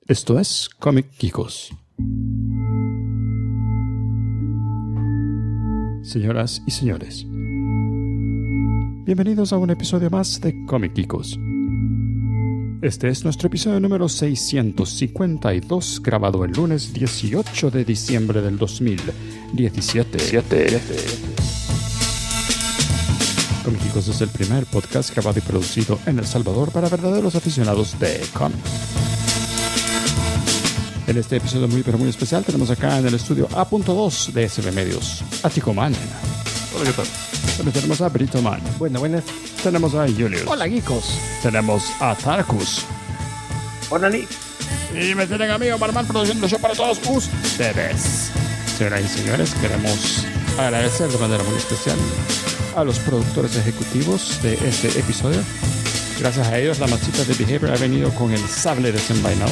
Esto es Comic Geekos. Señoras y señores, bienvenidos a un episodio más de Comic Geekos. Este es nuestro episodio número 652, grabado el lunes 18 de diciembre del 2017. Comic Geekos es el primer podcast grabado y producido en El Salvador para verdaderos aficionados de cómics. En este episodio muy pero muy especial tenemos acá en el estudio A.2 de SB Medios a Tico Man. Hola, ¿qué tal? También tenemos a Brito Man. Buenas. Tenemos a Julius. Hola, geekos. Tenemos a Tarkus. Hola, Nick. Y me tienen a mí, Omar Man, produciendo el show para todos ustedes. Señoras y señores, queremos agradecer de manera muy especial a los productores ejecutivos de este episodio. Gracias a ellos, la masita de Behavior ha venido con el sable desenvainado.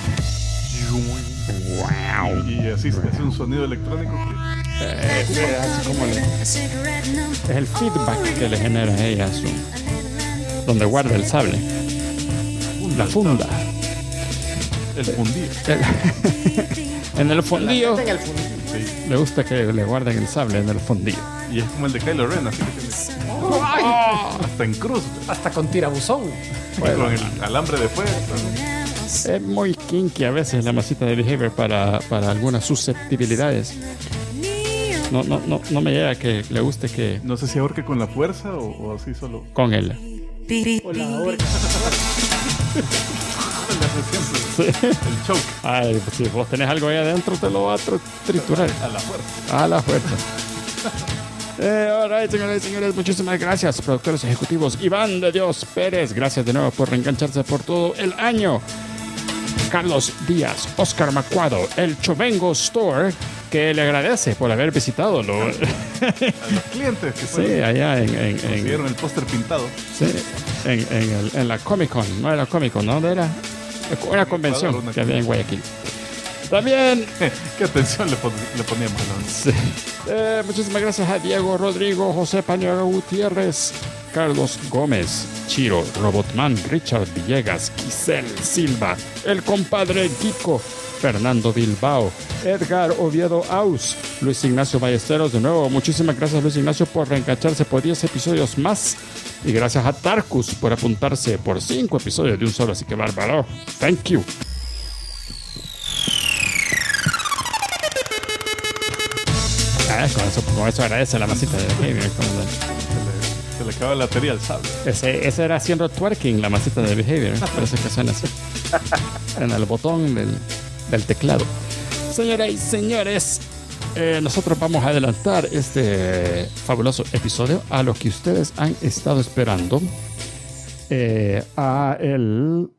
Wow. Y así hace un sonido electrónico. Así como es el feedback que le genera a ella donde guarda el sable. La funda. El fundillo. En el fondillo. En el fundillo. Le gusta que le guarden el sable en el fondillo. Y es como el de Kylo Ren, así que tiene. Hasta en cruz. Hasta con tirabuzón. Bueno, con el alambre de fuego. Es muy kinky a veces la masita de Behavior para algunas susceptibilidades. No me llega que le guste que... No sé si ahorque con la fuerza o así solo. Con él. Hola. Sí. El choke. Ay, pues si vos tenés algo ahí adentro te lo va a triturar. A la fuerza. A la fuerza. Alright, señores y señores, muchísimas gracias, productores ejecutivos. Iván de Dios Pérez, gracias de nuevo por reengancharse por todo el año. Carlos Díaz, Oscar Macuado, el Chovengo Store, que le agradece por haber visitado A los clientes que sí, allá consiguieron el póster pintado. sí, en la Comic Con, no era Comic Con, no era una convención que había en Guayaquil. También Qué atención le poníamos a la... sí. Muchísimas gracias a Diego Rodrigo, José Pañuelo Gutiérrez, Carlos Gómez, Chiro, Robotman, Richard Villegas, Giselle Silva, el compadre Kiko, Fernando Bilbao, Edgar Oviedo Aus, Luis Ignacio Ballesteros. De nuevo, muchísimas gracias, Luis Ignacio, por reengancharse por 10 episodios más. Y gracias a Tarkus por apuntarse por 5 episodios de un solo, así que bárbaro. Thank you. Con eso agradece la masita de Behavior. Se le acaba la batería al sable. Ese era haciendo twerking, la masita de Behavior. Por eso que suena así. En el botón del teclado. Señoras y señores, nosotros vamos a adelantar este fabuloso episodio a lo que ustedes han estado esperando. A el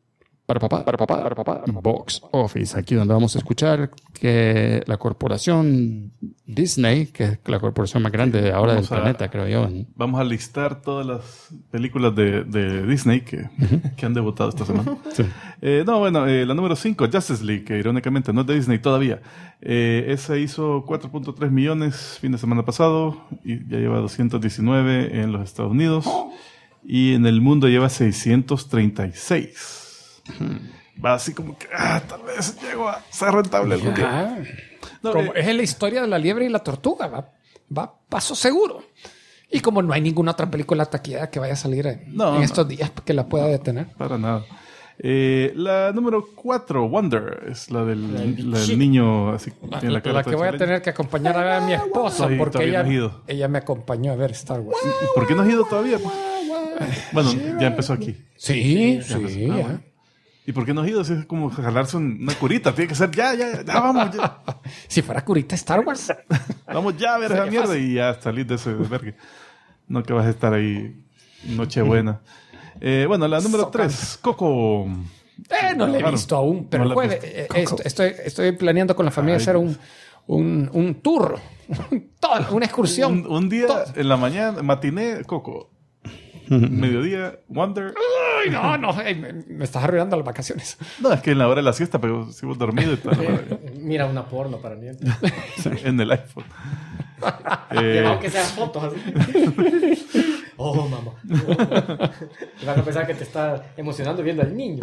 Box Office, aquí donde vamos a escuchar que la corporación Disney, que es la corporación más grande de ahora del planeta, creo yo. Vamos a listar todas las películas de Disney que han debutado esta semana. Sí. La número 5, Justice League, que irónicamente no es de Disney todavía. Esa hizo 4.3 millones fin de semana pasado y ya lleva 219 en los Estados Unidos y en el mundo lleva 636. Va así como que tal vez llego a ser rentable algún día. No, Es la historia de la liebre y la tortuga. Va paso seguro. Y como no hay ninguna otra película taquillera que vaya a salir en estos días que la pueda detener. Para nada. La número 4, Wonder, es la del niño así tiene la cara La que voy a tener que acompañar a ver a mi esposa porque ella me acompañó a ver Star Wars. ¿Y por qué no has ido todavía? Bueno, ya empezó aquí. Sí. Bueno. ¿Y por qué no has ido? Es como jalarse una curita. Tiene que ser ya, vamos. Ya. Si fuera curita Star Wars. Vamos ya a ver esa mierda fácil. Y ya salir de ese vergue. No que vas a estar ahí Nochebuena. La número 3, Coco. No la he visto aún, pero no estoy planeando con la familia hacer un tour. Una excursión. Un día en la mañana, matiné, Coco. Mediodía, Wonder. Ay, no, me estás arruinando las vacaciones. No, es que en la hora de la siesta, pero sigo dormido y todo. Mira una porno para niños. En el iPhone. Aunque sean fotos así. Oh, mamá. Van a pensar que te está emocionando viendo al niño.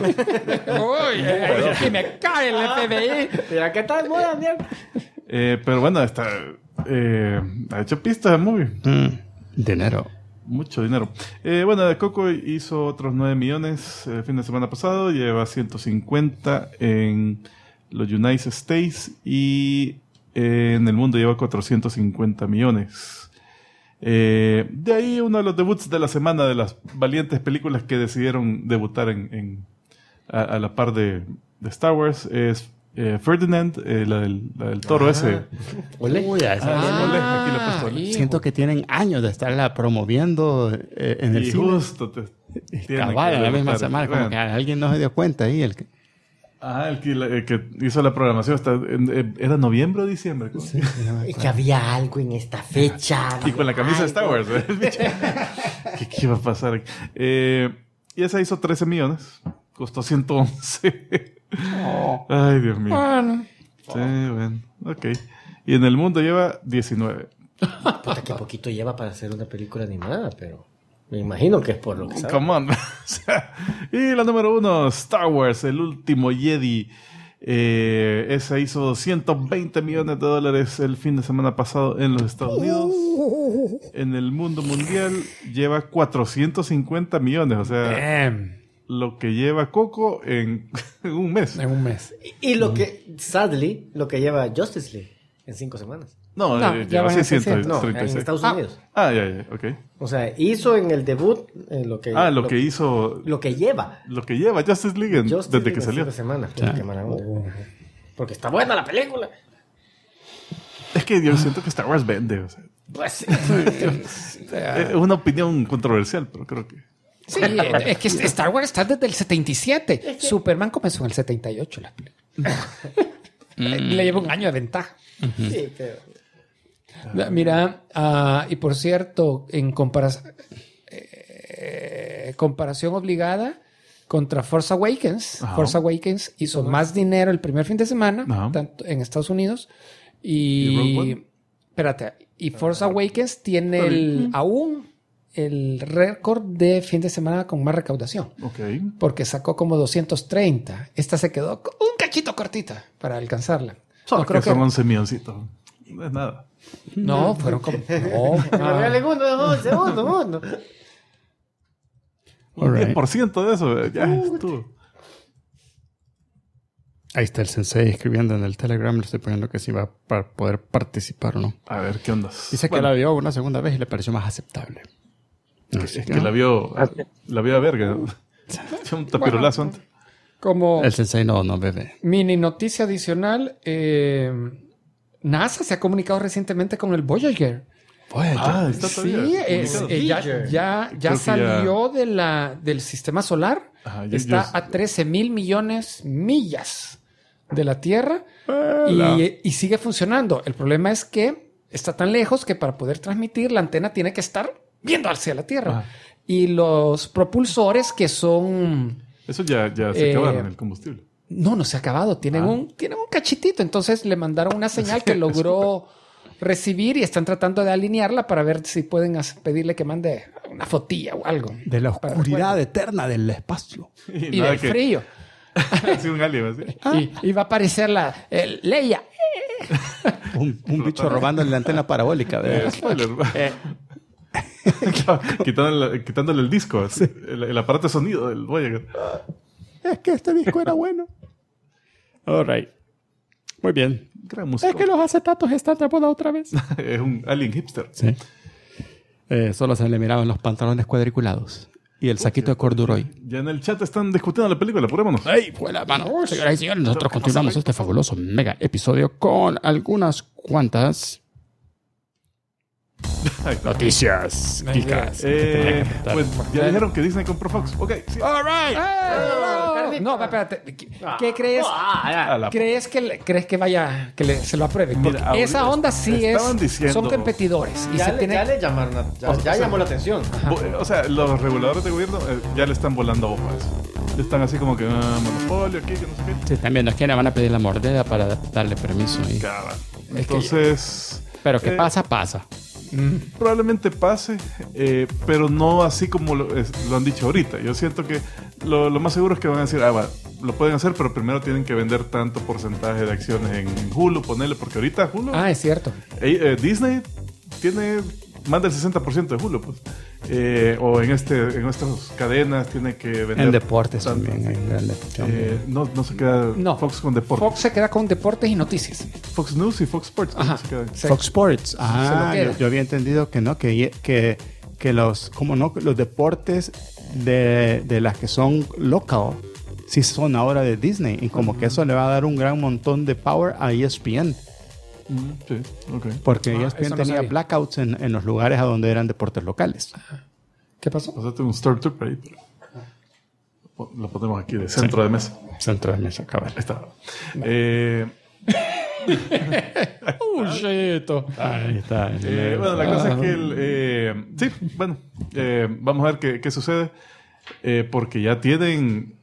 Uy, y me cae el FBI. Mira, ¿qué tal, moda, mierda? Pero bueno, ha hecho pistas el movie. Dinero. Mucho dinero. Bueno, Coco hizo otros 9 millones el fin de semana pasado. Lleva 150 en los United States y en el mundo lleva 450 millones. De ahí uno de los debuts de la semana de las valientes películas que decidieron debutar a la par de Star Wars es Ferdinand, la del toro ese. Olé. Uy, Olé, aquí le he puesto Olé. siento que tienen años de estarla promoviendo en el Y cine. justo Cabal, en la misma semana, como bueno. que alguien no se dio cuenta ahí. El que hizo la programación ¿era noviembre o diciembre? Es que había algo en esta fecha. Y con la camisa de Star Wars. ¿Qué iba a pasar aquí? Y esa hizo 13 millones. Costó 111. Ay, Dios mío. Bueno. Sí, bueno. Ok. Y en el mundo lleva 19. Puta, que poquito lleva para hacer una película animada, pero me imagino que es por lo que sabe. Come on. O sea, y la número 1, Star Wars, el último Jedi. Esa hizo $120 millones el fin de semana pasado en los Estados Unidos. En el mundo mundial lleva 450 millones. O sea, Damn. lo que lleva Coco en un mes. En un mes. Y lo que, sadly, lo que lleva Justice League en 5 semanas. No, No, ya lleva van a ser 636. En Estados Unidos. Ya, ok. O sea, hizo en el debut lo que hizo... lo que lleva. Lo que lleva Justice League Justice desde League que en salió. 5 semanas. Puta, qué mala onda. Porque está buena la película. Es que yo siento que Star Wars vende. O sea, Pues sí. es una opinión controversial, pero creo que... Sí, es que Star Wars está desde el 77. Superman comenzó en el 78. La película. Le lleva un año de ventaja. Sí, pero... Mira, y por cierto, en comparación obligada contra Force Awakens. Ajá. Force Awakens hizo más dinero el primer fin de semana, Ajá. tanto en Estados Unidos. ¿Y Rogue One? Espérate, y Force Awakens tiene aún el récord de fin de semana con más recaudación. Ok. Porque sacó como 230. Esta se quedó un cachito cortita para alcanzarla. Solo No, creo que son que 11 milloncitos. No es nada. no, fueron como... No, Un segundo. Un Alright. 10% de eso, ya estuvo. Ahí está el sensei escribiendo en el Telegram. Le estoy poniendo que si va para poder participar o no. A ver, ¿qué onda? Dice que la vio una segunda vez y le pareció más aceptable. Es que la vio a verga. Un tapirulazo antes. como El sensei no bebe. mini noticia adicional, NASA se ha comunicado recientemente con el Voyager. Está todavía. Sí, comunicado. ya Creo que salió del sistema solar. Ajá, Está a 13,000 millones millas de la Tierra y sigue funcionando. El problema es que está tan lejos que para poder transmitir la antena tiene que estar viendo hacia la Tierra. Ajá. Y los propulsores que son... Eso ya se acabaron el combustible. No se ha acabado. Tienen un cachitito. Entonces le mandaron una señal que logró recibir y están tratando de alinearla para ver si pueden pedirle que mande una fotilla o algo. De la oscuridad eterna del espacio. Y del frío. Sí, un alien así. Y va a aparecer Leia. Un bicho robándole la antena parabólica. ¿Verdad? Spoiler. Claro, quitándole el disco, el aparato de sonido del Voyager. Es que este disco era bueno. All right. Muy bien. Gran músico. Es que los acetatos están de moda otra vez. Es un alien hipster. Sí. Solo se le miraban los pantalones cuadriculados y el saquito de corduroy. Ya en el chat están discutiendo la película, apurémonos. ¡Ey! Fue la mano. Señoras y señores, nosotros continuamos este fabuloso mega episodio con algunas cuantas noticias geekas. Pues ya dijeron que Disney compró Fox. Ok, sí. All right. No, espérate. ¿Qué crees? ¿Crees que se lo aprueben? Porque Mira, esa ahorita onda sí es. estaban diciendo- Son competidores. Y Ya se tiene. le llamaron, ya llamó la atención. O sea, los reguladores de gobierno ya le están volando ojo a eso. Le están así como que monopolio aquí, que no sé qué. Sí, también es que le van a pedir la mordida para darle permiso. Cabal. Entonces... Pero que pasa. Probablemente pase, pero no así como lo han dicho ahorita. Yo siento que lo más seguro es que van a decir, lo pueden hacer, pero primero tienen que vender tanto porcentaje de acciones en Hulu, ponerle, porque ahorita Hulu... Es cierto. Disney tiene más del 60% de Hulu, pues. O en estas cadenas tiene que vender... En deportes tanto. también. No se queda Fox con deportes. Fox se queda con deportes y noticias. Fox News y Fox Sports. Ajá. Se quedan. Fox Sports. queda. Yo había entendido que no, que los deportes de las que son local sí son ahora de Disney. Y como que eso le va a dar un gran montón de power a ESPN. Sí, ok. Porque eso ESPN no tenía sabía. blackouts en los lugares a donde eran deportes locales. ¿Qué pasó? Pasaste un Stormtrooper ahí, pero lo ponemos aquí de centro de mesa. Centro de mesa, cabal. Ahí está. Ahí está. Bueno, la cosa es que vamos a ver qué sucede. Porque ya tienen,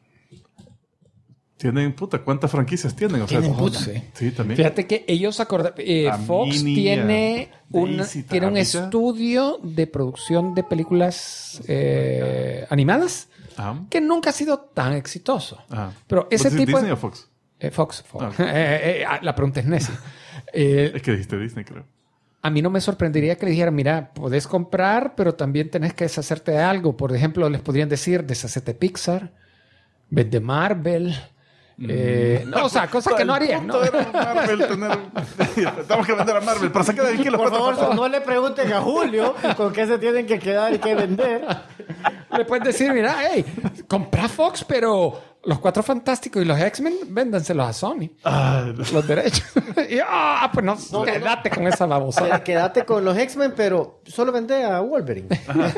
¿cuántas franquicias tienen? O sea, Tienen muchas, sí, también. Fíjate que ellos acordaron. Fox Mini, tiene Daisy, tiene un Tabitha. estudio de producción de películas animadas Ajá. que nunca ha sido tan exitoso. Ajá. Pero ese ¿Vos decís tipo. ¿Disney o Fox? Fox. Ah. La pregunta es necia. Es que dijiste Disney, creo. A mí no me sorprendería que le dijeran, mira, podés comprar, pero también tenés que deshacerte de algo. Por ejemplo, les podrían decir, deshacete de Pixar, vende Marvel. No, o sea, cosas que no harían, ¿no? Marvel, tenemos que vender a Marvel para sacar de aquí los Por cuatro. favor, no le pregunten a Julio con qué se tienen que quedar y qué vender. Le puedes decir, mira, hey, compra Fox, pero los Cuatro Fantásticos y los X-Men, véndanselos a Sony. Los derechos. Y, pues no, quédate con esa babosa. Quédate con los X-Men, pero solo vende a Wolverine.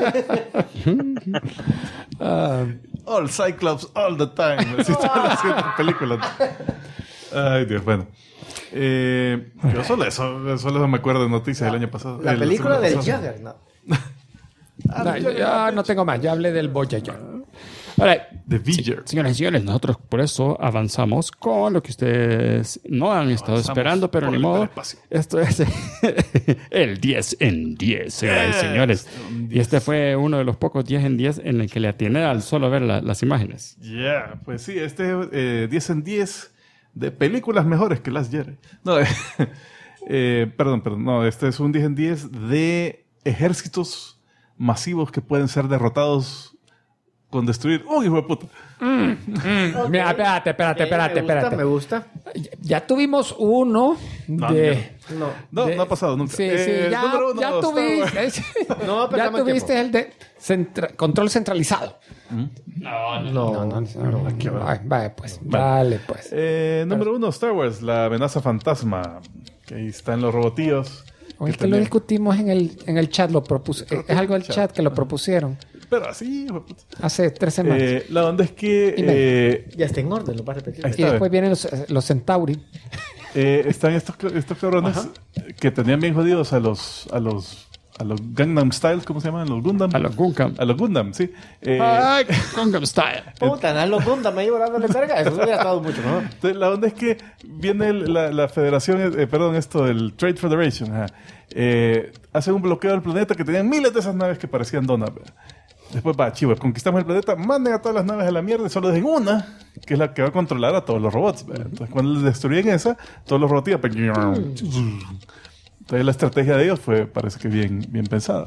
All Cyclops, all the time. Así están haciendo películas. Ay, Dios, bueno. Yo solo me acuerdo de noticias del año pasado. La película del Jagger. Jagger, no. No, ya no tengo más, ya hablé del Voyager. Ahora, The Voyager. Señoras y señores, nosotros por eso avanzamos con lo que ustedes no han estado Avanzamos esperando, pero por ni el modo. hiperespacio. Esto es el 10 en 10, señoras y señores. Y este fue uno de los pocos 10 en 10 en el que le atiné al solo ver las imágenes. Pues sí, este 10 en 10 de películas mejores que Last Jedi. No, perdón, no, este es un 10 en 10 de ejércitos masivos que pueden ser derrotados con destruir un hijo de puta. mira, espérate. Me gusta. Ya tuvimos uno de... No ha pasado nunca. Sí, ya, número uno, ya Star Wars. tuviste, No, ya perdamos el tuviste el de control centralizado. No. Vaya, pues. Dale, pues. Número 1, Star Wars, la amenaza fantasma. Que ahí están los robotíos. Oye, que lo discutimos en el chat, lo propuse. Es algo del chat que lo propusieron Pero así, hijo de puta. hace 3 semanas. La onda es que Ya está en orden, lo vas a repetir. Ahí Y después vienen los Centauri. están estos cabrones que tenían bien jodidos a los Gangnam Style, ¿cómo se llaman? Los Gundam. A los Gundam. A los Gundam, sí. ¡Ay, Gangnam Style! Puta, no los Gundam me llevo dándole carga. Eso hubiera estado mucho mejor. Entonces, la onda es que viene la federación, el Trade Federation, hace un bloqueo del planeta que tenían miles de esas naves que parecían donas. ¿verdad? Después chivo, conquistamos el planeta, manden a todas las naves a la mierda y solo dejen una, que es la que va a controlar a todos los robots. ¿verdad? Entonces, cuando les destruyen esa, todos los robots entonces la estrategia de ellos parece que bien pensada.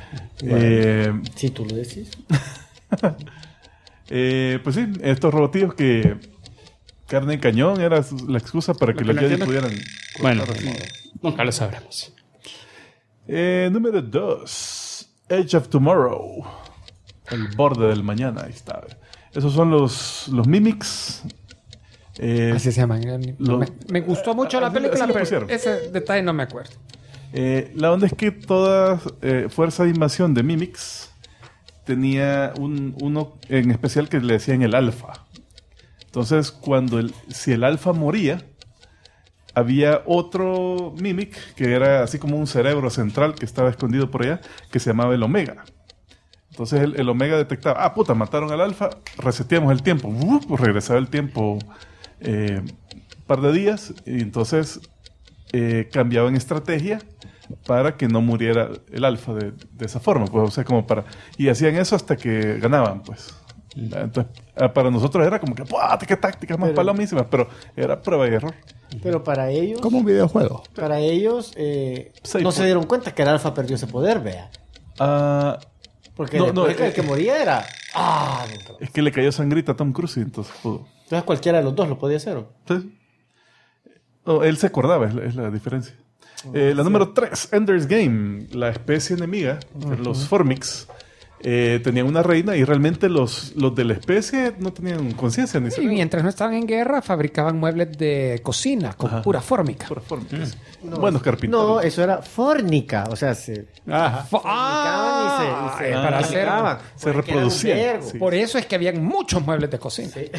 Si tú lo decís. Pues sí, estos robotillos que carne en cañón era la excusa para que Lo los que no Jedi entiendo- pudieran... Bueno, cortar así. nunca lo sabremos. Número 2, Edge of Tomorrow. El borde del mañana, ahí está. Esos son los Mimics. Así se llaman. Me gustó mucho la así película, le pero pusieron. ese detalle no me acuerdo. La onda es que toda fuerza de invasión de Mimics tenía uno en especial que le decían el alfa. Entonces, si el alfa moría, había otro Mimic que era así como un cerebro central que estaba escondido por allá, que se llamaba el Omega. Entonces el Omega detectaba, mataron al alfa, reseteamos el tiempo. Pues regresaba el tiempo un par de días y entonces cambiaban estrategia para que no muriera el alfa de esa forma, pues, o sea, como para... Y hacían eso hasta que ganaban, pues. Entonces, para nosotros era como que, ¡buah! ¡Qué tácticas más palomísimas! Pero era prueba y error. Pero para ellos... Como un videojuego. Para ellos no se dieron cuenta que el alfa perdió ese poder, vea. Porque el que moría era... Es que le cayó sangrita a Tom Cruise y entonces pudo. Entonces cualquiera de los dos lo podía hacer. Sí. No, él se acordaba, es la diferencia. La número 3, Ender's Game. La especie enemiga, los Formix, tenían una reina y realmente los de la especie no tenían conciencia ni Y cerebro. mientras no estaban en guerra, fabricaban muebles de cocina con pura fórmica. Pura Formix. Buenos carpinteros. No, eso era fórnica. O sea, se... Para hacer... Se reproducían. Sí. Por eso es que habían muchos muebles de cocina. Sí.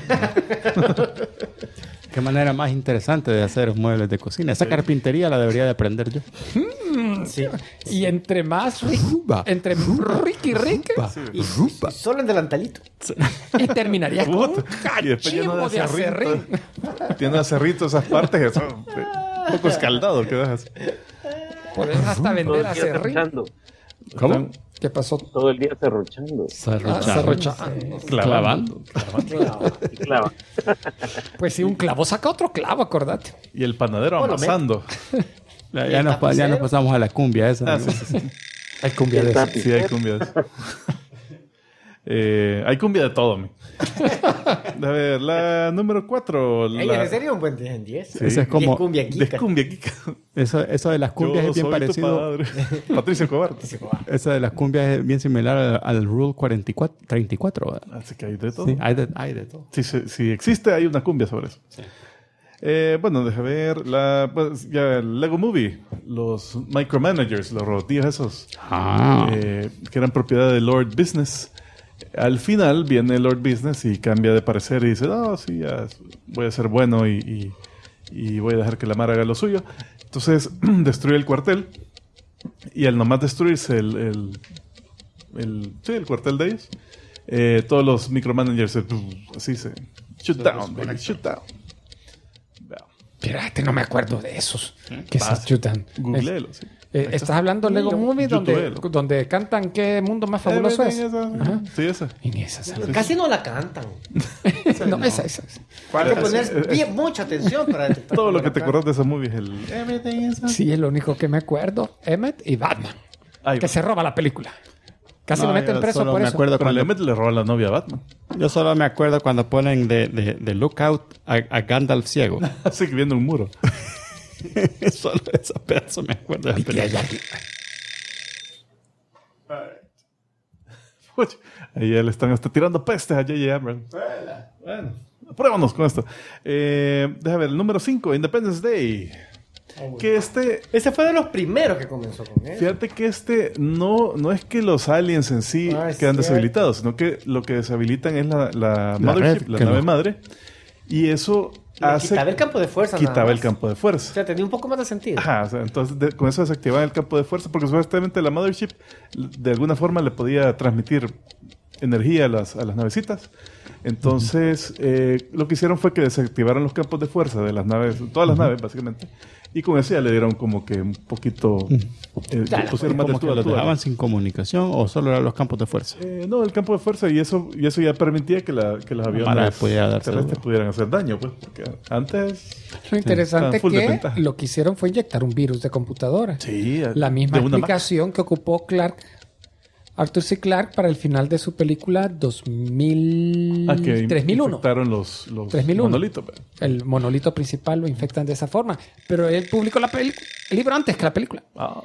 Qué manera más interesante de hacer muebles de cocina. Esa carpintería la debería de aprender yo. Sí. Y entre más entre Ricky Rick Y solo en delantalito. y terminarías con un Y después lleno cachimbo de acerrín. Tiene acerrito esas partes que son un poco escaldado. Quedas. Podés hasta Todo vender el día acerrín. serruchando. ¿Cómo? ¿Qué pasó? Todo el día serruchando. Serruchando. Clavando. Y clava. Pues si un clavo saca otro clavo, acordate. Y el panadero Bueno, amasando. Ya nos pasamos a la cumbia esa. ¿no? Sí. Hay cumbia de eso. Sí, hay cumbia de eso. Hay cumbia de todo, mi. A ver, la número 4. Ey, ¿en serio un buen 10 en 10? Sí. Esa es como... cumbia De kika. cumbia kika. Eso de las cumbias Yo es bien soy tu parecido. padre. Patricio Cobar. Esa de las cumbias es bien similar al Rule 34, ¿verdad? Así que hay de todo. Sí, hay de todo. Si existe, hay una cumbia sobre eso. Sí. Bueno, deja ver. Ya el Lego Movie. Los micromanagers, los robotillos esos. Que eran propiedad de Lord Business. Al final viene Lord Business y cambia de parecer y dice, no, sí, ya voy a ser bueno y voy a dejar que la Mara haga lo suyo. Entonces destruye el cuartel y al nomás destruirse el cuartel de ellos, todos los micromanagers así se shoot down, baby, shoot down. Espérate, no me acuerdo de esos. Que se chutan. Googleelo, sí. Estás hablando de Lego Movie donde cantan ¿Qué mundo más fabuloso es? Ajá. Sí, esa. Y esa sale. Casi no la cantan. No, esa. Hay que poner mucha atención para detectar. Todo lo que te acuerdas de esa movie es el Everything is Sí, es lo único que me acuerdo. Emmett y Batman. Ahí Que va. se roba la película. Casi lo meten yo preso solo por me eso. acuerdo Pero cuando, Emmett le roba la novia a Batman. yo solo me acuerdo cuando ponen de lookout a Gandalf ciego. Así que viendo un muro. Solo ese pedazo me acuerdo. de la película. Uy, ahí ya le están hasta tirando pestes a J.J. Abrams. Bueno, pruébanos con esto. Déjame ver, el número 5, Independence Day. Que Ese fue de los primeros que comenzó con él. fíjate que no es que los aliens en sí Ah, es quedan cierto. deshabilitados, sino que lo que deshabilitan es la mothership, red, la que nave no. madre. Y eso hace... Quitaba el campo de fuerza. nada Quitaba el más. campo de O fuerza. sea, tenía un poco más de sentido. Ajá, o sea, entonces con eso desactivaban el campo de fuerza porque supuestamente la mothership de alguna forma le podía transmitir energía a las navecitas. Entonces lo que hicieron fue que desactivaron los campos de fuerza de las naves, todas las naves básicamente, y con eso ya le dieron como que un poquito pusieron más de Como que tú a los tú. dejaban sin comunicación o solo eran los campos de fuerza. No, el campo de fuerza y eso ya permitía que los Mara aviones podía darse terrestres duro. pudieran hacer daño, pues, porque antes Lo interesante estaban full es que desventaja. lo que hicieron fue inyectar un virus de computadora. Sí, La misma de una explicación que ocupó Arthur C. Clarke para el final de su película 3001. infectaron los 3001. monolitos. pues. El monolito principal lo infectan de esa forma. Pero él publicó el libro antes que la película.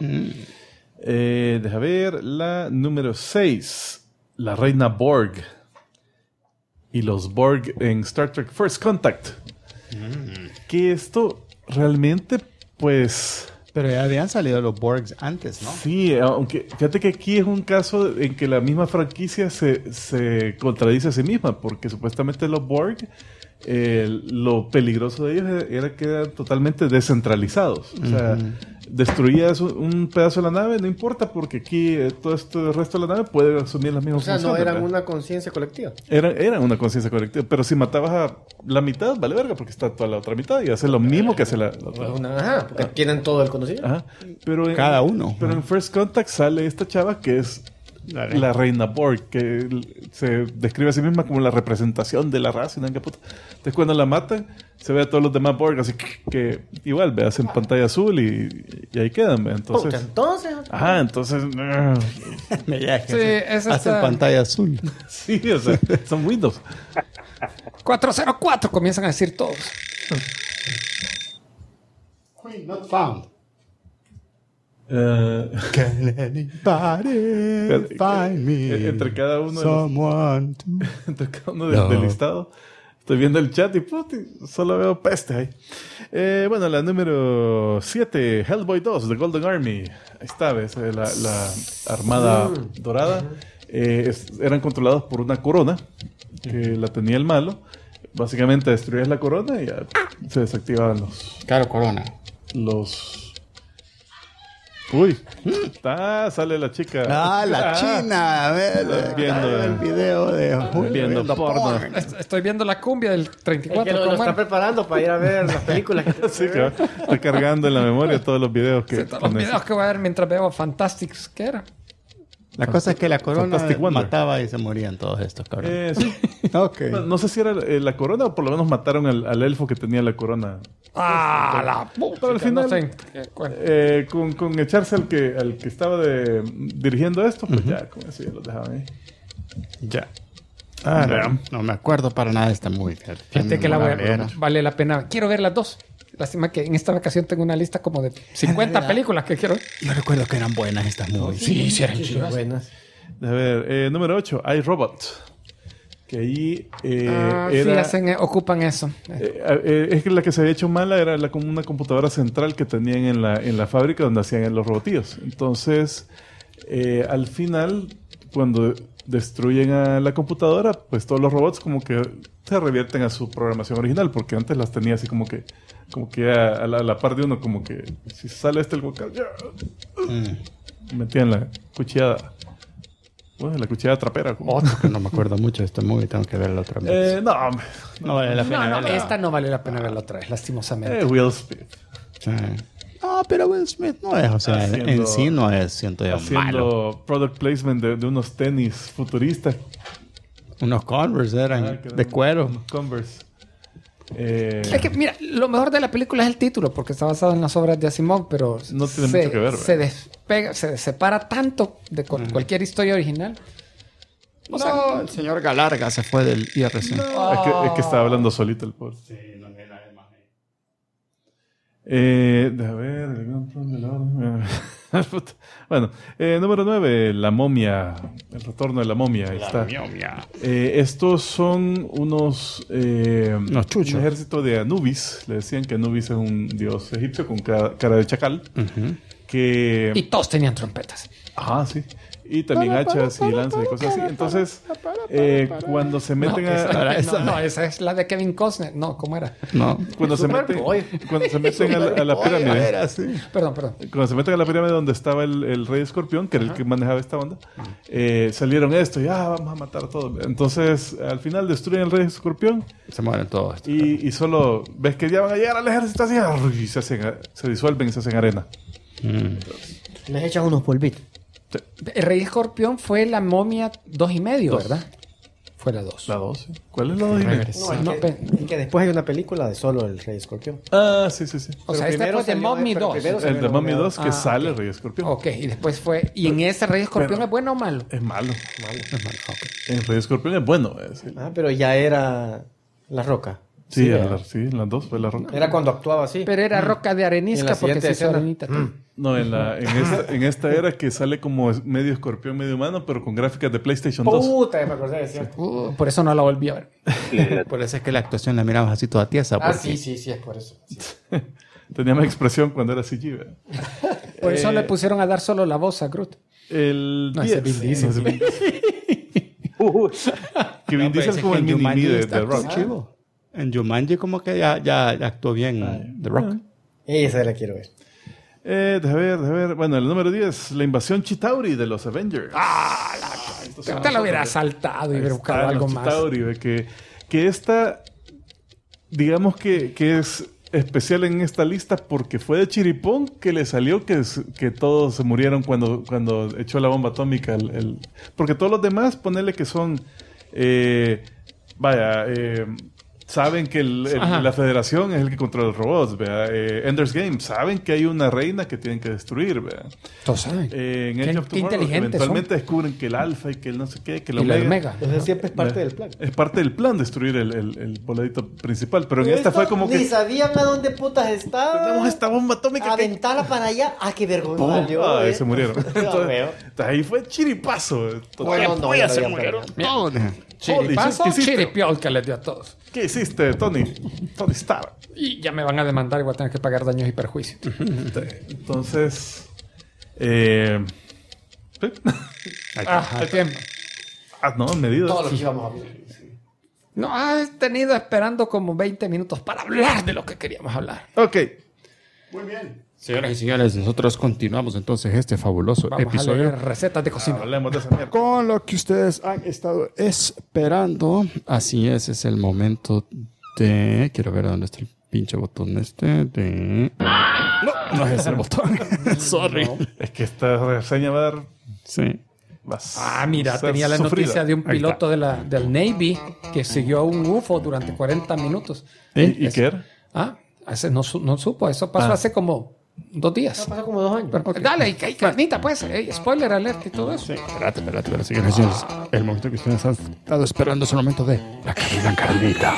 Deja ver, la número 6, la reina Borg. Y los Borg en Star Trek First Contact. Que esto realmente, pues... Pero ya habían salido los Borgs antes, ¿no? Sí, aunque fíjate que aquí es un caso en que la misma franquicia se contradice a sí misma, porque supuestamente los Borg, lo peligroso de ellos era que eran totalmente descentralizados. O sea, destruías un pedazo de la nave, no importa, porque aquí todo este resto de la nave puede asumir las mismas funciones. O sea, no eran ¿verdad? una conciencia colectiva. Eran una conciencia colectiva, pero si matabas a la mitad, vale verga, porque está toda la otra mitad y hace lo mismo que hace la otra. Ajá, porque tienen todo el conocimiento. Ajá. Pero Cada uno. Pero en First Contact sale esta chava que es la reina Borg, que se describe a sí misma como la representación de la raza. ¿No? Entonces cuando la matan, se ve a todos los demás Borg, así que igual veas en pantalla azul y ahí quedan. Entonces, ajá, entonces Sí, es hace pantalla azul. sí, o sea, son Windows. 404 comienzan a decir todos. Queen not found. Eh, Can anybody find me? entre cada uno de los, Someone to... entre cada uno del listado estoy viendo el chat y solo veo peste ahí. Bueno, la número 7, Hellboy 2, The Golden Army. Ahí está, ¿ves? La armada dorada. Eran controlados por una corona que la tenía el malo. Básicamente destruías la corona y ya se desactivaban Claro, corona. los... Uy, sale la chica. La china. A ver, viendo el video de viendo porno. Estoy viendo la cumbia del 34. Es que lo ¿cómo está era? preparando para ir a ver las películas que Sí, que está cargando en la memoria todos los videos que Sí, todos los videos que voy a ver mientras veo Fantastics, ¿qué era? La cosa es que la corona Fantastic Wonder. mataba y se morían todos estos cabrones. Sí. Ok. Bueno, no sé si era la corona o por lo menos mataron al elfo que tenía la corona. La puta. Pero al final, no sé. con echarse al que estaba dirigiendo esto, pues ya, con eso ya lo dejaban ahí. Ya. Ya. No me acuerdo para nada de esta movie. Fíjate que la voy a ver. vale la pena. Quiero ver las dos. Lástima que en esta ocasión tengo una lista como de 50 películas que quiero ver. Yo recuerdo que eran buenas estas movies. Sí, eran chidas. buenas. A ver, número 8, iRobot. Que ahí Sí, era... ocupan eso. es que la que se había hecho mala era como una computadora central que tenían en la fábrica donde hacían los robotillos. Entonces, al final, cuando destruyen a la computadora, pues todos los robots como que se revierten a su programación original, porque antes las tenía así como que a la par de uno, como que si sale el vocal, ya, metían la cuchillada. Bueno, la cuchillada trapera. Como. Otro que no me acuerdo mucho de esta movie, tengo que verla otra vez. No, hombre. No vale la pena verla. Esta no vale la pena verla otra vez, lastimosamente. Will Smith. Sí. No, pero Will Smith no es, o sea, en sí no es, siento yo, Haciendo malo. product placement de unos tenis futuristas. Unos Converse eran de cuero. Unos Converse. Es que, mira, lo mejor de la película es el título, porque está basado en las obras de Asimov, pero No tiene mucho que ver, se despega, se separa tanto de cualquier historia original. O sea, No, el señor Galarga se fue del IRC. Es que estaba hablando solito el pobre. Sí, no hay nadie más ahí. A ver, el gran plan del orden. Bueno, número 9, la momia. El retorno de la momia. Ahí está. Estos son unos chuchos. un ejército de Anubis. Le decían que Anubis es un dios egipcio con cara de chacal. Que... y todos tenían trompetas. Ajá, sí. Y también hachas y lanzas y cosas así. Entonces, cuando se meten esa es la de Kevin Costner. No, ¿cómo era? No. cuando se meten a la pirámide. Era así. Perdón. Cuando se meten a la pirámide donde estaba el rey escorpión, que era el que manejaba esta onda, salieron esto y vamos a matar a todos. Entonces, al final destruyen el rey escorpión Se mueren todos. y solo ves que ya van a llegar al ejército así y se disuelven y se hacen arena. Les echan unos polvitos. El Rey Escorpión fue la momia 2.5, ¿verdad? Fue la 2. La 2. ¿Cuál es la 2? No, es que después hay una película de solo el Rey Escorpión. Ah, sí. O sea, esta fue de Mommy 2. El de Mommy 2 que sale el rey escorpión. Ok, y después fue... ¿Y en ese Rey Escorpión es bueno o malo? Es malo. Es malo, ok. El rey escorpión es bueno. Pero ya era La Roca. Sí, en las 2 fue la roca. Era cuando actuaba así. Pero era roca de En arenisca la porque siguiente se hizo escena. arenita. No, en esta era que sale como medio escorpión, medio humano, pero con gráficas de PlayStation 2. Puta, me acordé de cierto. Por eso no la volví a ver. Por eso es que la actuación la miramos así toda tiesa. Sí, es por eso. Sí. Tenía más expresión cuando era CG, ¿verdad? Por eso le pusieron a dar solo la voz a Groot. El No, ese 10. Vin Diesel. No, ese Vin Diesel. Que Vin Diesel es como el mini-me de Rock. Chivo. En Jumanji como que ya actuó bien The Rock. Esa la quiero ver. Déjame ver. Bueno, el número 10, la invasión Chitauri de los Avengers. Te lo hubiera saltado y hubiera buscado algo más. Chitauri, que esta, digamos que es especial en esta lista porque fue de chiripón que le salió que todos se murieron cuando echó la bomba atómica. Porque todos los demás, ponele que son... saben que la federación es el que controla los robots, ¿verdad? Ender's Game, saben que hay una reina que tienen que destruir, ¿verdad? Todos saben. En Age of Tomorrow, eventualmente descubren que el alfa y que el no sé qué, que el omega. Entonces siempre es parte del plan. Es parte del plan destruir el voladito principal, pero en esta fue como que... Ni sabían a dónde putas estaba. Tenemos esta bomba atómica. Aventarla para allá. Qué vergüenza. Y se murieron. Entonces, ahí fue chiripazo. Se murieron todos. Chiripazo, chiripiol que les dio a todos. ¿Qué hiciste, Tony Stark? Y ya me van a demandar y voy a tener que pagar daños y perjuicios. Entonces... tiempo. No, medidas. Todo lo que íbamos a ver. No, has tenido esperando como 20 minutos para hablar de lo que queríamos hablar. Ok. Muy bien. Señoras y señores, nosotros continuamos entonces este fabuloso episodio. A leer recetas de cocina. Hablemos de esa mierda. Con lo que ustedes han estado esperando. Así es el momento de... Quiero ver dónde está el pinche botón No es ese el botón. Sorry. No. Es que esta reseña va a dar... Sí. Mira, tenía la noticia de un piloto del Navy que siguió a un UFO durante 40 minutos. ¿Y qué era? Ese no supo. Eso pasó hace como 2 días. Pasó como 2 años. Pero, okay. Dale, hay carnita, pues. Spoiler alert y todo eso. Sí, espérate, señores y señores. El momento que ustedes han estado esperando es el momento de la carnita.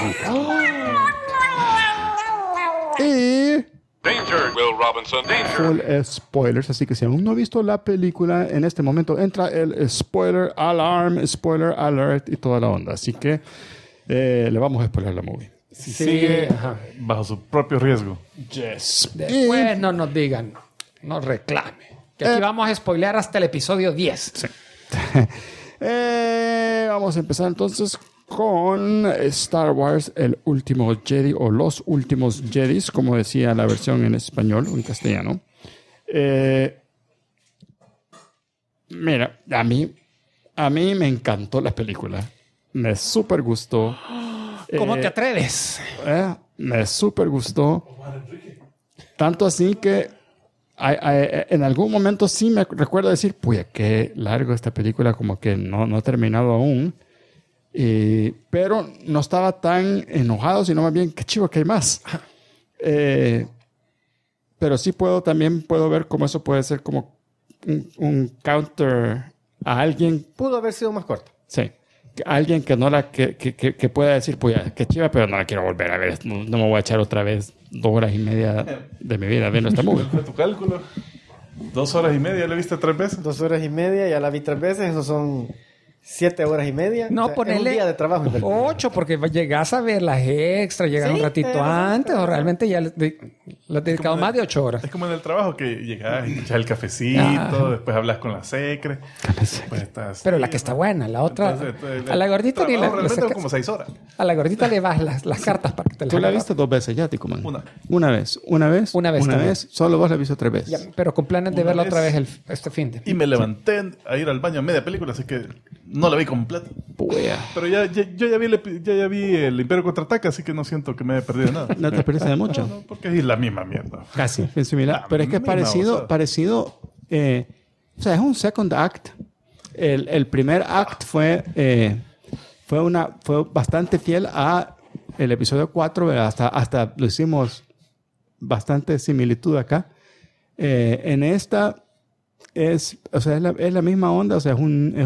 Y... Danger, Will Robinson, danger. Full spoilers, así que si aún no ha visto la película, en este momento entra el spoiler alarm, spoiler alert y toda la onda. Así que le vamos a spoiler la movie. Si sigue bajo su propio riesgo. Yes. Después no nos digan, no reclame. Que aquí vamos a spoilear hasta el episodio 10. Sí. Vamos a empezar entonces con Star Wars, el último Jedi o los últimos Jedis, como decía la versión en español o en castellano. Mira, a mí me encantó la película. Me súper gustó. ¿Cómo te atreves? Me súper gustó. Tanto así que en algún momento sí me recuerdo decir, pues qué largo esta película, como que no ha terminado aún. Pero no estaba tan enojado, sino más bien, qué chivo que hay más. Pero sí también puedo ver cómo eso puede ser como un counter a alguien. Pudo haber sido más corto. Sí. Alguien que no que pueda decir, pues qué chiva, pero no la quiero volver a ver. No me voy a echar otra vez 2 horas y media de mi vida viendo esta movie. ¿Cuál fue tu cálculo? 2 horas y media, ¿la viste 3 veces? 2 horas y media, ya la vi 3 veces, eso son 7 horas y media. No, ponele un día de trabajo. 8, porque llegas a ver las extras, llegas un ratito antes, o realmente ya le has dedicado más de 8 horas. Es como en el trabajo que llegas y te echas el cafecito, después hablas con la secre. Pero la que está buena, la otra... Entonces, a la gordita ni realmente como 6 horas. A la gordita le vas las cartas para que te las... ¿Tú la viste 2 veces ya, Tico Man? Una vez. Solo vos la viste 3 veces. Ya, pero con planes de verla otra vez este fin de... Y me levanté a ir al baño a media película, así que no la vi completa. Pero yo ya vi el Imperio Contraataca, así que no siento que me haya perdido nada. No te perdiste de mucho. No, porque es la misma mierda. Casi, es similar. Pero es que es parecido. O sea, es un second act. El primer act fue bastante fiel a el episodio 4. Hasta lo hicimos bastante similitud acá. En esta es la misma onda. O sea,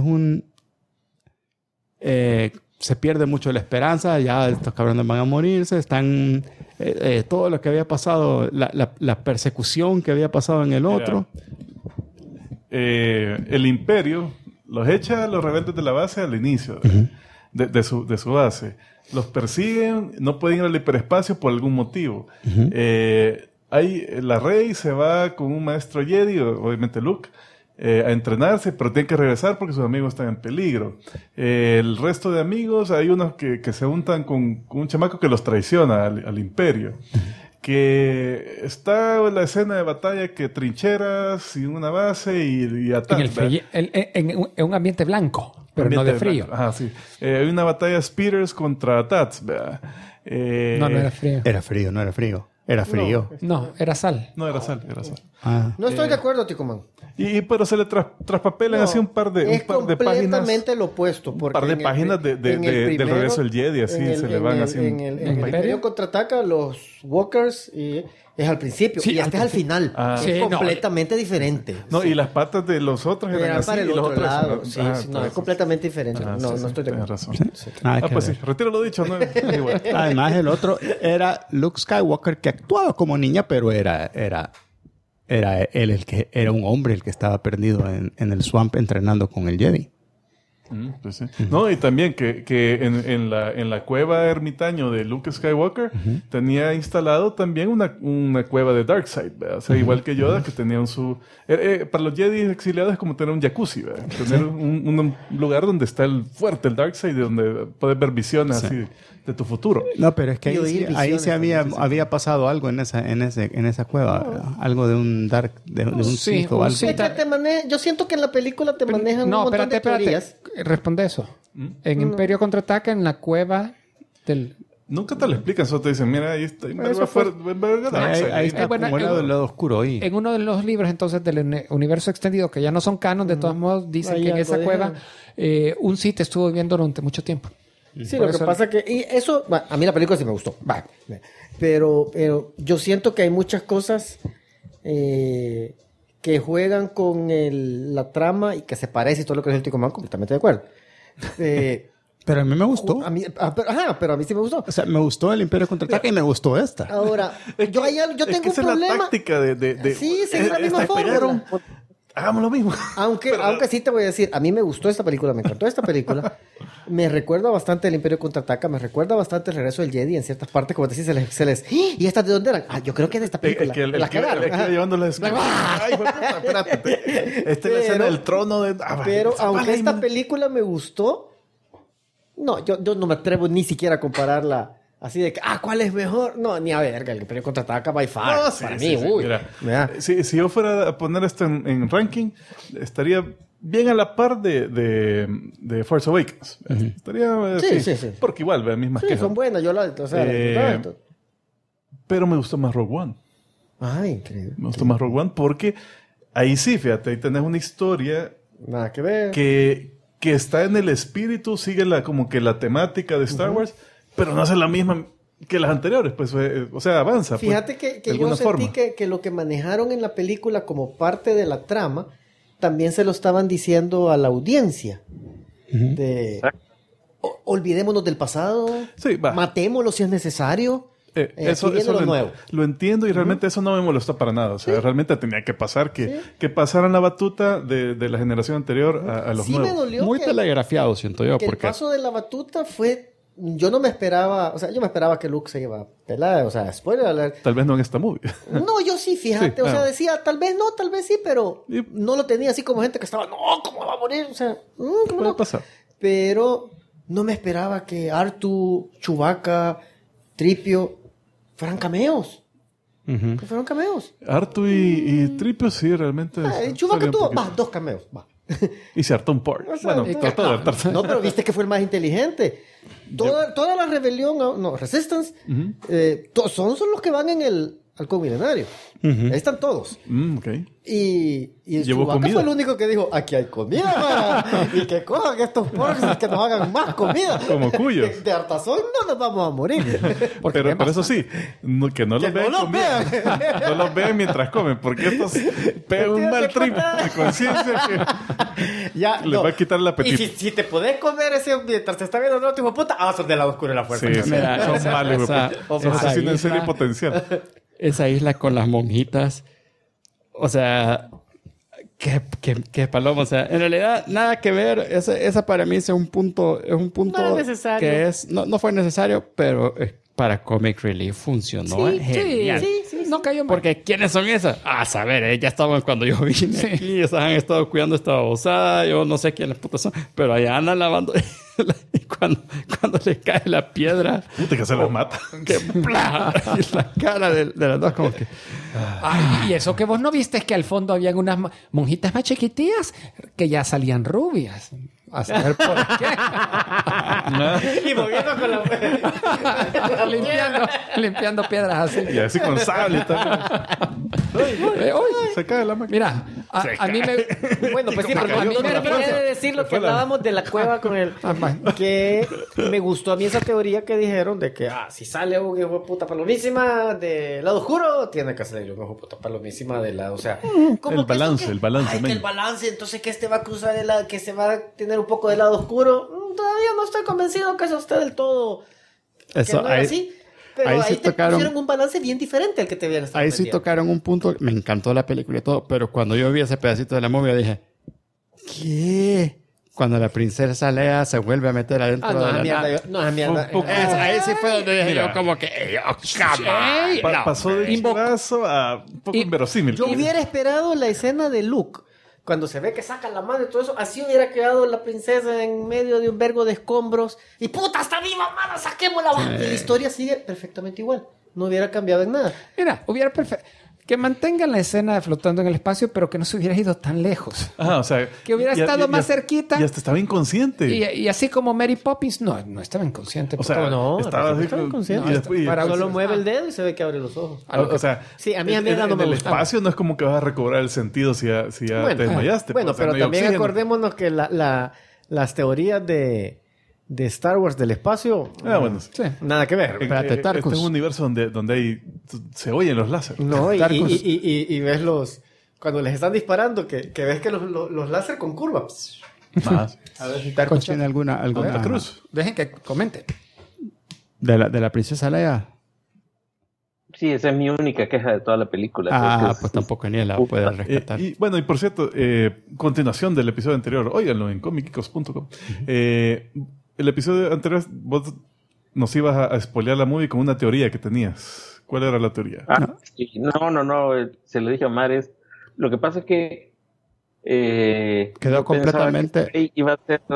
se pierde mucho la esperanza, ya estos cabrones van a morirse, están todo lo que había pasado, la persecución que había pasado en el otro. El Imperio los echa a los rebeldes de la base al inicio de su base. Los persiguen, no pueden ir al hiperespacio por algún motivo. La Rey se va con un maestro Jedi, obviamente Luke, a entrenarse, pero tienen que regresar porque sus amigos están en peligro. El resto de amigos, hay unos que se juntan con un chamaco que los traiciona al Imperio. que está la escena de batalla que trincheras y una base y ataques. En un ambiente blanco, pero no de frío. Ajá, sí. Hay una batalla de speeders contra Tats, ¿verdad? No era frío. Era frío, no era frío. Era frío. No, era sal. No, era sal, era sal. No estoy de acuerdo, Ticoman. Pero se le traspapelan así un par de páginas. Es completamente lo opuesto. Un par de páginas del regreso del Jedi, así se le van haciendo. En el Imperio Contraataca, los Walkers es al principio. Sí, y este es al final. Es completamente diferente. No, y las patas de los otros eran así. Para el y los otro otros lado. No, es completamente diferente. No estoy de acuerdo. razón. Pues sí, retiro lo dicho. No, igual. Además, el otro era Luke Skywalker, que actuaba como niña, pero era él el que era un hombre el que estaba perdido en el swamp entrenando con el Jedi. Pues sí. No, y también que en la cueva ermitaño de Luke Skywalker tenía instalado también una cueva de Darkseid, ¿verdad? O sea, igual que Yoda, que tenía para los Jedi exiliados es como tener un jacuzzi, ¿verdad? Tener un lugar donde está el Darkseid, donde puedes ver visiones así de tu futuro. No, pero es que ahí sí había pasado algo en esa cueva, ¿verdad? Algo de un Dark, de un Sith o algo. Yo siento que en la película te manejan un montón de teorías. Responde eso. En Imperio Contraataca, en la cueva del... Nunca te lo explican, solo te dicen, mira, ahí está. Ahí está acumulado el lado oscuro ahí. En uno de los libros, entonces, del universo extendido, que ya no son canon, de todos modos, dicen que en esa cueva un Sith estuvo viviendo durante mucho tiempo. Sí, lo que pasa que... Y eso... a mí la película sí me gustó. Pero yo siento que hay muchas cosas que juegan con la trama y que se parece y todo lo que es el Ticoman, completamente de acuerdo. Pero a mí me gustó. Pero a mí sí me gustó. O sea, me gustó el Imperio Contraataca y me gustó esta. Ahora, yo tengo un problema. Es la táctica de sí, seguir la misma forma. Hagamos lo mismo. Aunque sí te voy a decir, a mí me gustó esta película, me encantó esta película. Me recuerda bastante el Imperio Contraataca, me recuerda bastante el regreso del Jedi en ciertas partes, como te decís, se les... ¿Y estas de dónde eran? Yo creo que es de esta película. El que llevándoles... Ay, puta, espérate. Esta es la escena del trono de... Pero aunque esta película me gustó, no, yo no me atrevo ni siquiera a compararla. Así de que, ¿cuál es mejor? No, ni a verga, el Imperio Contraataca by far. No, sí, para mí, uy. Mira, si yo fuera a poner esto en ranking, estaría bien a la par de Force Awakens. Estaría... Sí. Porque igual, mismas quejas. Son buenas, pero me gustó más Rogue One. Increíble. Me gustó más Rogue One porque ahí sí, fíjate, ahí tenés una historia... Nada que ver. Que está en el espíritu, sigue como que la temática de Star Wars, pero no hace la misma que las anteriores, pues, o sea, avanza. Fíjate que yo sentí que lo que manejaron en la película como parte de la trama, también se lo estaban diciendo a la audiencia. Olvidémonos del pasado, matémoslo si es necesario. Eso lo entiendo y realmente eso no me molestó para nada. O sea, realmente tenía que pasar que pasaran la batuta de la generación anterior a los nuevos. Me dolió muy telegrafiado, siento yo. Porque el paso de la batuta fue... Yo no me esperaba... O sea, yo me esperaba que Luke se iba a pelar. O sea, spoiler alert. Tal vez no en esta movie. No, yo sí, fíjate. O sea, decía, tal vez no, tal vez sí, pero no lo tenía así como gente que estaba... No, ¿cómo va a morir? O sea, ¿cómo puede pasar? Pero no me esperaba que Artu, Chewbacca, Tripio fueran cameos. Que fueron cameos. Artu y Tripio sí, realmente... Chewbacca tuvo... dos cameos, Y se hartó un por. Trató de hartarse. No, pero viste que fue el más inteligente. Toda la rebelión, Resistance, son los que van en el halcón milenario. Ahí están todos. Okay. Y Chewbacca fue el único que dijo, aquí hay comida, y que cojan estos porks y que nos hagan más comida. Como cuyos. De hartazón no nos vamos a morir. Pero por eso sí, que no los vean. No los vean mientras comen, porque estos pegan un mal trip de conciencia que les va a quitar el apetito. Y si te podés comer ese mientras te está viendo otro tipo de puta, son del lado oscuro de la fuerza. Sí, mira, son malos. Asesinos en serie potencial. Esa isla con las monjitas, o sea, qué paloma, o sea, en realidad nada que ver. Esa para mí es un punto no necesario. Que no fue necesario, pero para Comic Relief funcionó genial. Sí. no cayó mal. Porque ¿quiénes son esas? A saber, ya estaban cuando yo vine aquí, esas han estado cuidando esta babosada, yo no sé quiénes putas son, pero allá andan lavando. Y cuando le cae la piedra, Puta, que se las mata. que ¡plá! Y la cara de las dos como que... Ay, y eso que vos no viste es que al fondo habían unas monjitas más chiquitillas que ya salían rubias. A saber por qué. Y moviendo con la... limpiando piedras así. Y así con sable también. Uy, Se cae la máquina. mira, a mí me... Bueno, pues sí, porque A mí yo me terminé parece- de decir lo que hablábamos de la cueva con el... Que me gustó a mí esa teoría que dijeron de que, si sale un hijo de puta palomísima del lado oscuro, tiene que salir un hijo de puta palomísima del lado, o sea... como El que eso balance, que- el balance, Ay, que men. el balance, entonces que este va a cruzar el lado, que se va a tener un poco del lado oscuro. Todavía no estoy convencido que eso esté del todo... Que Eso, no era ahí, así. Pero ahí ahí, sí te tocaron- pusieron un balance bien diferente al que te habían estado ahí sí vendiendo. tocaron un punto. Me encantó la película y todo, pero cuando yo vi ese pedacito de la movie dije, ¿qué? Cuando la princesa Leia se vuelve a meter adentro No, de esa la mierda. nave. No, esa mierda. Un poco- Ahí sí fue donde dije Mira. yo como que, come on. No. Pasó de chivazo a un poco inverosímil. Yo hubiera esperado la escena de Luke. Cuando se ve que sacan la mano y todo eso, así hubiera quedado la princesa en medio de un vergo de escombros. Y puta, está viva, mano, saquémosla. Y la historia sigue perfectamente igual. No hubiera cambiado en nada. Mira, hubiera perfecto. Que mantengan la escena de flotando en el espacio, pero que no se hubiera ido tan lejos. Ajá, o sea, Que hubiera estado más cerquita. Y hasta estaba inconsciente. Y así como Mary Poppins, no estaba inconsciente. o sea, no, estaba así. estaba inconsciente. Y después, Para- Solo mueve el dedo y se ve que abre los ojos. o sea, Sí, a mí a mierda no me en el gustaba. espacio no es como que vas a recobrar el sentido si ya te desmayaste. Bueno, pues, o sea, pero no hay también oxígeno. acordémonos que las teorías de Star Wars del espacio, Bueno, Sí. nada que ver. Espérate, este Tarkus. es un universo donde se oyen los láser. No, y Tarkus. ves cuando les están disparando, que ves que los láser con curva. Más. A ver si Tarkus tiene alguna Santa Cruz. Dejen que comenten. de la princesa Leia. Sí, esa es mi única queja de toda la película. Ah, Creo que pues tampoco ni él la puta. puede rescatar. Y bueno, y por cierto, continuación del episodio anterior, óiganlo en comicicos.com. El episodio anterior, vos nos ibas a spoilear la movie con una teoría que tenías. ¿Cuál era la teoría? Sí, no, se lo dije a Mares. Lo que pasa es que Quedó yo pensaba completamente- que iba a ser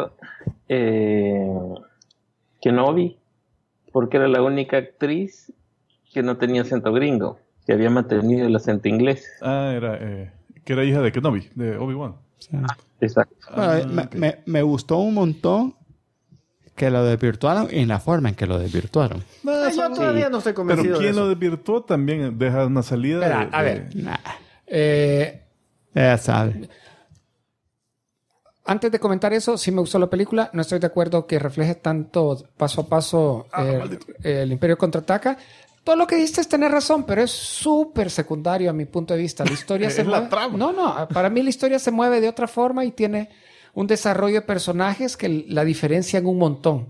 Kenobi, porque era la única actriz que no tenía acento gringo, que había mantenido el acento inglés. Era que era hija de Kenobi, de Obi-Wan. Exacto. Bueno, me gustó un montón que lo desvirtuaron y en la forma en que lo desvirtuaron. Yo todavía no estoy Pero convencido de quien lo eso. desvirtuó también deja una salida. Espera, a ver. Nah, Eh, ya sabe. Antes de comentar eso, sí me gustó la película. No estoy de acuerdo que refleje tanto paso a paso el Imperio Contraataca. Todo lo que dijiste es tener razón, pero es súper secundario a mi punto de vista. La historia se Es la mueve. trama. No, para mí la historia se mueve de otra forma y tiene un desarrollo de personajes que la diferencian un montón.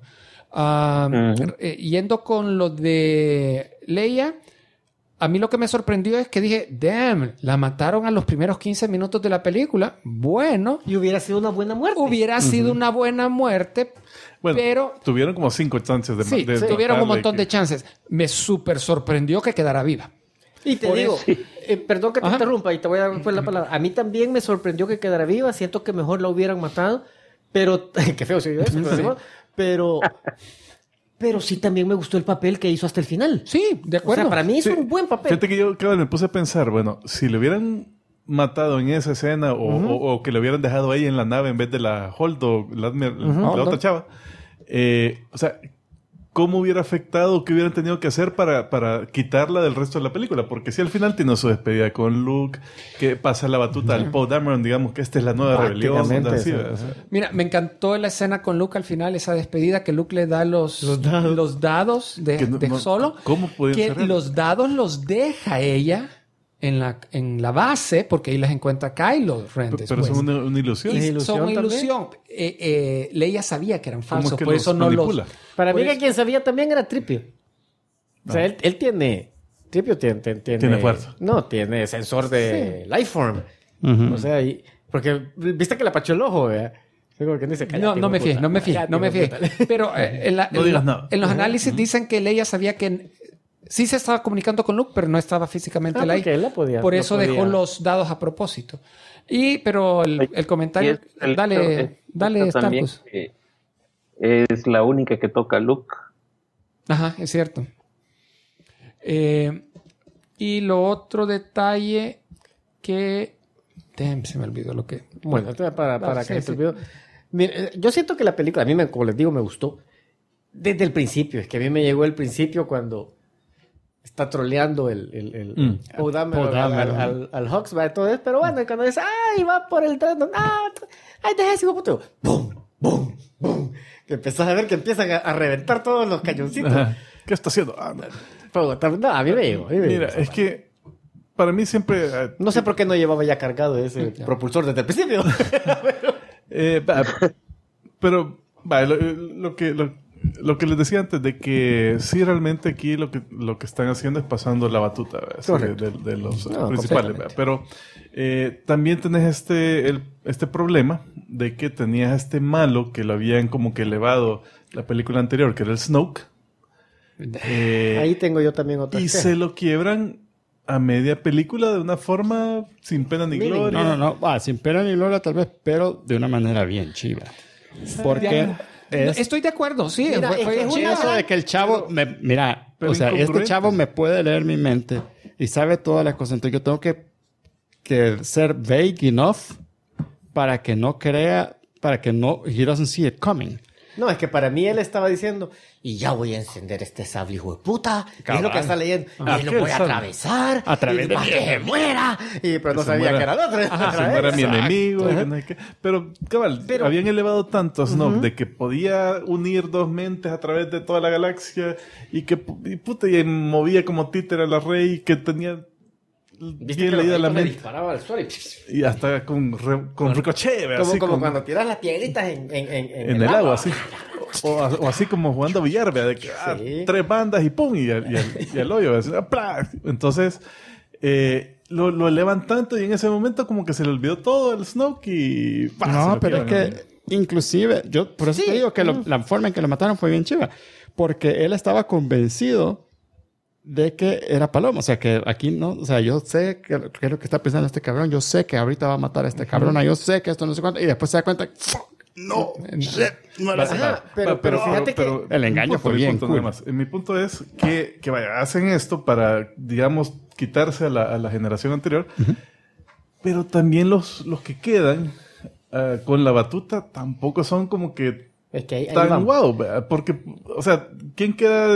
Yendo con lo de Leia, a mí lo que me sorprendió es que dije, damn, la mataron a los primeros 15 minutos de la película. Bueno, Y hubiera sido una buena muerte. hubiera sido una buena muerte, Bueno, pero tuvieron como 5 chances de sí, de tuvieron un matarle montón de que- chances. Me súper sorprendió que quedara viva. Y te Por digo, eso. perdón que te Ajá. interrumpa y te voy a dar después la palabra. A mí también me sorprendió que quedara viva. Siento que mejor la hubieran matado. Pero, qué feo se oye eso. Pero sí también me gustó el papel que hizo hasta el final. Sí, de O acuerdo. sea, para mí hizo Sí. un buen papel. Fíjate que yo claro, me puse a pensar, bueno, si le hubieran matado en esa escena o que le hubieran dejado ahí en la nave en vez de la Holt o la otra chava, o sea, ¿cómo hubiera afectado, qué hubieran tenido que hacer para quitarla del resto de la película? Porque si al final tiene su despedida con Luke, que pasa la batuta al Poe Dameron, digamos que esta es la nueva rebelión. Prácticamente, así, sí. o sea, Mira, me encantó la escena con Luke al final, esa despedida que Luke le da los dados de, Que no- de no- Solo. ¿cómo podían que ser él? los dados los deja ella en la base, porque ahí las encuentra Kylo Ren pero después. son una ilusión. Y ¿Es ilusión son una también? ilusión. Leia sabía que eran ¿Cómo es falsos, que por los eso no manipula? los... Para mí Por que eso- quien sabía también era Tripio. O sea, él tiene... Tripio Tiene fuerza. No, tiene sensor de Lifeform. Ujú. O sea, porque viste que le apachó el ojo, ¿verdad? Fue como que dice, No, "Cállate, no me hijo de fié, puta. no me fié, Cállate, no me hijo de fié. puta". Pero No digas nada. en los análisis dicen que Leia sabía que Sí se estaba comunicando con Luke, pero no estaba físicamente él ahí. Porque él la podía. Por no eso podía. dejó los dados a propósito. Pero el comentario... Dale, también Starkus. es la única que toca Luke. Ajá, es cierto. Y lo otro detalle que... Damn, se me olvidó lo que... Bueno, entonces para sí, que sí. se olvidó. Mire, yo siento que la película, a mí, como les digo, me gustó. Desde el principio. Es que a mí me llegó el principio cuando está troleando el Poe Dameron al Hux, ¿va? Todo eso. Pero bueno, cuando dice, ¡ay, va por el tren! ¡Ay, deja ese puto! ¡Bum! ¡Bum! ¡Bum! Que empezás a ver que empiezan a reventar todos los cañoncitos. Ajá. ¿Qué está haciendo? No. No, a mí me llegó. Mira, es que para mí siempre... No sé por qué no llevaba ya cargado ese propulsor desde el principio. Pero lo que les decía antes, de que sí realmente aquí lo que están haciendo es pasando la batuta, ¿verdad? de los principales, ¿verdad? Pero también tenés este problema de que tenías este malo que lo habían como que elevado la película anterior, que era el Snoke. Ahí tengo yo también otra. Y se lo quiebran a media película de una forma sin pena ni gloria. No. Sin pena ni gloria tal vez, pero de una manera bien chiva. Porque Estoy de acuerdo, sí. Mira, fue es chido. una- eso de que el chavo... pero o sea, este incongruente. chavo me puede leer mi mente y sabe todas las cosas. Entonces yo tengo que ser vague enough para que no crea... Para que no... He doesn't see it coming. No, es que para mí él estaba diciendo, y ya voy a encender este sable, hijo de puta. Y es lo que está leyendo. Y lo Aquel voy a sable. atravesar. A través y de para mí. que se muera. Pero no se sabía muera. que era el otro. Si no era mi enemigo. Y que no sé qué. Pero, cabal, Pero- habían elevado tanto a Snoke de que podía unir dos mentes a través de toda la galaxia y que y movía como títere a la Rey, que tenía ¿Viste bien que leída la le mente. disparaba al suelo y Y hasta con ricochet, ¿verdad? Así como cuando tiras las piedritas en en el agua, así. O así como jugando billar, ¿verdad? De que, Sí. 3 bandas y ¡pum! Y al hoyo, ¿verdad? ¡Plá! Entonces, lo elevan tanto y en ese momento como que se le olvidó todo el Snoke y... ¡pah! Se No, lo pero es quiebran. que inclusive, yo por eso Sí. te digo que la forma en que lo mataron fue bien chiva. Porque él estaba convencido de que era Paloma. O sea, que aquí no... O sea, yo sé qué es lo que está pensando este cabrón. Yo sé que ahorita va a matar a este cabrón. Yo sé que esto no sé cuánto. Y después se da cuenta... ¡Fuck! No, shit, no era así. Ajá, pero fíjate que... El engaño mi punto, fue mi bien punto cool. nada más. Mi punto es que vaya, hacen esto para, digamos, quitarse a la generación anterior, pero también los que quedan con la batuta tampoco son como que Es que ahí tan vamos. guau, ¿verdad? Porque, o sea, ¿quién queda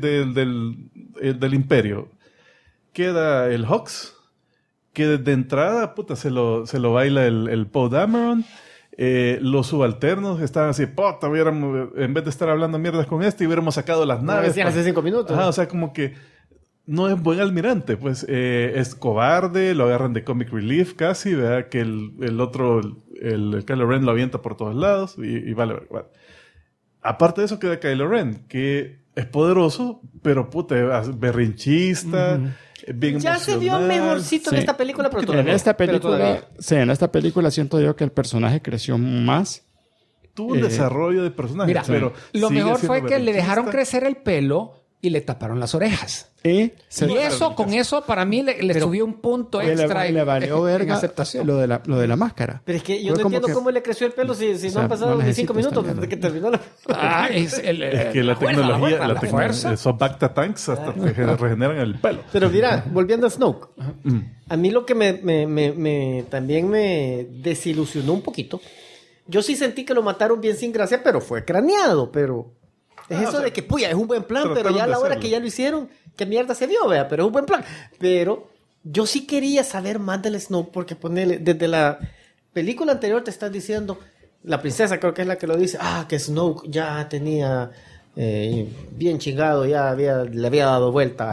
del Imperio? Queda el Hux, que de entrada, puta, se lo baila el Poe Dameron. Los subalternos estaban así, puta, en vez de estar hablando mierdas con y hubiéramos sacado las No naves. decían hace 5 minutos. Ajá, o sea, como que no es buen almirante, pues es cobarde, lo agarran de comic relief casi, ¿verdad? Que el otro, el Kylo Ren lo avienta por todos lados y vale. Aparte de eso queda KyloRen, que es poderoso, pero puta, es berrinchista, bien ya se vio emocional. mejorcito en Sí. esta película, pero En todavía. esta pero película, todavía. sí, en esta película siento yo que el personaje creció más. Tuvo un desarrollo de personaje, Mira, pero lo sigue mejor siendo fue que le dejaron berrinchista. crecer el pelo y le taparon las orejas. Y Y eso, con eso, para mí le subió un punto extra le valió en verga aceptación. lo de la máscara. Pero es que yo Fue no como entiendo que- cómo le creció el pelo si sea, no han pasado no ni 5 necesitas minutos también, desde que terminó la... Ah, es Es que la tecnología, la fuerza. esos Bacta Tanks hasta te regeneran el pelo. Pero mira, volviendo a Snoke, a mí lo que también me desilusionó un poquito, yo sí sentí que lo mataron bien sin gracia, pero fue craneado, pero es eso de que, puya, es un buen plan, pero trataron ya a de la hora hacerlo. que ya lo hicieron, qué mierda se vio, vea, pero es un buen plan. Pero yo sí quería saber más del Snoke, porque ponele, desde la película anterior te están diciendo, la princesa creo que es la que lo dice, que Snoke ya tenía bien chingado, ya le había dado vuelta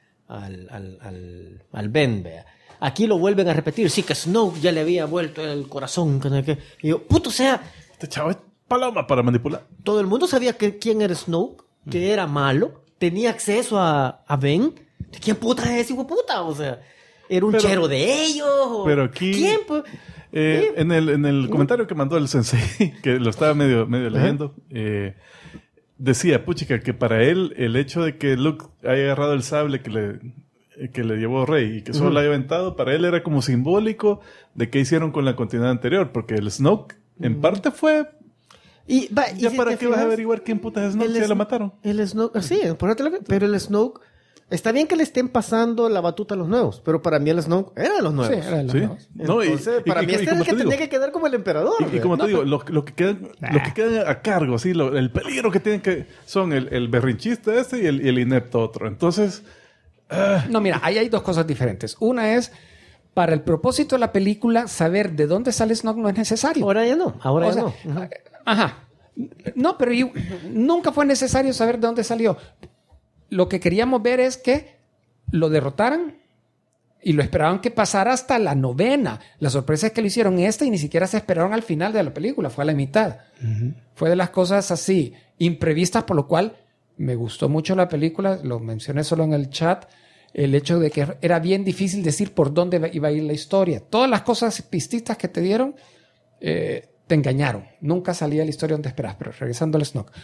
al Ben, vea. Aquí lo vuelven a repetir, sí que Snoke ya le había vuelto el corazón, que no sé qué. Y yo, puto, o sea, Este chavo es paloma para manipular. todo el mundo sabía quién era Snoke, que era malo, tenía acceso a Ben. ¿De quién puta es ese hijo de puta? O sea, ¿era un Pero- chero de ellos? ¿O pero aquí- ¿quién? Pues? En el comentario que mandó el sensei, que lo estaba medio leyendo, decía, puchica, que para él el hecho de que Luke haya agarrado el sable que le llevó Rey y que solo lo haya aventado, para él era como simbólico de qué hicieron con la continuidad anterior, porque el Snoke en parte fue... Y ¿Ya si para te qué vas a fijas, averiguar quién puta es Snoke si ya lo mataron? El Snoke, sí, pero el Snoke, está bien que le estén pasando la batuta a los nuevos, pero para mí el Snoke era de los nuevos. Sí, era de los Sí. nuevos. No, Entonces, para mí este es el que tenía que quedar como el emperador. Y como te digo, los que quedan a cargo, ¿sí? El peligro que tienen que... Son el berrinchista y el inepto otro. Entonces... No, mira, ahí hay dos cosas diferentes. Una es, para el propósito de la película, saber de dónde sale Snoke no es necesario. Ahora ya no, ahora O ya sea, no. Ujú. Ajá. No, pero nunca fue necesario saber de dónde salió. Lo que queríamos ver es que lo derrotaran y lo esperaban que pasara hasta la 9ª. La sorpresa es que lo hicieron y ni siquiera se esperaron al final de la película, fue a la mitad. Fue de las cosas así, imprevistas, por lo cual me gustó mucho la película, lo mencioné solo en el chat, el hecho de que era bien difícil decir por dónde iba a ir la historia. Todas las cosas pististas que te dieron te engañaron. Nunca salía la historia donde esperabas. Pero regresando al Snoke.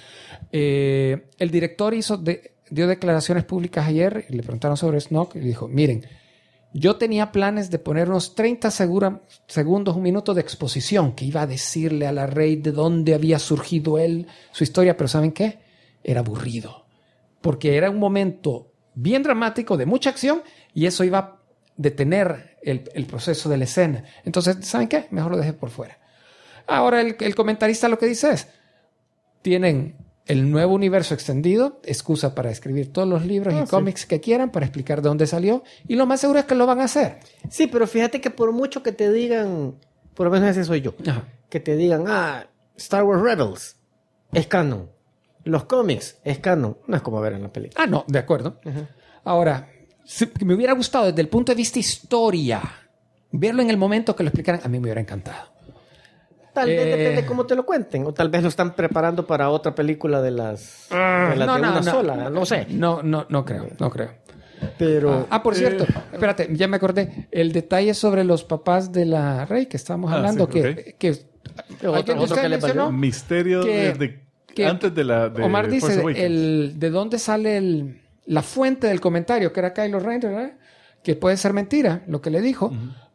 El director dio declaraciones públicas ayer y le preguntaron sobre Snoke y dijo, miren, yo tenía planes de poner unos 30 segundos, un minuto de exposición que iba a decirle a la Rey de dónde había surgido él, su historia, pero ¿saben qué? Era aburrido. Porque era un momento bien dramático, de mucha acción, y eso iba a detener el proceso de la escena. Entonces, ¿saben qué? Mejor lo dejé por fuera. Ahora el comentarista lo que dice es, tienen el nuevo universo extendido, excusa para escribir todos los libros y cómics que quieran, para explicar de dónde salió, y lo más seguro es que lo van a hacer. Sí, pero fíjate que por mucho que te digan, por lo menos ese soy yo, Ajá. que te digan, Star Wars Rebels es canon, los cómics es canon, no es como ver en la película. Ah, no, de acuerdo. Ahora, si me hubiera gustado desde el punto de vista historia, verlo en el momento que lo explicaran, a mí me hubiera encantado. Tal vez depende cómo te lo cuenten, o tal vez lo están preparando para otra película de las de una sola, no sé. No creo. Pero Por cierto, espérate, ya me acordé. El detalle sobre los papás de la Rey que estábamos hablando, sí, que otro alguien de ustedes que le mencionó misterio que antes de Omar Force dice Awakens. de dónde sale la fuente del comentario, que era Kylo Ren, ¿verdad? Que puede ser mentira, lo que le dijo.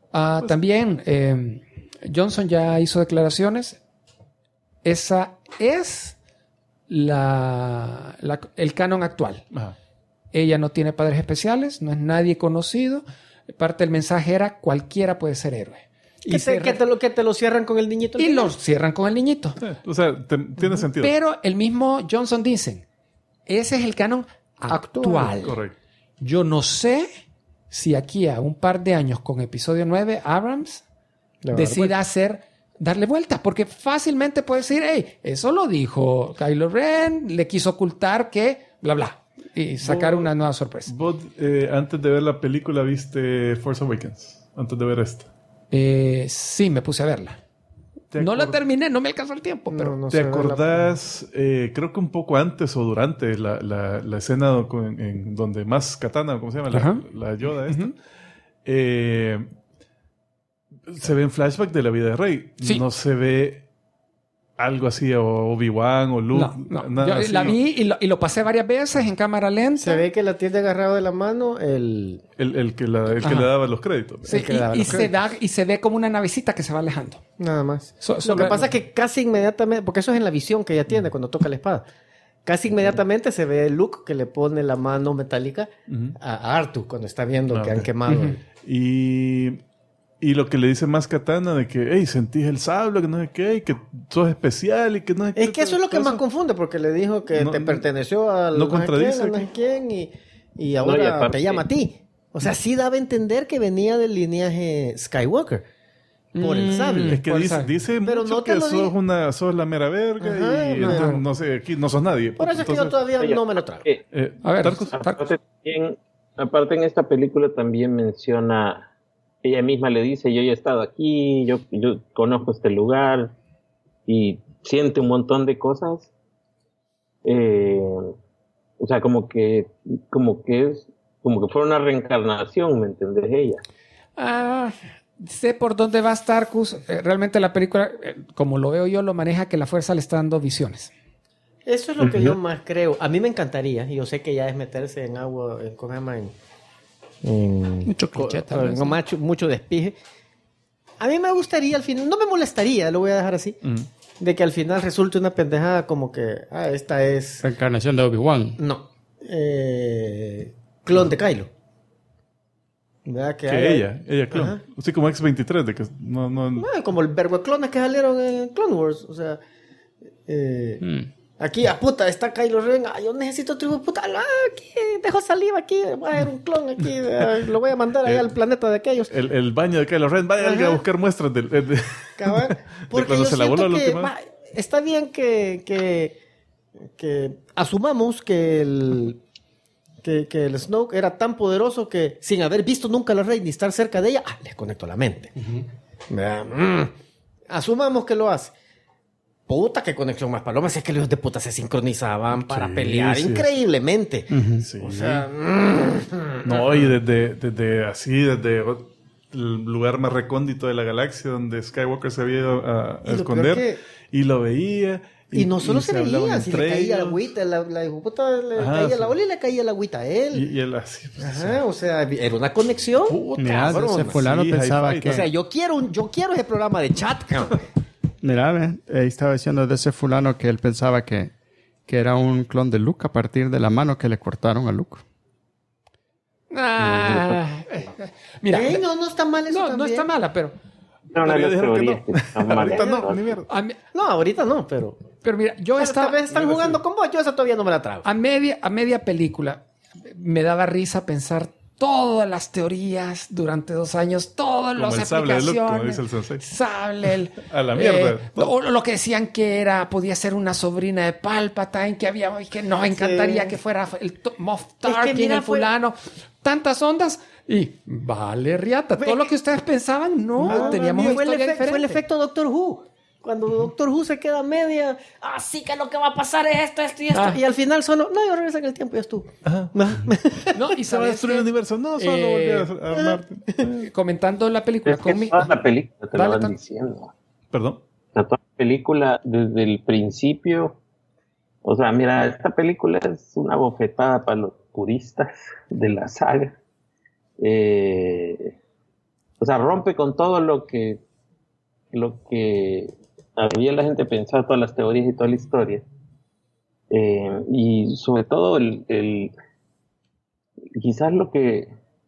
También Johnson ya hizo declaraciones. Esa es el canon actual. Ajá. Ella no tiene padres especiales, no es nadie conocido. Parte del mensaje era cualquiera puede ser héroe. que te lo cierran con el niñito. Y lo cierran con el niñito. Sí, o sea, tiene sentido. Pero el mismo Johnson dice, ese es el canon actual. Correcto. Yo no sé si aquí a un par de años con episodio 9, Abrams decida darle vuelta, porque fácilmente puede decir, hey, eso lo dijo Kylo Ren, le quiso ocultar que bla bla y sacar una nueva sorpresa. ¿Vos antes de ver la película viste Force Awakens? Antes de ver esta. Sí, me puse a verla. No la terminé, no me alcanzó el tiempo, pero No ¿Te sé, acordás, creo que un poco antes o durante la escena en donde más Katana, ¿cómo se llama? Ajá. La Yoda esta. Se ve en flashback de la vida de Rey. Sí. No se ve algo así, o Obi-Wan o Luke. no. Nada Yo así, la ¿no? vi y lo pasé varias veces en cámara lenta. Se ve que la tiene agarrado de la mano el Que le daba los créditos. Sí, el que daba los y se ve como una navecita que se va alejando. nada más. Lo Sobre- que pasa es que casi inmediatamente, porque eso es en la visión que ella tiene cuando toca la espada. Casi inmediatamente se ve Luke que le pone la mano metálica a Artu cuando está viendo que han quemado. Y lo que le dice más Katana de que, hey, sentís el sable, que no sé qué, y que sos especial y que no sé qué. Es que eso es lo que más confunde, porque le dijo que No- te perteneció al no no sé contradice quién, al no aquí. sé quién, y y ahora aparte- te llama a ti. O sea, sí daba a entender que venía del lineaje Skywalker por el sable. Es que Por dice Pero mucho no te que lo di- sos la mera verga Ajá, y no. entonces, no sé, aquí no sos nadie. Por eso es que yo Entonces, todavía no me lo trago. A ver, Tarkus. Aparte en esta película también menciona, ella misma le dice, yo ya he estado aquí, yo conozco este lugar, y siente un montón de cosas. O sea, como que fue una reencarnación, ¿me entendés? Ella. Sé por dónde va Tarkus. Realmente la película, como lo veo yo, lo maneja que la fuerza le está dando visiones. Eso es lo que yo más creo. A mí me encantaría, y yo sé que ya es meterse en agua, ¿cómo se llama? Mucho cliché, tal vez. Mucho despije. A mí me gustaría al final, no me molestaría, lo voy a dejar así, de que al final resulte una pendejada como que, esta es... Reencarnación de Obi-Wan. No. Clon de Kylo. ¿Verdad? Ella clon. Así como X-23, de que no... como el verbo de clones que salieron en Clone Wars. O sea, aquí, puta, está Kylo Ren. Yo necesito otro hijo de puta. Aquí, dejo saliva aquí. Voy a ver un clon aquí. Lo voy a mandar allá al planeta de aquellos. El baño de Kylo Ren. Vaya a buscar muestras de porque cuando yo se la voló siento la que última. está bien que asumamos que el Snoke era tan poderoso que sin haber visto nunca a la Rey ni estar cerca de ella, les conecto la mente. Asumamos que lo hace. Puta, qué conexión más paloma. Si es que los hijos de puta se sincronizaban para pelear increíblemente. Sí. O sea, no, y desde el lugar más recóndito de la galaxia donde Skywalker se había ido a esconder y lo veía. Y no solo se veía, si le caía la ellos. agüita, la puta le caía la ola y le caía la agüita a él. Y él así. Pues, o sea, era una conexión. Mira, ese fulano pensaba que... O sea, yo quiero ese programa de chat, cabrón. Mira, ahí estaba diciendo de ese fulano que él pensaba que era un clon de Luke a partir de la mano que le cortaron a Luke. Mira, no está mal eso también. No está mala, pero... No, Pero ya las dijeron que teorías no. que están mal. Ahorita no, ni mierda. No, ahorita no, pero mira, yo esta vez están jugando con vos. Yo esa todavía no me la trago. a media película me daba risa pensar todas las teorías durante 2 años, todas Como las el sable de Luke, aplicaciones. como dice el sensei. Sable, A la mierda. o lo que decían que podía ser una sobrina de Palpatine, que nos encantaría que fuera el Moff Tarkin, mira, el fulano. Tantas ondas y vale riata. Todo lo que ustedes pensaban, teníamos una historia diferente. Fue el efecto Doctor Who. Cuando Doctor Who se queda media, así que lo que va a pasar es esto y esto. Y al final solo, yo regreso en el tiempo y ya estuvo. Y Se va a destruir el universo. No, solo volví a Marte. comentando la película Es que toda la película te lo van diciendo. Perdón. O sea, toda la película desde el principio. O sea, mira, esta película es una bofetada para los puristas de la saga. O sea, rompe con todo lo que había la gente pensado, todas las teorías y toda la historia. Y sobre todo quizás lo que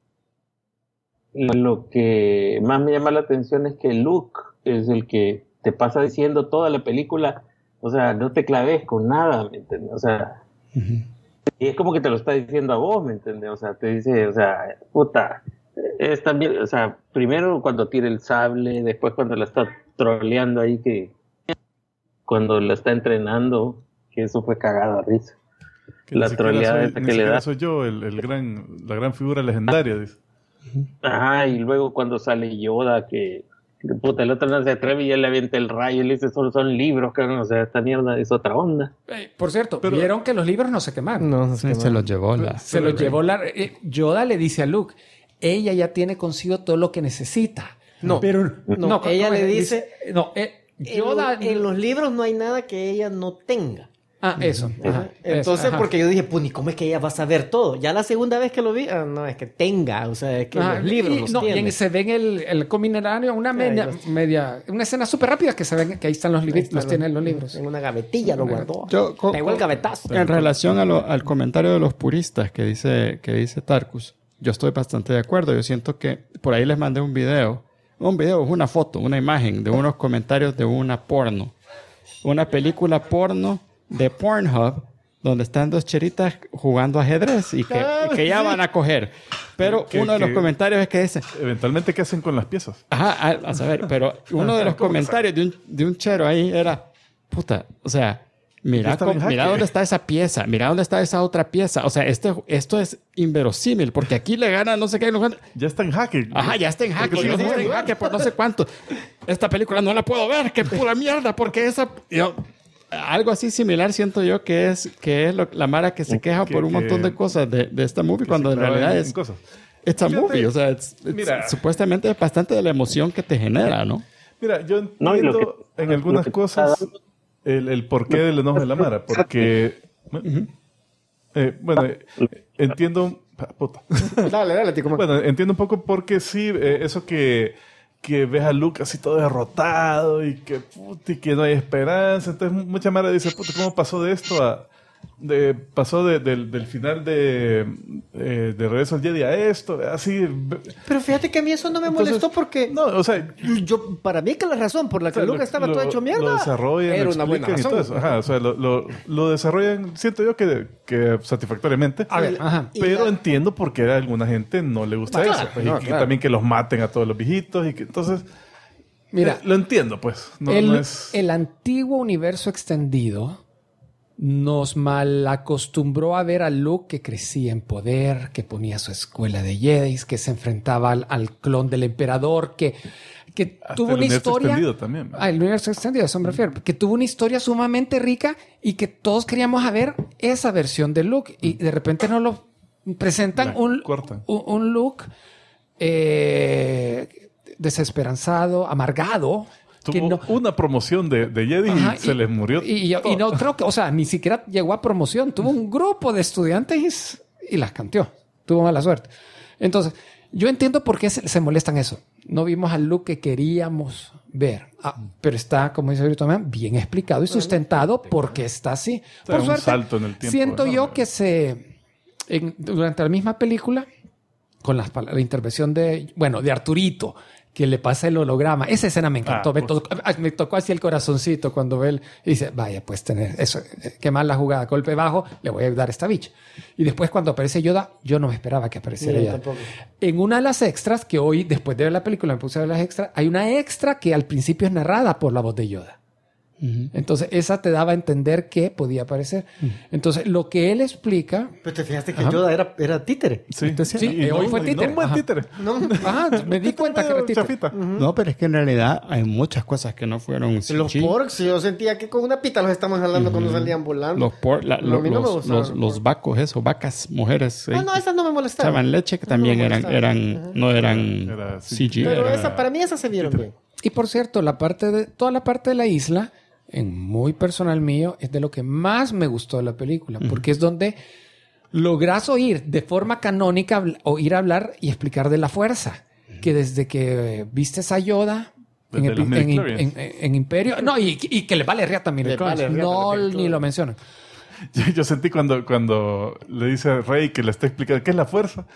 más me llama la atención es que Luke es el que te pasa diciendo toda la película, o sea, no te claves con nada, ¿me entiendes? O sea, y es como que te lo está diciendo a vos, ¿me entiendes? O sea, te dice, o sea, puta, es también, o sea, primero cuando tira el sable, después cuando la está troleando ahí, que cuando la está entrenando, que eso fue cagada risa. Que la troleada esa que le da. Soy yo, la gran figura legendaria, dice. Ajá, y luego cuando sale Yoda, que puta, el otro no se atreve y él le avienta el rayo y le dice, son libros, cabrón, o sea, esta mierda es otra onda. Por cierto, vieron que los libros no se quemaron. No, Se los llevó Yoda le dice a Luke, ella ya tiene consigo todo lo que necesita. Pero ella le dice, Yoda en los libros no hay nada que ella no tenga. Eso. Ajá, entonces, eso, porque yo dije, pues, ni cómo es que ella va a saber todo. Ya la segunda vez que lo vi, no, es que tenga, o sea, es que los libros los tiene. Y se ve en el cominerario una una escena súper rápida que se ve que ahí están los libros, los tienen los libros. En una gavetilla lo guardó. Pegó el gavetazo. En relación al comentario de los puristas que dice Tarkus, yo estoy bastante de acuerdo. Yo siento que por ahí les mandé un video. Un video es una foto, una imagen de unos comentarios de una porno. Una película porno de Pornhub donde están 2 cheritas jugando ajedrez y que ya van a coger. Pero uno de los comentarios es que dice... Eventualmente, ¿qué hacen con las piezas? Ajá, a saber, pero uno de los comentarios de un chero ahí era... Puta, o sea... Mira dónde está esa pieza, mira dónde está esa otra pieza. O sea, esto es inverosímil, porque aquí le gana no sé qué. Ya está en jaque. Ajá, ya está en jaque. Ya está en jaque por no sé cuánto. Esta película no la puedo ver, qué pura mierda, porque esa... algo así similar siento yo que es la mara que se queja por un montón de cosas de esta movie, cuando en realidad es... It's a movie, o sea, supuestamente es bastante de la emoción que te genera, ¿no? Mira, yo entiendo en algunas cosas... el porqué del enojo de la Mara. Porque, entiendo... Puta. Dale, tío. Bueno, entiendo un poco porque sí, eso que ves a Luke así todo derrotado y que no hay esperanza. Entonces mucha Mara dice, puta, ¿cómo pasó de esto pasó del final de Regreso al Jedi a esto? Así. Pero fíjate que a mí eso no me molestó porque... No, o sea... para mí que la razón por la que Luke estaba todo hecho mierda... Lo desarrollan, era lo una buena explican y razón. todo eso. Ajá, o sea, lo desarrollan, siento yo que satisfactoriamente. A ver, ajá. Pero entiendo por qué a alguna gente no le gusta Claro, eso. Pues, no, y que claro. también que los maten a todos los viejitos. Y que entonces... Mira, lo entiendo, pues. No es... el antiguo universo extendido nos malacostumbró a ver a Luke que crecía en poder, que ponía su escuela de Jedi, que se enfrentaba al clon del emperador, que tuvo el una universo historia... extendido también. El universo extendido, a eso me refiero. Que tuvo una historia sumamente rica y que todos queríamos ver esa versión de Luke. Y de repente nos lo presentan cortan. un Luke desesperanzado, amargado. Tuvo una promoción de Jedi y se les murió y no creo que, o sea, ni siquiera llegó a promoción. Tuvo un grupo de estudiantes y las canteó. Tuvo mala suerte. Entonces, yo entiendo por qué se molestan eso. No vimos al Luke que queríamos ver. Pero está, como dice ahorita, bien explicado y sustentado porque está así. O sea, Por un suerte, salto en el tiempo siento yo enorme. que durante la misma película, con la intervención de Arturito, que le pasa el holograma. Esa escena me encantó. Me tocó así el corazoncito cuando ve él y dice, vaya, pues tener eso, qué mal la jugada, golpe bajo, le voy a ayudar a esta bicha. Y después cuando aparece Yoda, yo no me esperaba que apareciera Yoda. Tampoco. En una de las extras, que hoy, después de ver la película, me puse a ver las extras, hay una extra que al principio es narrada por la voz de Yoda. Entonces, esa te daba a entender que podía aparecer. Entonces, lo que él explica... Pero te fijaste que Yoda era títere. Sí, hoy fue títere. No un buen Ajá. títere. Me di cuenta que era títere. Chafita. No, pero es que en realidad hay muchas cosas que no fueron Los CG. porks, yo sentía que con una pita los estaban jalando cuando salían volando. A mí no me gustaron. Los vacos, vacas, mujeres. No, esas no me molestaron. Echaban leche que también No me no eran Era CG. Pero era- para mí esas se vieron bien. Y por cierto, toda la parte de la isla, en muy personal mío, es de lo que más me gustó de la película, porque es donde logras oír de forma canónica, oír hablar y explicar de la fuerza, que desde que vistes a Yoda Desde los midichlorians. en Imperio, no, y que le vale riata a midichlorians, vale riata no a los ni lo mencionan. Yo sentí cuando le dice a Rey que le está explicando qué es la fuerza.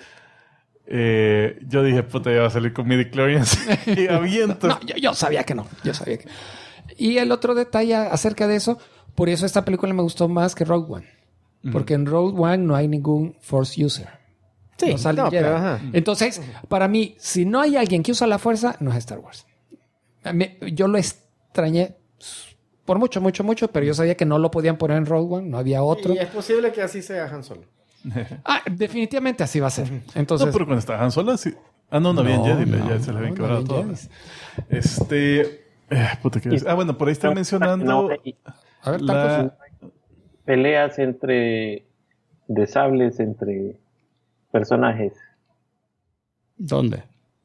Yo dije, puta, ya va a salir con midichlorians y aviento. No, yo sabía que no. Yo sabía que... Y el otro detalle acerca de eso, por eso esta película me gustó más que Rogue One. Porque en Rogue One no hay ningún Force User. Sí, No sale no, Jedi. pero ajá. Entonces, para mí, si no hay alguien que usa la fuerza, no es Star Wars. Yo lo extrañé por mucho, pero yo sabía que no lo podían poner en Rogue One, no había otro. Y es posible que así sea Han Solo. Definitivamente así va a ser. Entonces, No, pero cuando estaban solas, sí. No habían Jedi, ya se les habían quebrado no había todas. Jedis. Puta, ¿qué decía? Bueno, por ahí está mencionando No, y A ver, la... peleas de sables entre personajes ¿Dónde?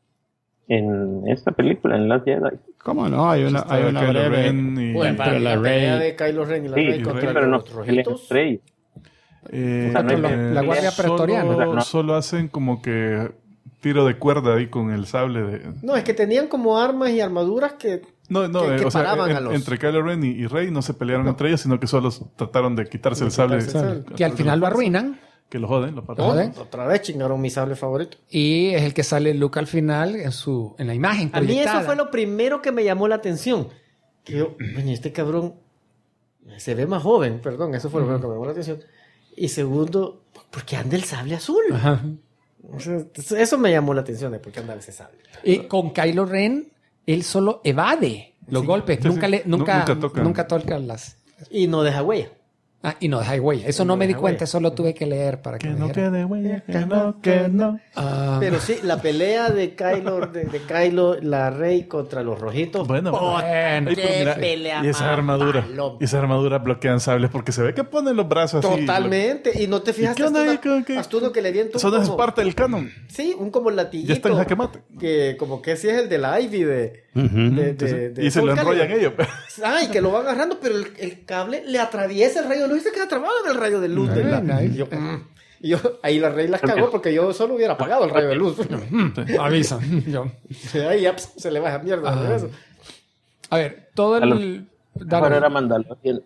en esta película, en Last Jedi. ¿Cómo no? Hay una Kylo breve... Ren y- Bueno, Entre la pelea Rey... de Kylo Ren y la Sí, Rey sí, contra pero no los pelean rojitos. entre ellos. Eh, no hay la Guardia Pretoriana. Solo, solo hacen como que tiro de cuerda ahí con el sable de... No, es que tenían como armas y armaduras que... No, que o sea, paraban a los- entre Kylo Ren y Rey no se pelearon entre ellos, sino que solo trataron de quitarse el sable. quitarse el sable. que al final lo arruinan. Que lo joden, lo Oh, paran. ¿Joden? otra vez chingaron mi sable favorito. Y es el que sale Luke al final en la imagen A mí proyectada. eso fue lo primero que me llamó la atención. Que yo, "Coño, este cabrón se ve más joven, perdón, eso fue lo primero que me llamó la atención. Y segundo, ¿por qué anda el sable azul? Ajá. O sea, eso me llamó la atención de por qué andaba ese sable. Y con Kylo Ren, él solo evade los golpes. Sí, nunca sí. nunca Nunca toca. nunca toca las... Y no deja huella. Ah, y no deja huella. Eso no me di deja cuenta, huella. eso lo tuve que leer para que Que me no dijera. quede huella, que no. Ah, Pero sí, la pelea de Kylo, de Kylo, la Rey contra los rojitos. Bueno, bueno. Ay, pero Qué mira, pelea y esa más armadura, paloma. y esa armadura bloquean sables porque se ve que ponen los brazos así. Totalmente. Y no te fijas qué onda ahí? hasta uno que le viento Eso no es parte del canon. Sí, un como latiguito. Ya está en jaque mate. Que como que sí es el de la Ivy de Y se lo Soul enrollan Calibur. ellos. Ay, que lo va agarrando, pero el cable le atraviesa el rayo de luz y se queda trabado en el rayo de luz. de la- nice. Y yo, ahí la Rey las cagó porque yo solo hubiera apagado el rayo de luz. avisa. Yo. Ahí ya se le baja mierda. de regreso. A ver, todo A lo el... Mejor era Mandalorian.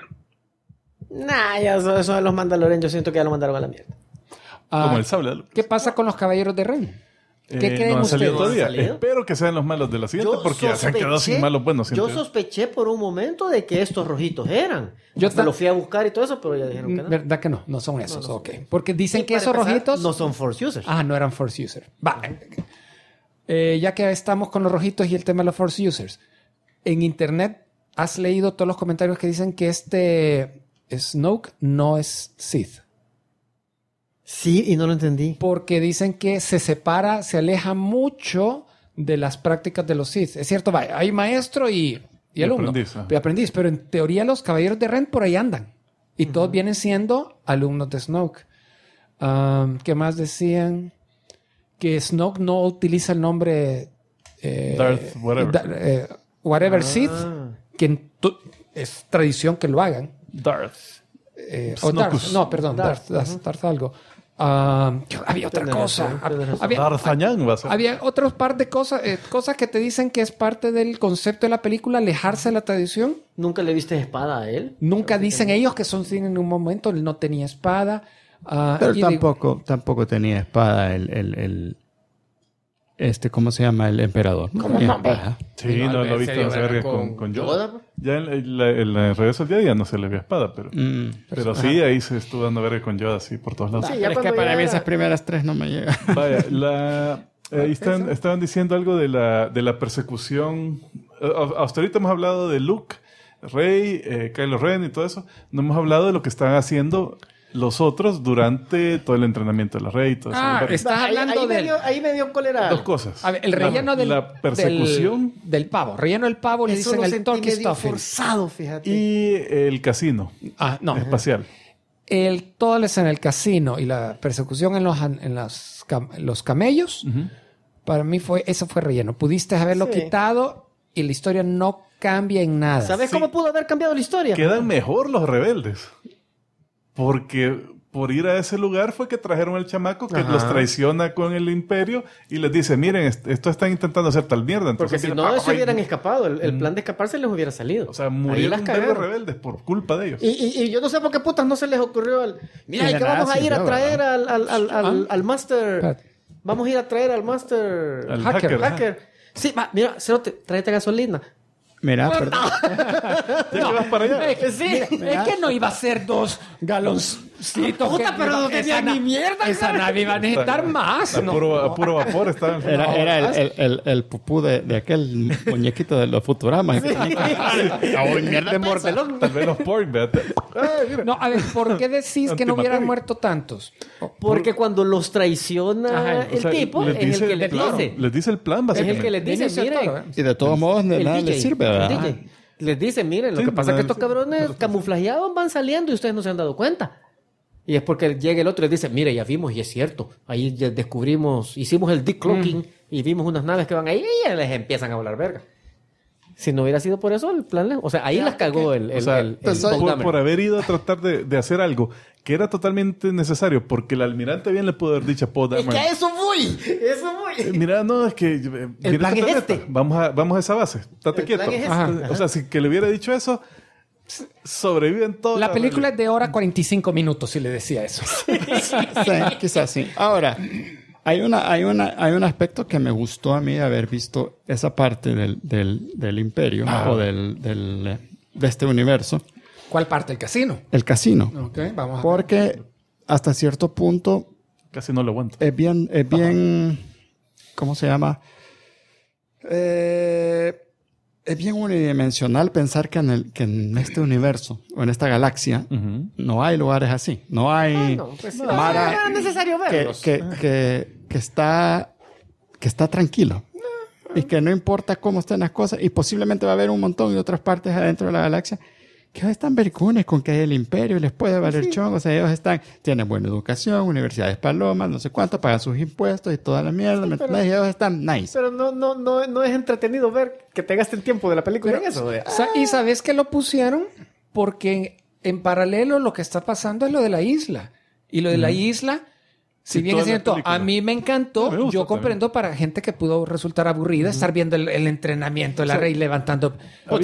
Nah, ya eso de los Mandalorian, yo siento que ya lo mandaron a la mierda. Ah, Como el sable de luz. ¿Qué pasa con los caballeros de Ren? ¿Qué creen no han salido ustedes? todavía. ¿No han salido? Espero que sean los malos de la siguiente porque ya se han quedado sin malos buenos. Yo siento yo. sospeché por un momento de que estos rojitos eran. Yo Hasta ta- lo fui a buscar y todo eso, pero ya dijeron que no. ¿Verdad que no? No son esos, no. ok. Porque dicen Y que para esos empezar, rojitos... no son Force users. Ah, no eran Force Users. Va. Ya que estamos con los rojitos y el tema de los Force Users. En internet has leído todos los comentarios que dicen que este Snoke no es Sith. Sí, y no lo entendí. Porque dicen que se separa, se aleja mucho de las prácticas de los Sith. Es cierto, va, hay maestro y alumno. aprendiz, ajá. Y aprendiz, pero en teoría los caballeros de Ren por ahí andan. Y todos vienen siendo alumnos de Snoke. ¿Qué más decían? Que Snoke no utiliza el nombre... Darth whatever. whatever Sith, que es tradición que lo hagan. Darth. O Snocus. Darth, no, perdón, Darth algo. Había otra Tienes cosa. razón, tienes razón. D'Artagnan va a ser. Había otro par de cosas, cosas que te dicen que es parte del concepto de la película, alejarse de la tradición. ¿Nunca le viste espada a él? Nunca dicen ellos que son Sith en un momento, él no tenía espada. Pero y digo, tampoco tenía espada ¿cómo se llama? El emperador. No tenía espada. Sí, no lo he visto en verga con Yoda. Ya en el regreso al día ya no se le ve espada, pero sí, ahí se estuvo dando verga con Yoda, sí, por todos lados. Sí, Pero es que cuando para ya- mí esas primeras tres no me llegan. Vaya, ahí estaban diciendo algo de la persecución. Hasta ahorita hemos hablado de Luke, Rey, Kylo Ren y todo eso. No hemos hablado de lo que están haciendo los otros durante todo el entrenamiento de la Rey y todo eso. estás Ahí- hablando del... ahí me dio cólera. Dos cosas. A ver, el relleno la persecución del pavo. Relleno del pavo le Eso dicen lo el sentí turkey medio stuffing. forzado, fíjate. y el casino No. espacial. Toda la escena en el casino y la persecución en los camellos, para mí eso fue relleno. Pudiste haberlo Sí. quitado y la historia no cambia en nada. ¿Sabes Sí. cómo pudo haber cambiado la historia? Quedan mejor los rebeldes. Porque por ir a ese lugar fue que trajeron al chamaco que los traiciona con el imperio y les dice, miren, esto están intentando hacer tal mierda. Porque Entonces, si mira, no, se ay, hubieran escapado. El plan de escaparse les hubiera salido. O sea, Ahí murieron las los cagaron. rebeldes por culpa de ellos. Y yo no sé por qué putas no se les ocurrió mira, Y y de que nada vamos a ir a sirvió, traer al Master. Espérate. Vamos a ir a traer al Master Al hacker. hacker. Sí, va, mira, Cerote, tráete gasolina. Mira, perdón. Ya que vas para allá. Sí. Es que no iba a ser 2 galoncitos. Puta, pero no tenía ni mierda, Esa nave iba a necesitar más. A ¿no? puro vapor estaban. Era el pupú de aquel muñequito de los Futurama. De mordelón. Tal vez los pork, ¿verdad? Ay, mira. No, a ver, ¿por qué decís que no hubieran Antimateria. muerto tantos? Porque cuando los traiciona Ajá, el O sea, tipo, les es dice el que les plan, dice. les dice el plan, Es básicamente. el que les dice, Inicia miren. todo, ¿eh? Y de todos modos, de El nada DJ, les sirve, el ¿verdad? DJ. Les dice, miren, lo Sí, que pasa es que estos pero- cabrones camuflajeados van saliendo y ustedes no se han dado cuenta. Y es porque llega el otro y les dice, mire, ya vimos y es cierto. Ahí ya descubrimos, hicimos el decloaking y vimos unas naves que van ahí y ya les empiezan a hablar verga. Si no hubiera sido por eso, el plan... O sea, ahí las cagó el O sea, Paul Dameron. por haber ido a tratar de hacer algo que era totalmente necesario, porque el almirante bien le pudo haber dicho a Paul Es que Dameron, a eso voy. Eso voy. mira, no, es que viene plan esta es planeta, este. vamos a esa base, estate El quieto. plan es este. Ajá. O sea, si que le hubiera dicho eso, sobreviven todos. La película es de hora 45 minutos, si le decía eso. Sí, quizás sí. Ahora, hay un aspecto que me gustó a mí de haber visto esa parte del imperio o de este universo, ¿Cuál parte? ¿El casino? el casino. Ok, vamos a ver. Porque hasta cierto punto Casi no lo aguanto. es bien, ¿cómo se llama? es bien unidimensional pensar que en este universo o en esta galaxia no hay lugares así. No hay Mara no es necesario verlos. que está tranquilo. Y que no importa cómo estén las cosas. Y posiblemente va a haber un montón de otras partes adentro de la galaxia que están vericunes con que es el imperio y les puede valer chongo. O sea, ellos tienen buena educación, universidades palomas, no sé cuánto, pagan sus impuestos y toda la mierda. ¿Me entiendes? Y ellos están nice. Pero no es entretenido ver que te gasten tiempo de la película en eso. Y sabes que lo pusieron porque en paralelo lo que está pasando es lo de la isla. Y lo de la isla, si bien es cierto, a mí me encantó, me gusta yo comprendo para gente que pudo resultar aburrida estar viendo el entrenamiento de la Rey levantando. Había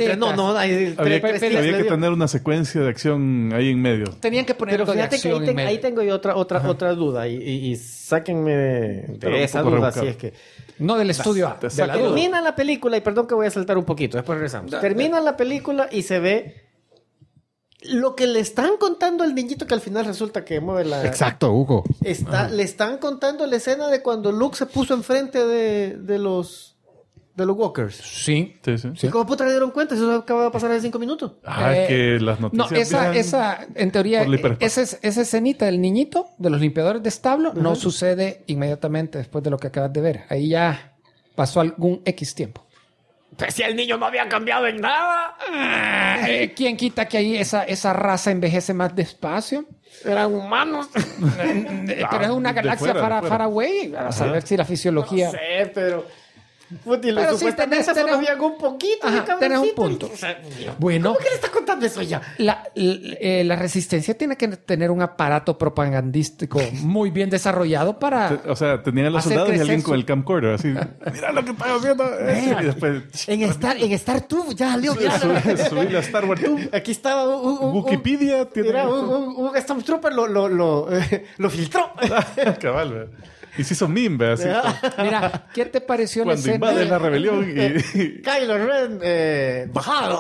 que Había tener una secuencia de acción ahí en medio. Tenían que poner Pero algo de fíjate que acción en medio. ahí tengo yo otra duda y sáquenme de Pero un esa poco duda rebuscado. si es que No del estudio A, te de la saca- duda. termina la película y perdón que voy a saltar un poquito, después regresamos. Termina la película y se ve lo que le están contando al niñito que al final resulta que mueve la... Exacto, Hugo. Le están contando la escena de cuando Luke se puso enfrente de los Walkers. Sí. Sí, sí. ¿Y cómo puta le dieron cuenta? Eso acaba de pasar hace 5 minutos. Es que las No, noticias... esa, en teoría, por el hiperespacio. esa escenita del niñito, de los limpiadores de establo, no sucede inmediatamente después de lo que acabas de ver. Ahí ya pasó algún X tiempo. Pero si el niño no había cambiado en nada. ¿Quién quita que ahí esa raza envejece más despacio? Eran humanos. Pero es una de galaxia fuera. far away. A saber si la fisiología... No sé, pero... Puti, Pero sí, supuestamente tenés- solo había un poquito de Ajá, tenés un cabroncito. punto. O sea, Bueno, ¿cómo que le estás contando eso ya? la resistencia tiene que tener un aparato propagandístico muy bien desarrollado para... O sea, tenían a los hacer soldados y crecer alguien su- con el camcorder, así, mira lo que están haciendo. Y después, En Star Tube ya salió. subí la Star Wars Tube. Aquí estaba un Wikipedia tiene... mira, un Stormtrooper lo filtró. Cabal, ¿verdad? Y se hizo meme, así. Mira, ¿qué te pareció la Cuando escena? invades la rebelión y... Kylo Ren bajado.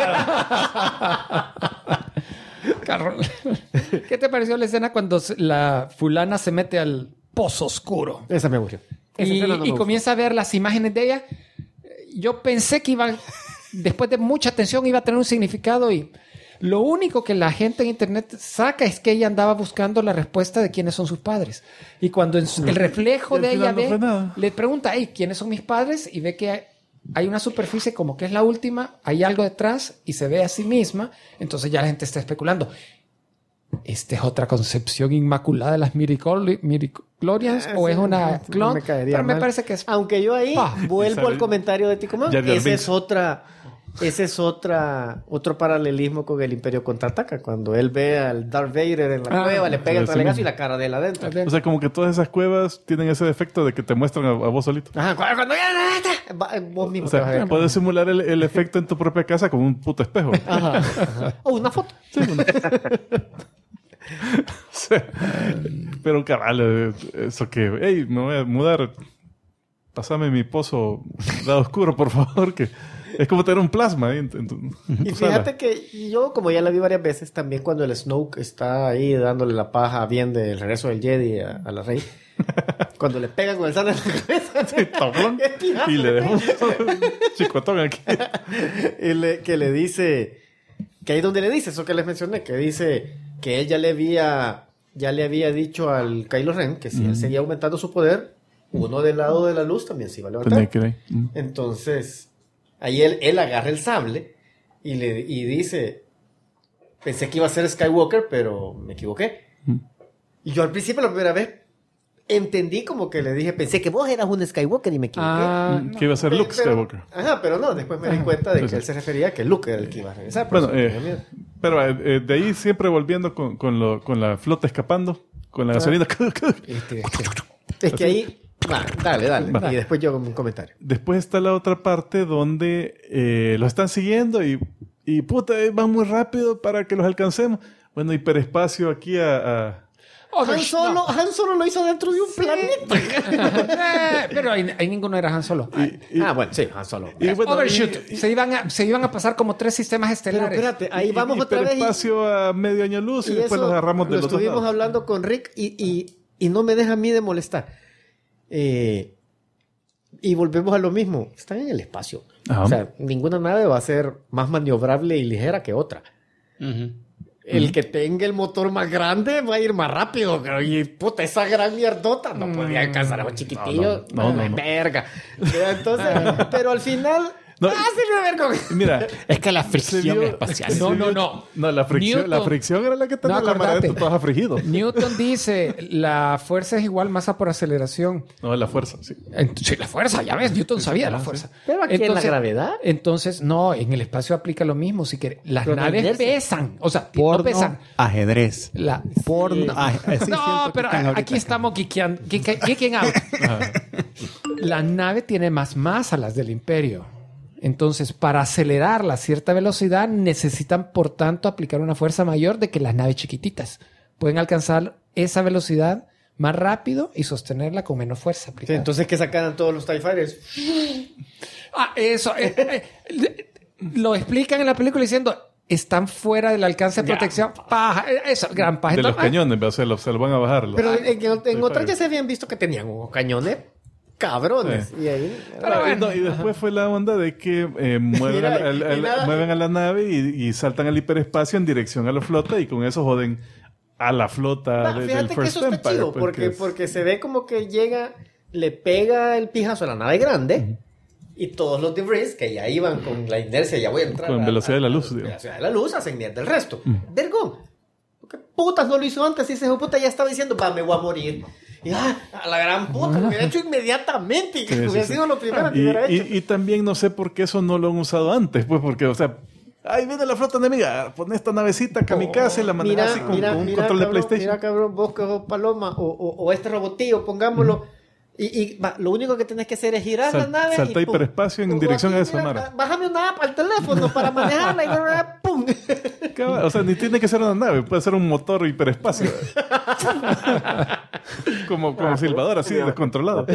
Carol. ¿Qué te pareció la escena cuando la fulana se mete al pozo oscuro? Esa me aburrió. Esa Y, escena no me y gustó. comienza a ver las imágenes de ella. Yo pensé que iba, después de mucha tensión, iba a tener un significado y lo único que la gente en internet saca es que ella andaba buscando la respuesta de quiénes son sus padres. Y cuando el reflejo Y al de ella final no fue nada. le pregunta, hey, ¿quiénes son mis padres? Y ve que hay una superficie como que es la última, hay algo detrás y se ve a sí misma. Entonces ya la gente está especulando. ¿Esta es otra concepción inmaculada de las midichlorians o es una clon? Me caería Pero me mal. parece que es... Aunque yo ahí vuelvo sale al comentario de Ticomán. Jar Jar Ese Binks. es otro paralelismo con el Imperio Contraataca. Cuando él ve al Darth Vader en la cueva, le pega el sí, tralegazo sí. y la cara de él adentro. O sea, como que todas esas cuevas tienen ese defecto de que te muestran a vos solito. Ajá, cuando ya vos mismo O te vas a sea, ver. puedes simular el efecto en tu propia casa como un puto espejo. O una foto. O sea, pero cabal, eso que, hey, me voy a mudar, pásame mi pozo lado oscuro, por favor, que es como tener un plasma ahí en tu Y fíjate que yo, como ya la vi varias veces, también cuando el Snoke está ahí dándole la paja bien del regreso del Jedi a la Rey, cuando le pega con el sable en la cabeza, Toblón, y le dejo un chicotón aquí. que le dice, que ahí donde le dice eso que les mencioné, que dice que él ya le había dicho al Kylo Ren que si él seguía aumentando su poder, uno del lado de la luz también se iba a levantar. Tenía que ir ahí. Entonces, ahí él agarra el sable y dice, pensé que iba a ser Skywalker, pero me equivoqué. Y yo al principio, la primera vez, entendí como que le dije, pensé que vos eras un Skywalker y me equivoqué. Que iba a ser Luke Skywalker. Ajá, pero no, después me di cuenta de que él se refería a que Luke era el que iba a regresar. Bueno, Por eso me dio miedo. pero de ahí siempre volviendo con la flota escapando, con la gasolina. Es que ahí... Dale. Y después yo con un comentario. Después está la otra parte donde lo están siguiendo y puta, van muy rápido para que los alcancemos. Bueno, hiperespacio aquí a Han Solo lo hizo dentro de un planeta. pero ahí ninguno era Han Solo. Bueno, sí, Han Solo. y bueno, Overshoot. y- Se iban a pasar como 3 sistemas Pero estelares. espérate, ahí vamos otra vez. hiperespacio a medio año luz y, después eso los agarramos de lo los dos estuvimos lados. hablando con Rick y no me deja a mí de molestar. Y volvemos a lo mismo. Están en el espacio. Ajá. O sea, ninguna nave va a ser más maniobrable y ligera que otra. El que tenga el motor más grande va a ir más rápido. Pero, y puta, esa gran mierdota no podía alcanzar a un chiquitillo. No. Verga. Entonces, pero al final... No. Mira, Es que la fricción vio- espacial. No. no, la Newton. fricción era la que tenía la acordate. madre, todos afligidos. Newton dice, la fuerza es igual masa por aceleración. No, la fuerza, sí. Sí, la fuerza, ya ves, Newton sabía la fuerza. Pero aquí en la gravedad. Entonces, no, en el espacio aplica lo mismo. Si quieres, las Pero la naves inercia. pesan. O sea, no Porno, pesan. ajedrez. Porno, sí, No, siento que pero están ahorita aquí estamos geeking out. La nave tiene más masa, las del Imperio. Entonces, para acelerarla a cierta velocidad, necesitan, por tanto, aplicar una fuerza mayor de que las naves chiquititas. Pueden alcanzar esa velocidad más rápido y sostenerla con menos fuerza Sí, aplicada. entonces, ¿qué sacaran todos los TIE Fighters? Eso. Lo explican en la película diciendo, están fuera del alcance de protección. Paja. Eso, gran paja. De los Entonces, cañones, o sea, se lo van a bajar. Pero en otras ya se habían visto que tenían unos cañones cabrones. Y ahí... Y después fue la onda de que mueven, Mira, mueven a la nave y saltan al hiperespacio en dirección a la flota y con eso joden a la flota del fíjate que First eso está Empire. chido, pues, que es- porque se ve como que llega, le pega el pijazo a la nave grande y todos los debris que ya iban con la inercia, ya voy a entrar. Con velocidad de la luz, digamos. Velocidad de la luz hacen mierda el resto. Vergón. ¿Por qué putas no lo hizo antes? Y ese hijo de puta ya estaba diciendo, va, me voy a morir. Y a la gran puta, lo hubiera hecho inmediatamente. Y Sí, hubiera sí. sido lo primero que hubiera hecho. Y también no sé por qué eso no lo han usado antes, pues porque, o sea, ahí viene la flota enemiga, pon esta navecita kamikaze, la manejas así con un control de cabrón, PlayStation. Mira, cabrón, vos que sos paloma o este robotillo, pongámoslo. Lo único que tenés que hacer es girar la nave. Salta y pum. hiperespacio en O dirección aquí, a esa mira, mara. Bájame una app al teléfono para manejarla y ¡pum! O sea, ni tiene que ser una nave, puede ser un motor hiperespacio. como silbador, así, descontrolado.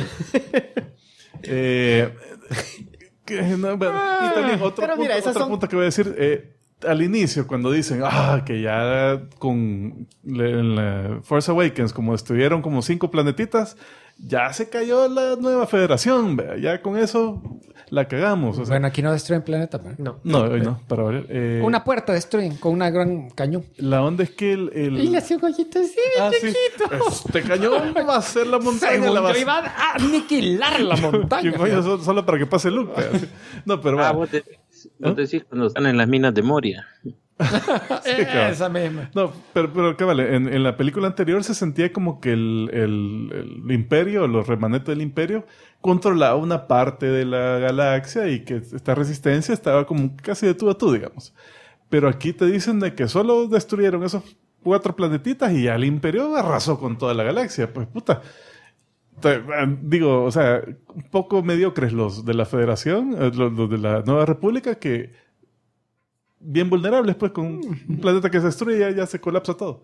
Y también otro Pero mira, esas son- punto que voy a decir. Al inicio, cuando dicen que ya con la Force Awakens, como estuvieron como 5 planetitas, ya se cayó la nueva federación. Vea, ya con eso la cagamos. O sea, bueno, aquí no destruyen planeta. ¿no? No. hoy no, para variar. Una puerta destruyen con una gran cañón. La onda es que el Y le hacía un hoyito así, sí. chiquito. Este cañón va a ser la montaña. Según la va a- yo iba a aniquilar la montaña. Yo, coño, solo para que pase Luke. vea, así. No, pero va. Vos decís cuando están en las minas de Moria. Esa misma. No, pero qué vale, en la película anterior se sentía como que el imperio, los remanentes del imperio, controlaba una parte de la galaxia y que esta resistencia estaba como casi de tú a tú, digamos. Pero aquí te dicen de que solo destruyeron esos 4 planetitas y ya el imperio arrasó con toda la galaxia. Pues puta. Digo, o sea, un poco mediocres los de la Federación, los de la Nueva República, que bien vulnerables, pues, con un planeta que se destruye ya se colapsa todo.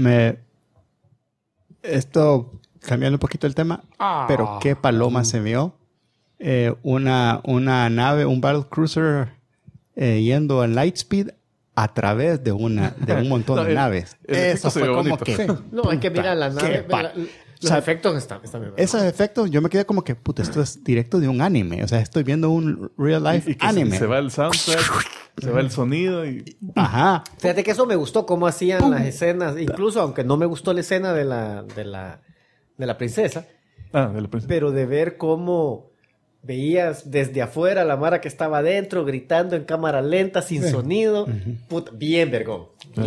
Esto, cambiando un poquito el tema, pero qué paloma se vio. Una nave, un battle cruiser yendo a Lightspeed a través de un montón No, de naves. el efecto Eso se fue ve como bonito. que... Sí. No, hay que mirar la nave. Los sea, efectos están bien. Esos efectos, yo me quedé como que, puta, esto es directo de un anime. O sea, estoy viendo un real life Y que anime. se va el soundtrack, se va el sonido y... Ajá. Fíjate que eso me gustó, cómo hacían las escenas, incluso aunque no me gustó la escena de la princesa, de la princesa. pero de ver cómo veías desde afuera la Mara que estaba adentro, gritando en cámara lenta, sin sonido. Puta, bien vergón.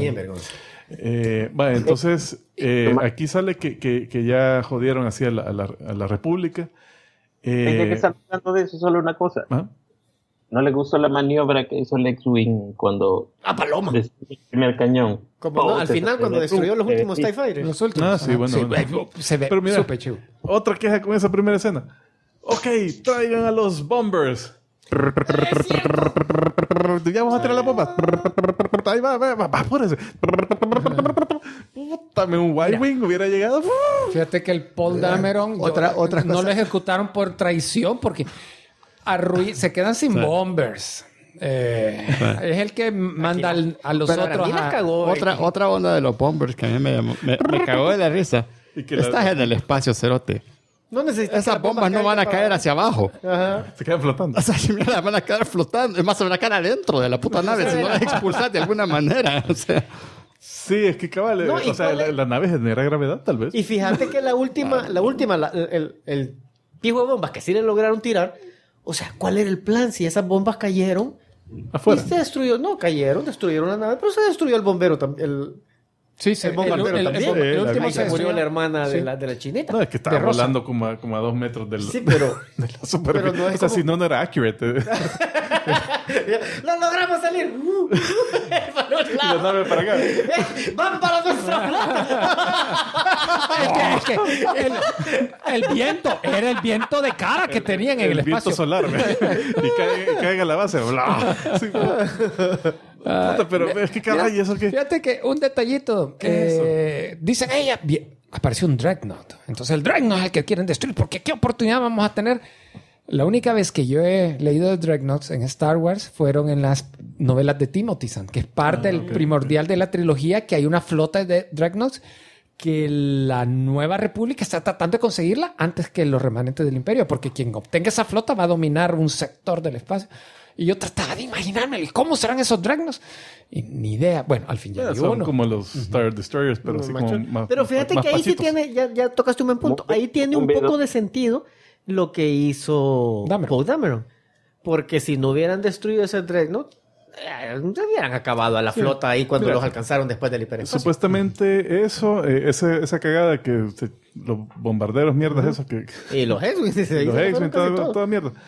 Entonces, aquí sale que ya jodieron así a la República. Ya que están hablando de eso, solo una cosa. ¿Ah? ¿No le gustó la maniobra que hizo el X-Wing cuando Paloma. destruyó el primer cañón? Al final, cuando destruyó los últimos TIE Fighters. Los últimos. Ah, sí, bueno. Se ve Pero mira, súper chido. otra queja con esa primera escena. Ok, traigan a los bombers. Ya vamos a tirar la bomba. Ahí va, apúrese. Puta, un Y-Wing hubiera llegado. Fíjate que el Paul Dameron Otra no cosa. lo ejecutaron por traición porque se quedan sin bombers. Es el que manda a los Pero otros mí la a... cagó. Otra onda de los bombers que a mí me cagó de la risa. Y que Estás en el espacio, cerote. No necesitas Esas que la bomba bombas no caiga van a para- caer hacia abajo. Ajá. Se quedan flotando. O sea, mira, van a quedar flotando. Es más, se van a quedar adentro de la puta nave si no las expulsas de alguna manera. O sea, Sí, es que cabal, No, ¿y o sea, cuál es? la nave genera gravedad, tal vez. Y fíjate que el pijo de bombas que sí le lograron tirar, o sea, ¿cuál era el plan? Si esas bombas cayeron Afuera. y se destruyó, no, destruyeron la nave, pero se destruyó el bombero también. Sí, El bombardero también. el último Ahí se murió destruyó. la hermana de Sí. la chinita. No, es que estaba de Rosa. volando como a 2 metros del, Sí, pero de la superficie. pero no es o sea, como- si no era accurate. ¡lo logramos salir! Para un Y la lado. nave para acá. ¡Van para nuestra flota! Es que el viento, era el viento de cara que tenían en el viento espacio. solar. ¿ve? y cae a la base. Bla. Sí, puta, pero es que caray, ¿eso qué? Fíjate que un detallito. Dicen, apareció un Dreadnought. Entonces el Dreadnought es el que quieren destruir. Porque qué oportunidad vamos a tener. La única vez que yo he leído de Dreadnoughts en Star Wars fueron en las novelas de Timothy Zahn, que es parte del primordial de la trilogía, que hay una flota de Dreadnoughts que la Nueva República está tratando de conseguirla antes que los remanentes del Imperio, porque quien obtenga esa flota va a dominar un sector del espacio. Y yo trataba de imaginarme cómo serán esos Dreadnoughts. Y ni idea. Bueno, al fin ya vi Son uno. como los Star Destroyers, pero así como más. Pero fíjate más que ahí sí pachitos. tiene, ya tocaste un buen punto. Ahí tiene un poco de sentido lo que hizo Dameron. Poe Dameron. Porque si no hubieran destruido ese Dreadnought, hubieran acabado a la flota ahí cuando Mira, los alcanzaron después del hiperespacio. Supuestamente eso, esa cagada que los bombarderos mierdas esos que Y los X-Wing, dice, ahí los se X-Men, fueron casi toda, todos. toda mierda.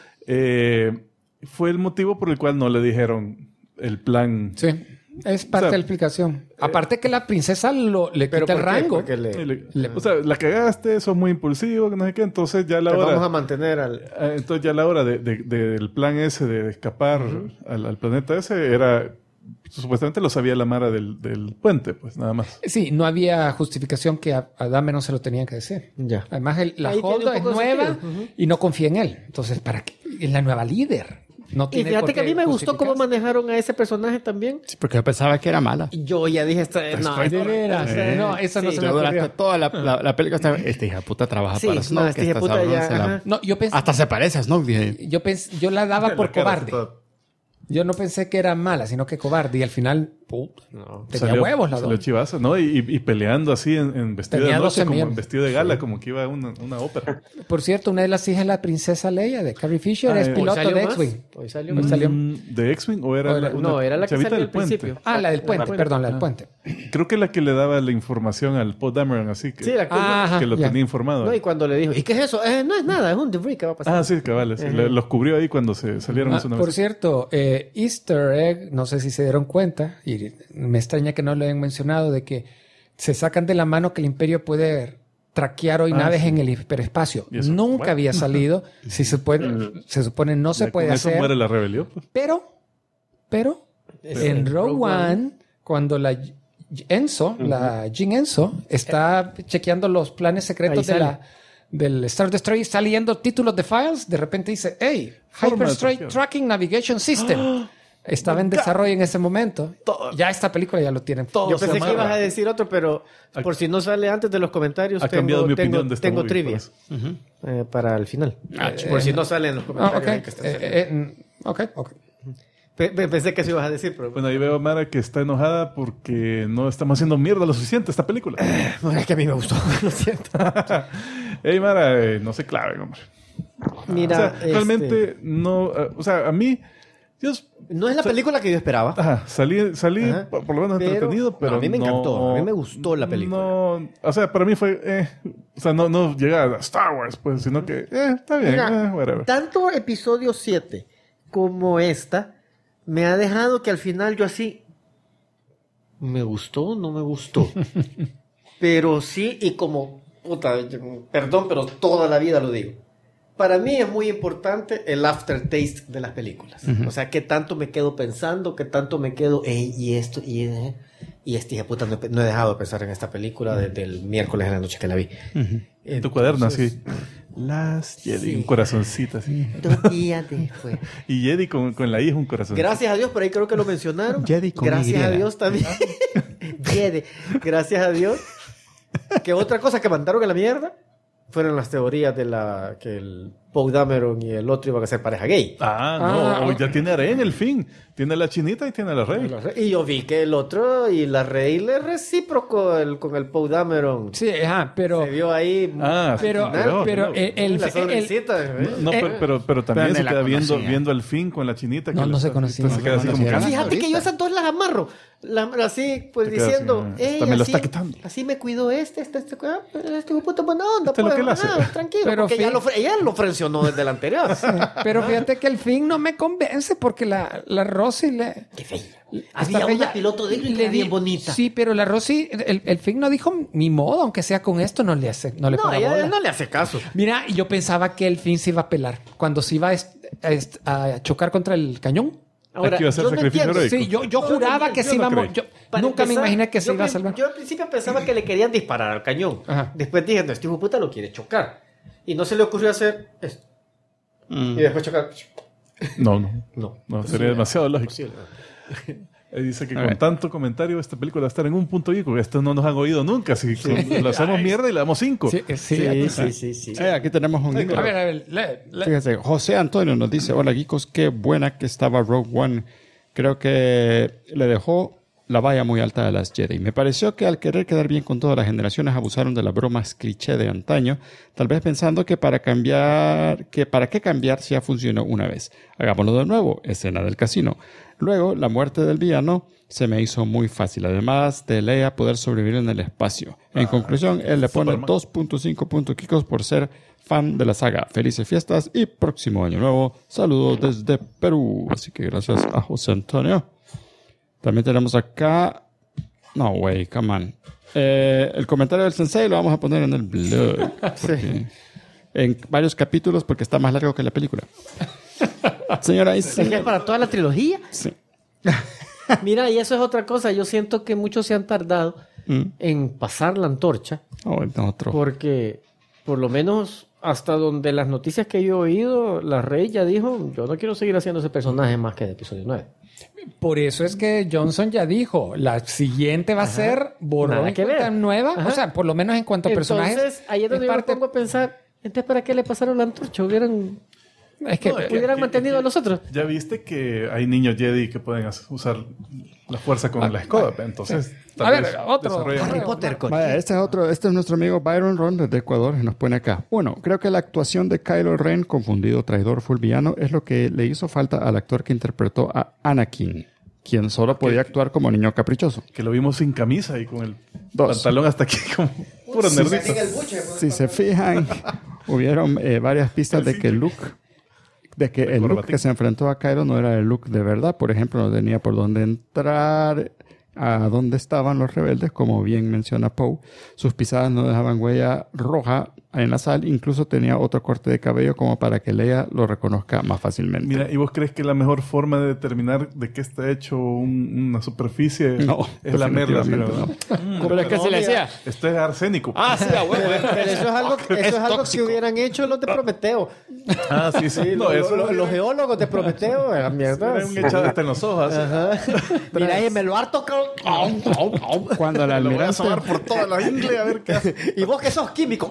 Fue el motivo por el cual no le dijeron el plan. Sí, es parte O sea, de la explicación. Aparte que la princesa le Pero quita el ¿por qué? rango. Porque le- O sea, la cagaste, sos muy impulsivo, que no sé qué, entonces ya a la te hora... vamos a mantener al... Entonces ya a la hora del plan ese de escapar al planeta ese era... Supuestamente lo sabía la Mara del puente, pues nada más. Sí, no había justificación que a Dameron se lo tenían que decir. Ya. Además, la Ahí tiene Holdo un es poco de nueva sentido. y no confía en él. Entonces, ¿para qué? Es la nueva líder. No Y tiene fíjate por que a qué mí me gustó cómo justificarse. manejaron a ese personaje también. sí, porque yo pensaba que era mala. Y yo ya dije, De veras. No, esa no se me Yo durante ocurrió. toda la película estaba, este hija de puta trabaja Sí, para no, Snoke. este hija de esta puta sabrón ya, se la- ajá. No, yo pensé, Hasta se parece a Snoke, dije. yo la daba por La cara, cobarde. todo. Yo no pensé que era mala, sino que cobarde. Y al final, puta, tenía Salió- huevos la salió dos. chivaza, ¿no? Y peleando así en vestido Tenía de 12 noche, como millones. en vestido de gala, como que iba a una ópera. Por cierto, una de las hijas de la princesa Leia, de Carrie Fisher, Ah, es ¿hoy piloto salió de más? X-Wing. Hoy salió Hoy más. salió. ¿De X-Wing o era O era- una No, era la que chavita salió del al puente? principio. Ah, la del puente, puente. perdón, la del puente. Creo que la que le daba la información al Poe Dameron, así que, Sí, la que... Ajá, que lo ya. tenía informado. No, y cuando le dijo, ¿y qué es eso? No es nada, es un debris que va a pasar. Ah, sí, cabales. Los cubrió ahí cuando se salieron hace una Por vez. cierto, Easter egg, no sé si se dieron cuenta, y me extraña que no lo hayan mencionado, de que se sacan de la mano que el Imperio puede traquear hoy naves en el hiperespacio. Y eso, Nunca bueno. había salido. Si se supone no se Ya puede con eso hacer. muere la rebelión. Pues. Pero en Rogue One, cuando la Jyn Enso, está chequeando los planes secretos Ahí de sale. del Star Destroyer, está leyendo títulos de files, de repente dice, hey, Forma de Hyperstrike traqueo. Tracking Navigation System. Estaba en desarrollo en ese momento. Ya esta película ya lo tienen. Todo Yo se pensé que amarra. ibas a decir otro, pero por si no sale antes de los comentarios, Ha cambiado mi opinión de esta tengo movie, trivia por eso. para el final. Por si no sale en los comentarios. ok. ahí que están saliendo. Ok. Pensé que eso ibas a decir, pero... Bueno, ahí veo a Mara que está enojada porque no estamos haciendo mierda lo suficiente esta película. Bueno, es que a mí me gustó, lo siento. Ey, Mara, no se claven, hombre. Mira, O sea, realmente no... o sea, a mí... Dios, no es la película que yo esperaba. ajá, salí Ajá. por lo menos Pero- entretenido, pero no, a mí me no- encantó, a mí me gustó la película. No, o sea, para mí fue... o sea, no llega a Star Wars, pues, sino que... está bien, Mira, whatever. tanto episodio 7 como esta me ha dejado que al final yo así... ¿Me gustó? ¿No me gustó? Pero sí, y como... Puta, perdón, pero toda la vida lo digo. Para mí es muy importante el aftertaste de las películas. O sea, qué tanto me quedo pensando, qué tanto me quedo... y esto, y este hija de puta, no he dejado de pensar en esta película desde el miércoles en la noche que la vi. En tu cuaderno, Entonces, así. Las Jedi, Sí. un corazoncito así. 2 días después. Y Jedi con la I es un corazoncito. Gracias a Dios, por ahí creo que lo mencionaron. Jedi con Gracias a Y. Dios también. Jedi. Gracias a Dios. Que otra cosa que mandaron a la mierda fueron las teorías de que el Poe Dameron y el otro iban a ser pareja gay. Hoy ya tiene harén el fin. Tiene la chinita y tiene la rey. Y yo vi que el otro y la Rey le recíproco con el Poe Dameron. Sí, pero... Se vio ahí. Pero La sonrisita, pero también se la queda conocía. viendo el fin con la chinita. No, que no le- se conocía. Se queda así como que... Conocía. Fíjate que yo esas dos las amarro. Así, pues Te quedas diciendo, así, esta me lo está quitando. así me cuidó este hijo de puta buena onda. Este es lo que él hace. Tranquilo, Pero porque Finn- ella lo frencionó desde el anterior. Pero fíjate que el fin no me convence porque la Rosy le... Qué fea. Está Había bella. una piloto de y Le era bien di- bonita. Sí, pero la Rosy, el fin no dijo ni modo, aunque sea con esto, no le hace, no le No, para ella bola. no le hace caso. Mira, y yo pensaba que el fin se iba a pelar cuando se iba a chocar contra el cañón. Aquí va a ser yo no sacrificio entiendo. heroico. Sí, yo No, juraba no, que yo se no iba a creo. morir. Yo Para nunca me empezar, imaginé que se yo iba a pe- salvar. Yo al principio pensaba que le querían disparar al cañón. Ajá. Después dije, no, este hijo de puta lo quiere chocar. Y no se le ocurrió hacer esto. Y después chocar. No, No. sería demasiado lógico. Posible. Él dice que A con ver. tanto comentario esta película va a estar en un punto y porque esto no nos han oído nunca. Si lo hacemos mierda y le damos 5. Sí, Sí. Sí, aquí tenemos un número. A ver, lee. Fíjese, José Antonio nos dice, hola geekos, qué buena que estaba Rogue One. Creo que le dejó la valla muy alta a las Jedi. Me pareció que al querer quedar bien con todas las generaciones abusaron de las bromas cliché de antaño, tal vez pensando que para qué cambiar si ya funcionó una vez. Hagámoslo de nuevo, escena del casino. Luego, la muerte del villano se me hizo muy fácil, además de Leia poder sobrevivir en el espacio. En conclusión, él le pone Superman. 2.5 puntos Kikos por ser fan de la saga. Felices fiestas y próximo año nuevo. Saludos desde Perú. Así que gracias a José Antonio. También tenemos acá... No, way, come on. El comentario del sensei lo vamos a poner en el blog. En varios capítulos porque está más largo que la película. Señora, ahí sí. ¿Es que es para toda la trilogía? Sí. Mira, y eso es otra cosa. Yo siento que muchos se han tardado en pasar la antorcha. Oh, no, otro. Porque, por lo menos, hasta donde las noticias que yo he oído, la Rey ya dijo, yo no quiero seguir haciendo ese personaje más que de episodio 9. Por eso es que Johnson ya dijo, la siguiente va a ser borrón Nada y que cuenta ver. nueva. Ajá. O sea, por lo menos en cuanto a personajes. Entonces, ahí es donde yo me pongo a pensar, entonces, ¿para qué le pasaron la antorcha? Es que, Hubieran mantenido a los otros. Ya viste que hay niños Jedi que pueden usar la fuerza con la escoba. Entonces, A ver, vez otro. desarrollan- Harry Potter, coño. Vaya, este es nuestro amigo Byron Ron desde Ecuador y nos pone acá. Bueno, creo que la actuación de Kylo Ren, confundido traidor full villano, es lo que le hizo falta al actor que interpretó a Anakin, quien solo podía actuar como niño caprichoso. Que lo vimos sin camisa y con el Dos. pantalón hasta aquí como puro nerdito. Si se fijan, hubieron varias pistas de que el look que se enfrentó a Kylo no era el look de verdad. Por ejemplo, no tenía por dónde entrar, a dónde estaban los rebeldes, como bien menciona Poe. Sus pisadas no dejaban huella roja en la sal, incluso tenía otro corte de cabello como para que Leia lo reconozca más fácilmente. Mira, ¿y vos crees que la mejor forma de determinar de qué está hecho una superficie No, es la merla? definitivamente Pero, Pero es que se le decía. esto es arsénico. Sí, a huevo. Pero eso es algo que hubieran hecho los de Prometeo. Ah, sí, sí. No, eso Los geólogos de Prometeo, la mierda. era un echado hasta en los ojos. Mira, y me lo harto, cabrón. Cuando el Lo voy a almirante... sobar por toda la ingle a ver qué hace. Y vos que sos químico.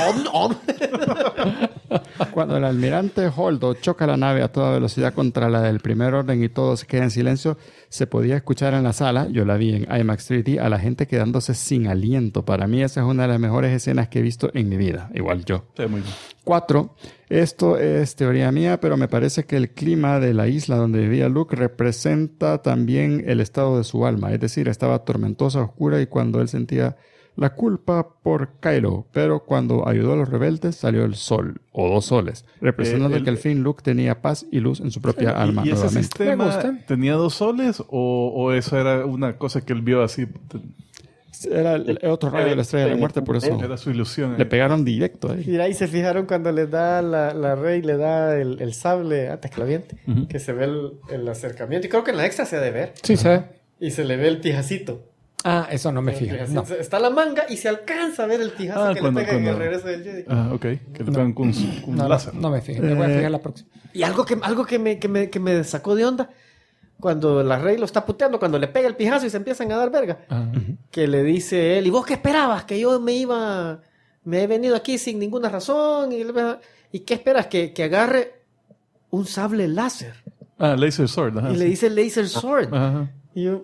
Cuando el almirante Holdo choca la nave a toda velocidad contra la del primer orden y todo se queda en silencio, se podía escuchar en la sala, yo la vi en IMAX 3D, a la gente quedándose sin aliento. Para mí esa es una de las mejores escenas que he visto en mi vida. Igual yo. Sí, muy bien. 4. Esto es teoría mía, pero me parece que el clima de la isla donde vivía Luke representa también el estado de su alma. Es decir, estaba tormentosa, oscura y cuando él sentía la culpa por Kylo, pero cuando ayudó a los rebeldes salió el sol, o dos soles, representando que al fin Luke tenía paz y luz en su propia alma ¿Y ese nuevamente. Me sistema gusta. tenía 2 soles o eso era una cosa que él vio así? Era el otro rayo de la estrella de la muerte, por eso Era su ilusión. le pegaron directo ahí. Mira, ahí se fijaron cuando le da la Rey, le da el sable antes que la aviente, que se ve el acercamiento. Y creo que en la extra se ha de ver. Sí, ¿sabes? Y se le ve el tijacito. Ah, eso no me El fijo. tijacito. No. Está la manga y se alcanza a ver el tijazo que cuando- le pega en el cuando- regreso del Jedi. Ah, ok. Que le pegan con un No, láser. no me fijo. Me voy a fijar la próxima. Y algo que me sacó de onda, cuando la Rey lo está puteando, cuando le pega el pijazo y se empiezan a dar verga, que le dice él, ¿y vos qué esperabas? Que yo me iba me he venido aquí sin ninguna razón. ¿Y qué esperas? Que agarre un sable láser. Laser Sword. Ajá, Y le dice Laser Sword. Ajá. Y yo,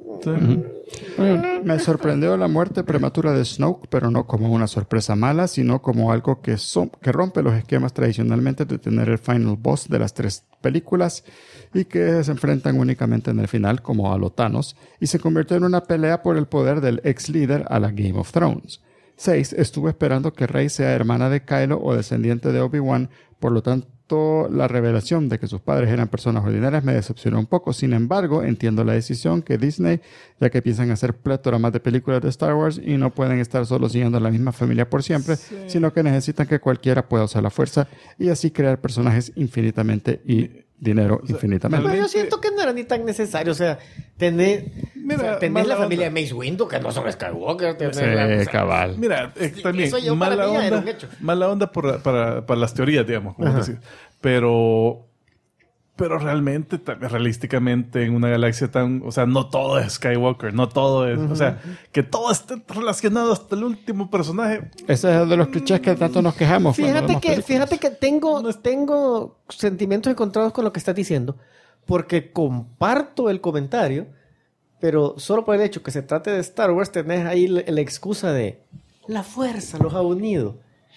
Me sorprendió la muerte prematura de Snoke, pero no como una sorpresa mala, sino como algo que rompe los esquemas tradicionalmente de tener el final boss de las 3 películas y que se enfrentan únicamente en el final como a los Thanos, y se convirtió en una pelea por el poder del ex líder a la Game of Thrones. 6. Estuve esperando que Rey sea hermana de Kylo o descendiente de Obi-Wan, por lo tanto la revelación de que sus padres eran personas ordinarias me decepcionó un poco. Sin embargo, entiendo la decisión que Disney, ya que piensan hacer plétora más de películas de Star Wars y no pueden estar solo siguiendo a la misma familia por siempre, sino que necesitan que cualquiera pueda usar la fuerza y así crear personajes infinitamente y dinero infinitamente. pero yo siento que no era ni tan necesario. O sea, tenés mala la familia onda. de Mace Windu, que no son Skywalker. Cabal. Mira, también eso yo mala para mí era onda, un hecho. mala onda para las teorías, digamos, como decir. Pero realmente, realísticamente, en una galaxia tan... O sea, no todo es Skywalker, no todo es... O sea, que todo esté relacionado hasta el último personaje. Ese es de los clichés que tanto nos quejamos. Fíjate que tengo sentimientos encontrados con lo que estás diciendo, porque comparto el comentario, pero solo por el hecho que se trate de Star Wars tenés ahí la excusa de la fuerza los ha unido.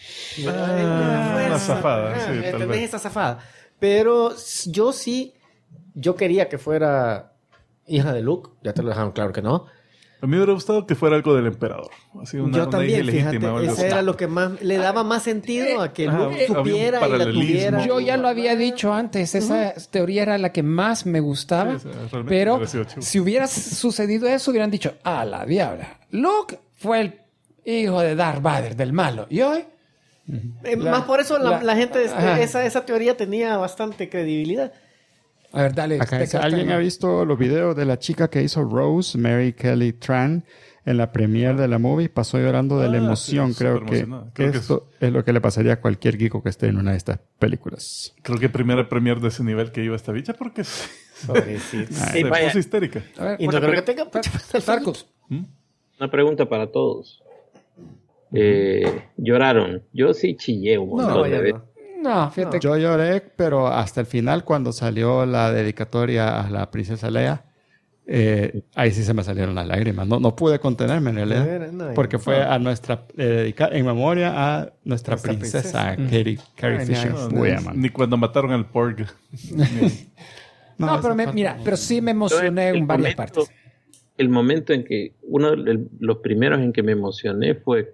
Una zafada, sí, tal tenés vez. esa zafada. Pero yo quería que fuera hija de Luke, ya te lo dejaron claro que no. A mí me hubiera gustado que fuera algo del emperador. Así Yo también, hija fíjate, legítima o algo eso así. era lo que más le daba más sentido a que Ajá, Luke había un supiera y la paralelismo. tuviera. Yo ya lo había dicho antes, esa teoría era la que más me gustaba, Sí, realmente pero hubiera sido chivo. si hubiera sucedido eso, hubieran dicho, a la diabla, Luke fue el hijo de Darth Vader, del malo, y hoy... Más por eso la gente, ajá. esa teoría tenía bastante credibilidad. A ver, dale. Acá dice, explica el ¿alguien tema. ha visto los videos de la chica que hizo Rose, Mary Kelly Tran, en la premiere de la movie? Pasó llorando de la emoción. sí, Creo súper que emocionada. Creo que esto es lo que le pasaría a cualquier geeko que esté en una de estas películas. Creo que primera premier de ese nivel que iba esta bicha porque se vaya. puso histérica. A ver, Y no creo que tenga mucha Tarkus. Una pregunta para todos. ¿Lloraron? Yo sí chillé un montón de veces. No, fíjate. Yo lloré, pero hasta el final, cuando salió la dedicatoria a la princesa Leia, ahí sí se me salieron las lágrimas. No pude contenerme en realidad, porque fue a nuestra en memoria a nuestra princesa Carrie Fisher. Ni cuando mataron al Porg. No, pero mira, pero sí me emocioné en varias partes. El momento en que, uno de los primeros en que me emocioné fue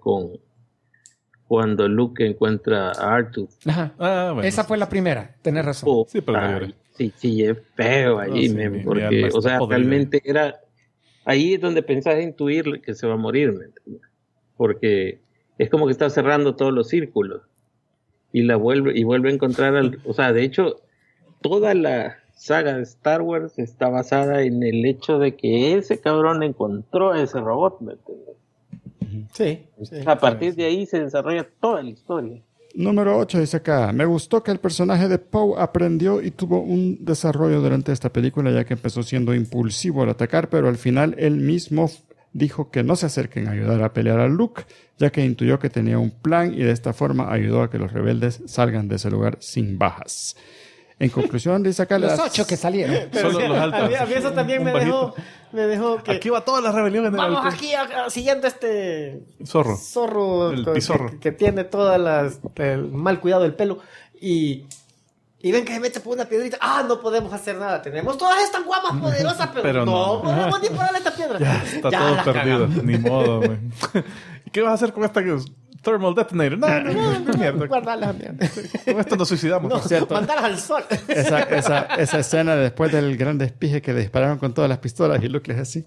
cuando Luke encuentra a Artu. Ajá. Bueno, Esa fue la primera, tenés razón. Sí, pero no lloré. Sí, chillé feo allí, No, sí, mi porque, alma está o sea, podrida. realmente era, ahí es donde pensás intuir que se va a morir, ¿me entiendes? Porque es como que está cerrando todos los círculos y vuelve a encontrar o sea, de hecho, toda la saga de Star Wars está basada en el hecho de que ese cabrón encontró a ese robot, ¿me entiendes? Sí. A partir de ahí se desarrolla toda la historia. Número 8 dice acá, me gustó que el personaje de Poe aprendió y tuvo un desarrollo durante esta película, ya que empezó siendo impulsivo al atacar, pero al final él mismo dijo que no se acerquen a ayudar a pelear a Luke, ya que intuyó que tenía un plan y de esta forma ayudó a que los rebeldes salgan de ese lugar sin bajas. En conclusión, dice acá Los 8 que salieron. Solo los altos. A mí eso también me dejó que... Aquí va toda la rebelión en el Vamos alcohol. aquí siguiendo este Zorro. El pizorro. que tiene todas el mal cuidado del pelo y ven que se mete por una piedrita. No podemos hacer nada. Tenemos todas estas guamas poderosas, pero no podemos dispararle a esta piedra. Ya está Ya todo la perdido. cagamos. Ni modo, güey. ¿Y qué vas a hacer con esta thermal detonator? No, mierda. Guardarlas, mierda. Con esto nos suicidamos. No, mandarlas al sol. esa escena después del gran despije que le dispararon con todas las pistolas y Luke les así.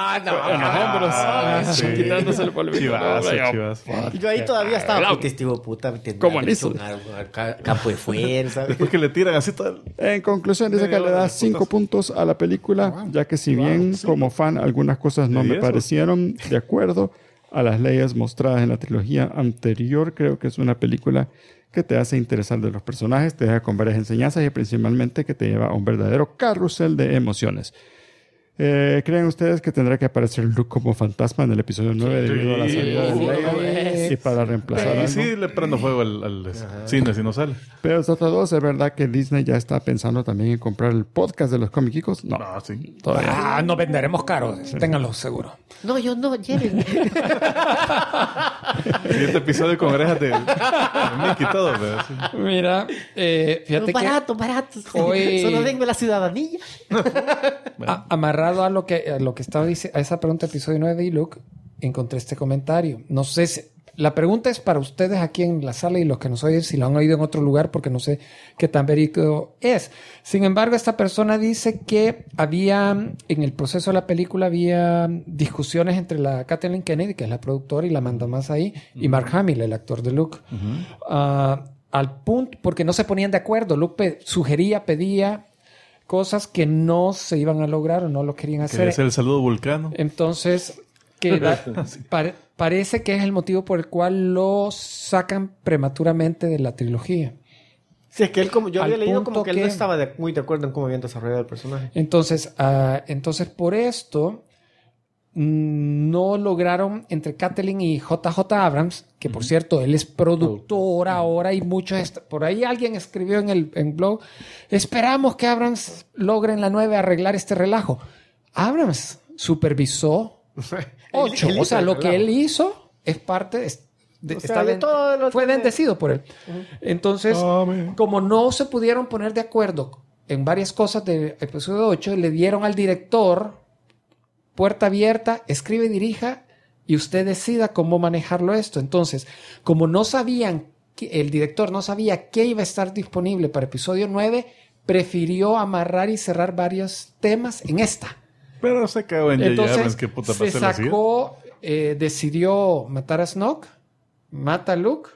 Sí. Quitándose el polvito. Chivazo. Y yo ahí todavía estaba testigo, puta. ¿Cómo en eso? Campo de fuerza. Después que le tiran así todo. En conclusión, dice que le da 5 puntos a la película, ya que si bien como fan algunas cosas no ¿Y me eso? parecieron de acuerdo a las leyes mostradas en la trilogía anterior, creo que es una película que te hace interesar de los personajes, te deja con varias enseñanzas y principalmente que te lleva a un verdadero carrusel de emociones. ¿Creen ustedes que tendrá que aparecer Luke como fantasma en el episodio 9 debido a la salida de Leia? Y para reemplazar Y algo. sí, le prendo fuego al cine si no sale. Pero Sota 2, ¿es verdad que Disney ya está pensando también en comprar el podcast de los Comiquicos? No, No, sí. todavía. No venderemos caro, ténganlo seguro. No, yo no, llévenme. Siguiente episodio con orejas de Mickey y todo, pero sí. Mira, fíjate Barato, barato. Hoy- Solo denme la ciudadanía. amarrado a lo que estaba diciendo, a esa pregunta del episodio 9 de Luke, encontré este comentario. No sé si... La pregunta es para ustedes aquí en la sala y los que nos oyen, si lo han oído en otro lugar, porque no sé qué tan verídico es. Sin embargo, esta persona dice que había, en el proceso de la película, había discusiones entre la Kathleen Kennedy, que es la productora y la manda más ahí, y Mark Hamill, el actor de Luke. Al punto, porque no se ponían de acuerdo. Luke sugería, pedía cosas que no se iban a lograr o no lo querían hacer. Quería hacer el saludo vulcano. Entonces, parece que es el motivo por el cual lo sacan prematuramente de la trilogía. Sí, es que él, como yo Al había leído, punto como que él que- no estaba muy de acuerdo en cómo habían desarrollado el personaje. Entonces por esto, no lograron entre Kathleen y JJ Abrams, que por cierto, él es productor ahora y muchos... Por ahí alguien escribió en el blog, esperamos que Abrams logre en la 9 arreglar este relajo. Abrams supervisó 8. Él O sea, hizo lo el que relajo. él hizo es parte... O sea, de todo lo fue que- bendecido por él. Entonces, Amén. como no se pudieron poner de acuerdo en varias cosas del episodio 8, le dieron al director puerta abierta, escribe y dirija, y usted decida cómo manejarlo esto. Entonces, como no sabían, el director no sabía qué iba a estar disponible para episodio 9, prefirió amarrar y cerrar varios temas en esta. Pero se cagó en J.J. Entonces, Abrams. ¿Qué puta se pasó la siguiente? sacó, decidió matar a Snoke, mata a Luke,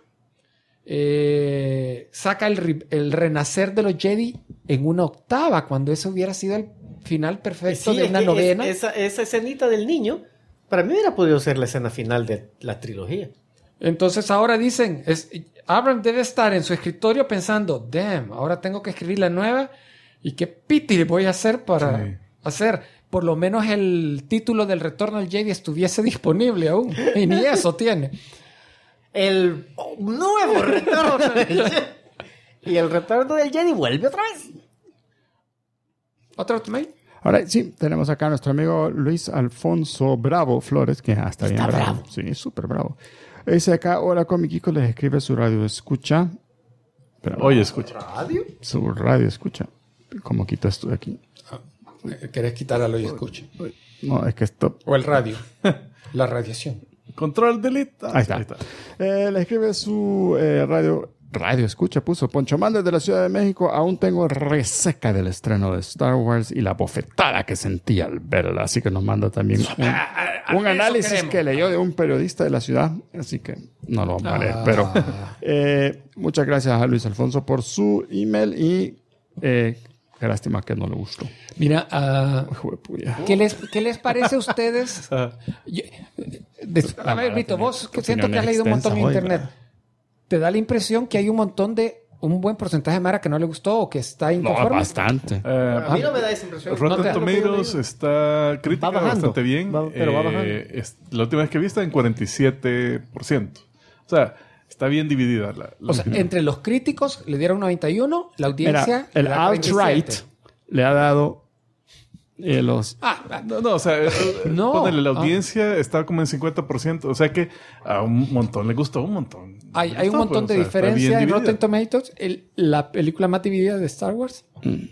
saca el renacer de los Jedi en una octava, cuando eso hubiera sido el final perfecto Sí, de es una que novena. esa escenita del niño, para mí hubiera podido ser la escena final de la trilogía. Entonces ahora dicen, Abrams debe estar en su escritorio pensando, damn, ahora tengo que escribir la nueva y qué piti voy a hacer para Sí. hacer. Por lo menos el título del Retorno al Jedi estuviese disponible aún. Y ni eso tiene. El nuevo retorno del Jedi. Y el retorno del Jedi vuelve otra vez. ¿Otro mail? Ahora sí, tenemos acá a nuestro amigo Luis Alfonso Bravo Flores, que está bien bravo. Sí, súper bravo. Dice acá, hola Comiquicos, les escribe su radio escucha. Pero, Oye, escucha. ¿Radio? su radio escucha. ¿Cómo quito esto de aquí? ¿Querés quitar al oído escucha? No, es que esto... O el radio. La radiación. Control delete. Ahí está. Le escribe su radio escucha, puso Poncho Man desde la Ciudad de México. Aún tengo reseca del estreno de Star Wars y la bofetada que sentí al verla. Así que nos manda también un análisis queremos. que leyó de un periodista de la ciudad. Así que no lo vamos a leer. Pero muchas gracias a Luis Alfonso por su email y qué lástima que no le gustó. Mira, Juepuya. ¿qué les parece a ustedes? A ver, Vito, vos que siento que has leído un montón en Extensas hoy, internet. ¿Te da la impresión que hay un montón de... un buen porcentaje de Mara que no le gustó o que está No, inconforme? bastante. A mí no me da esa impresión. Rotten No te- Tomatoes está crítica Va bajando. bastante bien. Pero va bajando. La última vez que vi está en 47%. O sea, está bien dividida la O sea, entre los críticos le dieron 91, la audiencia... Mira, el le da alt-right 47. le ha dado los... No, o sea, No. ponele, la audiencia está como en 50%. O sea que a un montón le gustó, un montón. Hay Le un gustó, montón pues, de o sea, está bien diferencia en dividida. Rotten Tomatoes. La película más dividida de Star Wars.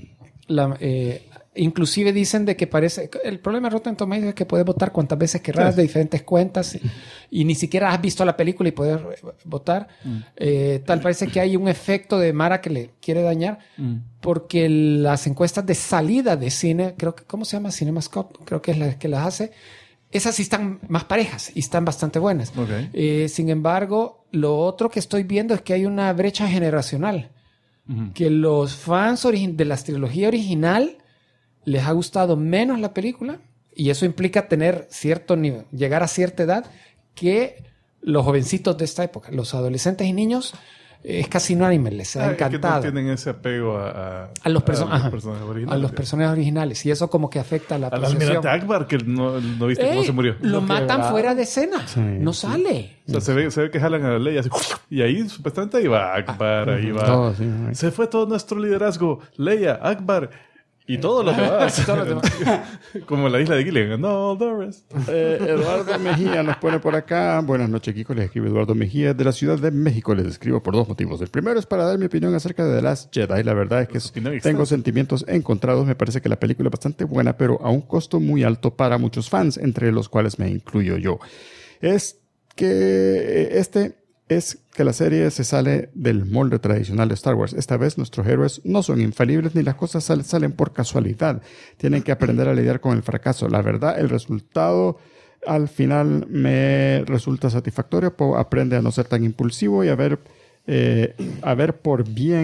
Inclusive dicen de que parece... El problema de Rotten Tomatoes es que puedes votar cuantas veces querrás de diferentes cuentas y ni siquiera has visto la película y puedes votar. Tal parece que hay un efecto de Mara que le quiere dañar porque las encuestas de salida de cine, creo que... ¿Cómo se llama? CinemaScope. Creo que es la que las hace. Esas sí están más parejas y están bastante buenas. Ok. Sin embargo, lo otro que estoy viendo es que hay una brecha generacional. Que los fans de la trilogía original les ha gustado menos la película y eso implica tener cierto nivel, llegar a cierta edad que los jovencitos de esta época, los adolescentes y niños, es casi unánime, les ha encantado. Que no tienen ese apego a los personajes originales. A los personajes originales. Y eso como que afecta la apreciación. Al almirante Akbar, que no viste cómo se murió. Lo matan fuera de escena. Sí, no sale. O sea, se ve que jalan a la Leia así, y ahí supuestamente ahí va Akbar, ahí va. Todo, sí. Se fue todo nuestro liderazgo. Leia, Akbar y todos los demás. Como la isla de Gilligan. No, Doris. Eduardo Mejía nos pone por acá. Buenas noches, Kiko. Les escribe Eduardo Mejía de la Ciudad de México. Les escribo por 2 motivos. El primero es para dar mi opinión acerca de The Last Jedi. La verdad es que tengo sentimientos encontrados. Me parece que la película es bastante buena, pero a un costo muy alto para muchos fans, entre los cuales me incluyo yo. Es que la serie se sale del molde tradicional de Star Wars. Esta vez nuestros héroes no son infalibles ni las cosas salen por casualidad. Tienen que aprender a lidiar con el fracaso. La verdad, el resultado al final me resulta satisfactorio. Aprende a no ser tan impulsivo y a ver por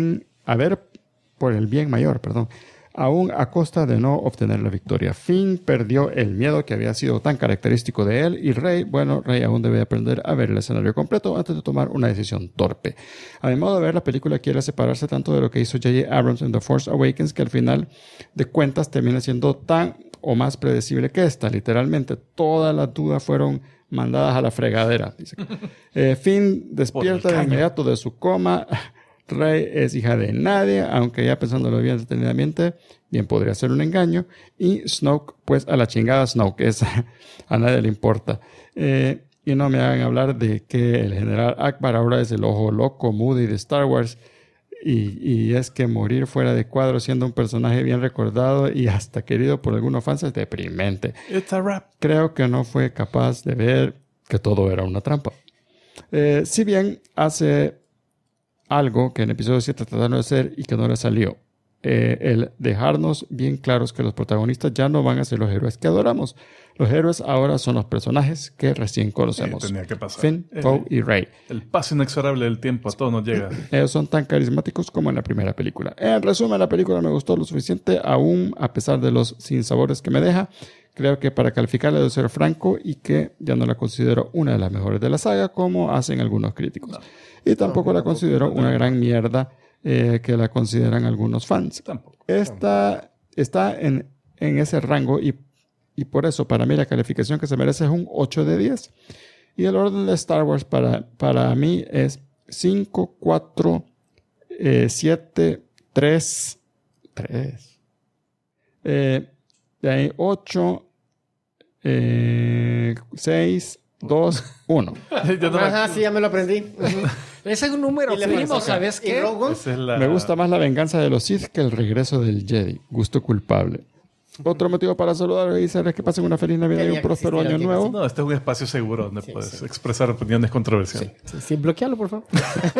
el bien mayor, aún a costa de no obtener la victoria. Finn perdió el miedo que había sido tan característico de él, y Rey aún debe aprender a ver el escenario completo antes de tomar una decisión torpe. A mi modo de ver, la película quiere separarse tanto de lo que hizo J.J. Abrams en The Force Awakens, que al final de cuentas termina siendo tan o más predecible que esta. Literalmente, todas las dudas fueron mandadas a la fregadera. Dice. Finn despierta de inmediato de su coma. Rey es hija de nadie, aunque ya pensándolo bien detenidamente, bien podría ser un engaño. Y Snoke, pues a la chingada Snoke, a nadie le importa. Y no me hagan hablar de que el general Akbar ahora es el ojo loco Moody de Star Wars. Y es que morir fuera de cuadro siendo un personaje bien recordado y hasta querido por algunos fans es deprimente. It's a wrap. Creo que no fue capaz de ver que todo era una trampa. Si bien hace algo que en el episodio 7 trataron de hacer y que no le salió. El dejarnos bien claros que los protagonistas ya no van a ser los héroes que adoramos. Los héroes ahora son los personajes que recién conocemos. Tenía que pasar. Finn, Poe y Rey. El paso inexorable del tiempo a todos nos llega. Ellos son tan carismáticos como en la primera película. En resumen, la película me gustó lo suficiente, aún a pesar de los sinsabores que me deja. Creo que para calificarla debo ser franco y que ya no la considero una de las mejores de la saga, como hacen algunos críticos. No. Y tampoco la considero una gran mierda que la consideran algunos fans. Está en ese rango y por eso para mí la calificación que se merece es un 8 de 10. Y el orden de Star Wars para mí es 5, 4, 7, 3. De ahí 8, 6, 2, 1. Ajá, sí, ya me lo aprendí. Ese es un número primo, ¿sabes qué? Me gusta más la venganza de los Sith que el regreso del Jedi. Gusto culpable. Otro motivo para saludar y desearles que pasen una feliz Navidad y un próspero año nuevo. No, este es un espacio seguro donde puedes expresar opiniones controversiales. Sí, bloquealo, por favor.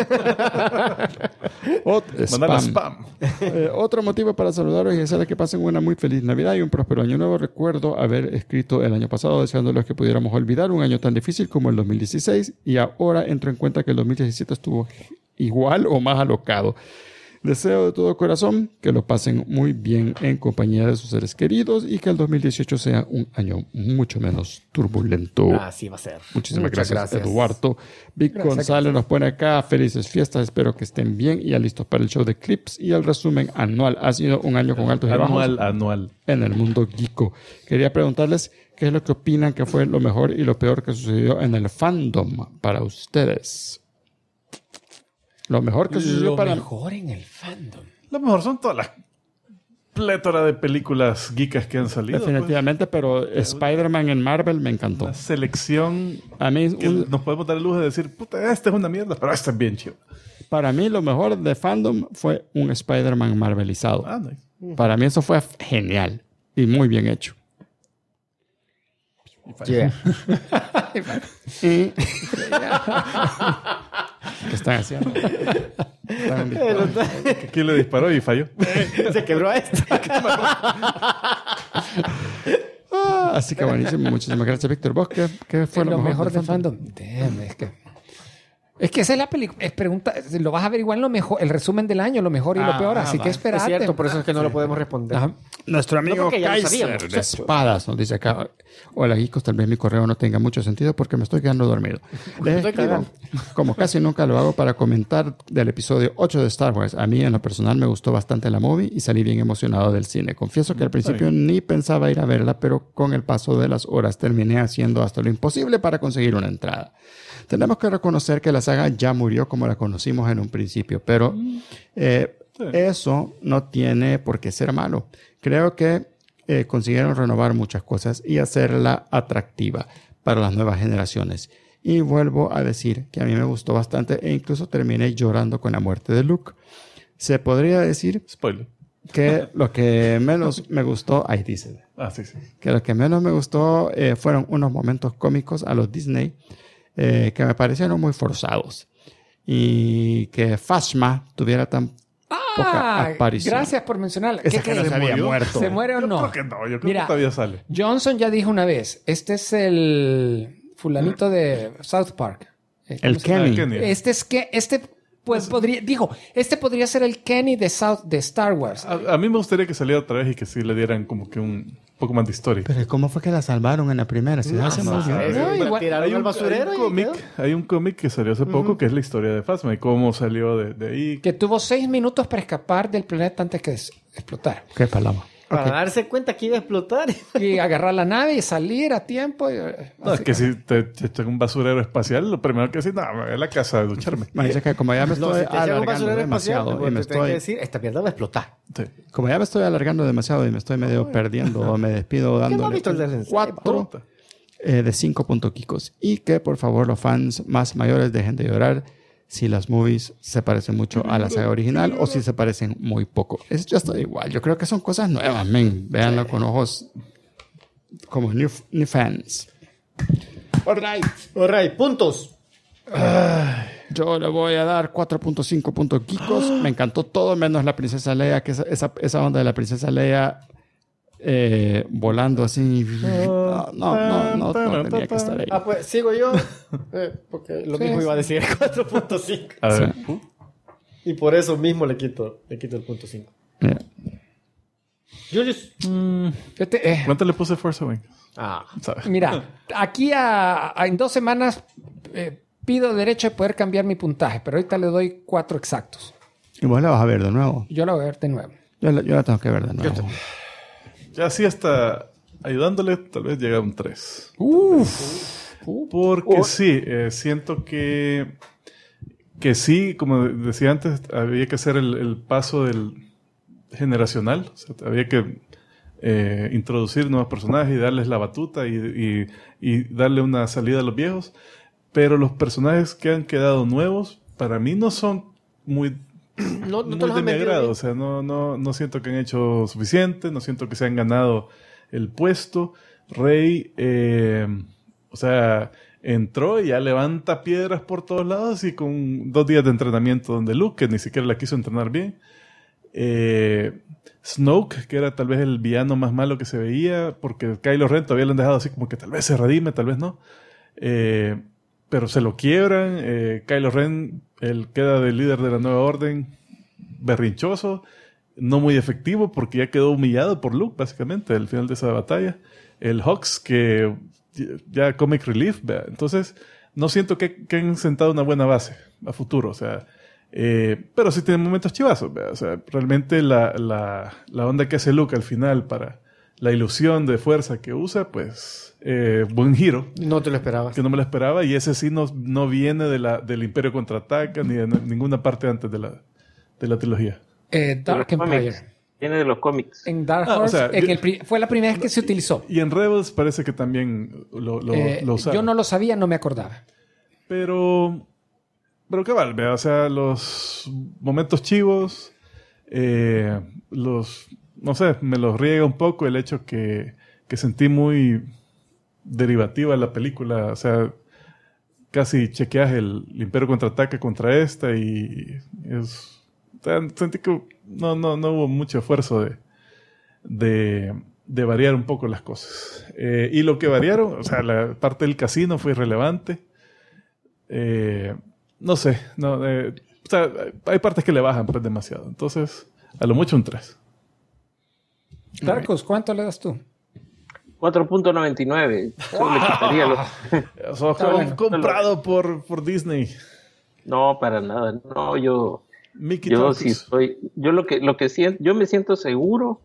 Spam. Otro motivo para saludaros y desearles que pasen una muy feliz Navidad y un próspero año nuevo. Recuerdo haber escrito el año pasado deseándoles que pudiéramos olvidar un año tan difícil como el 2016 y ahora entro en cuenta que el 2017 estuvo igual o más alocado. Deseo de todo corazón que lo pasen muy bien en compañía de sus seres queridos y que el 2018 sea un año mucho menos turbulento. Así va a ser. Muchísimas gracias, Eduardo. Vic González nos pone acá. Felices fiestas. Espero que estén bien y ya listos para el show de clips y el resumen anual. Ha sido un año con altos y bajos. Anual. En el mundo geeko. Quería preguntarles qué es lo que opinan que fue lo mejor y lo peor que sucedió en el fandom para ustedes. Lo mejor que sucedió para... Lo mejor en el fandom. Lo mejor son todas las plétora de películas geekas que han salido. Definitivamente, pero Spider-Man en Marvel me encantó. La selección... A mí... Nos podemos dar el lujo de decir, puta, esta es una mierda, pero esta es bien chido. Para mí, lo mejor de fandom fue un Spider-Man marvelizado. Nice. Para mí eso fue genial y muy bien hecho. Yeah. ¿Qué están haciendo? ¿Quién le disparó y falló? Se quebró esta. Así que buenísimo. Muchísimas gracias, Víctor. ¿Vos qué fue lo mejor de fandom? Es que esa es la película. Es pregunta, lo vas a averiguar en lo mejor, el resumen del año, lo mejor y lo peor. Así que espérate. Es cierto, por eso es que no lo podemos responder. Ajá. Nuestro amigo porque ya lo Kaiser sabíamos. de Espadas nos dice acá: hola, Geekos, tal vez mi correo no tenga mucho sentido porque me estoy quedando dormido. Les estoy escribo, cagando. como casi nunca lo hago, para comentar del episodio 8 de Star Wars. A mí, en lo personal, me gustó bastante la movie y salí bien emocionado del cine. Confieso que al principio ni pensaba ir a verla, pero con el paso de las horas terminé haciendo hasta lo imposible para conseguir una entrada. Tenemos que reconocer que la saga ya murió como la conocimos en un principio, pero eso no tiene por qué ser malo. Creo que consiguieron renovar muchas cosas y hacerla atractiva para las nuevas generaciones. Y vuelvo a decir que a mí me gustó bastante e incluso terminé llorando con la muerte de Luke. Se podría decir Spoiler. que lo que menos me gustó, ahí dice, Sí. que lo que menos me gustó fueron unos momentos cómicos a los Disney que me parecieron muy forzados. Y que Phasma tuviera tan poca aparición. Gracias por mencionarla. Esa ¿Qué que no crees? se había murió? muerto. ¿Se muere o Yo no? creo que no, yo creo Mira, que todavía sale. Johnson ya dijo una vez, este es el fulanito de South Park. ¿Cómo El se llama? Kenny. Kenny. Este podría ser el Kenny de Star Wars. A mí me gustaría que saliera otra vez y que sí le dieran como que un poco más de historia. Pero ¿cómo fue que la salvaron en la primera? Si ya se murió. igual- Tiraron al basurero y quedó. Hay un cómic que salió hace poco que es la historia de Phasma y cómo salió de ahí. Que tuvo 6 minutos para escapar del planeta antes que explotara. Qué paloma. Para darse cuenta que iba a explotar. Y agarrar la nave y salir a tiempo. No, es que si te echan un basurero espacial, lo primero que decís, no, me voy a la casa a ducharme. Me dice que como ya me No, estoy si te llega un alargando basurero espacial, demasiado y me te tengo que estoy... decir, esta mierda va a explotar. Sí. Como ya me estoy alargando demasiado y me estoy medio perdiendo, me despido no has dándole visto el de Sensei? 4 de 5 puntoquicos. Y que por favor los fans más mayores dejen de llorar si las movies se parecen mucho a la saga original o si se parecen muy poco. Es ya está igual. Yo creo que son cosas nuevas, men. Véanlo con ojos como new fans. Alright, puntos. Yo le voy a dar 4.5 puntos geekos. Me encantó todo menos la princesa Leia, que esa onda de la princesa Leia volando así. No tenía que estar ahí. Ah, pues sigo yo. Porque lo mismo iba a decir 4.5. A ver. Y por eso mismo le quito el punto 5. Mira. Julius. ¿Cuánto le puse Force Awakens? ¿Sabes? Mira, aquí en 2 semanas pido derecho de poder cambiar mi puntaje, pero ahorita le doy 4 exactos. ¿Y vos la vas a ver de nuevo? Yo la voy a ver de nuevo. Yo la tengo que ver de nuevo. Ya así hasta ayudándole, tal vez llega a un 3. Porque sí, siento que sí, como decía antes, había que hacer el paso del generacional. O sea, había que introducir nuevos personajes y darles la batuta y darle una salida a los viejos. Pero los personajes que han quedado nuevos, para mí no son muy No muy te los de han mi metido agrado. bien. O sea, no siento que han hecho suficiente, no siento que se han ganado el puesto. Rey, o sea, entró y ya levanta piedras por todos lados y con 2 días de entrenamiento donde Luke, que ni siquiera la quiso entrenar bien. Snoke, que era tal vez el villano más malo que se veía, porque Kylo Ren todavía lo han dejado así como que tal vez se redime, tal vez no. Pero se lo quiebran. Kylo Ren, él queda de líder de la Nueva Orden, berrinchoso, no muy efectivo porque ya quedó humillado por Luke, básicamente, al final de esa batalla. El Hux, que ya comic relief, ¿vea? Entonces no siento que han sentado una buena base a futuro, o sea, pero sí tienen momentos chivazos, ¿vea? O sea, realmente la onda que hace Luke al final para la ilusión de fuerza que usa, pues buen giro. No te lo esperabas. Que no me lo esperaba, y ese sí no viene del Imperio Contraataca ni de ninguna parte antes de la trilogía. Dark De los Empire. cómics. Viene de los cómics. En Dark o Horse, sea, fue la primera vez que se utilizó. Y en Rebels parece que también lo usaron. Yo no lo sabía, no me acordaba. Pero qué vale, vea, o sea, los momentos chivos, no sé, me los riega un poco el hecho que sentí muy derivativa la película, o sea, casi chequeas el Imperio Contraataca contra esta y sentí que no hubo mucho esfuerzo de variar un poco las cosas. Y lo que variaron, o sea, la parte del casino fue irrelevante. No sé, o sea, hay partes que le bajan pues demasiado. Entonces, a lo mucho un 3. Darkus, ¿cuánto le das tú? 4.99. Solo le quitaría los... Sos comprado por Disney. No, para nada. No, yo Mickey sí Darkus. estoy... Yo lo que siento... Yo me siento seguro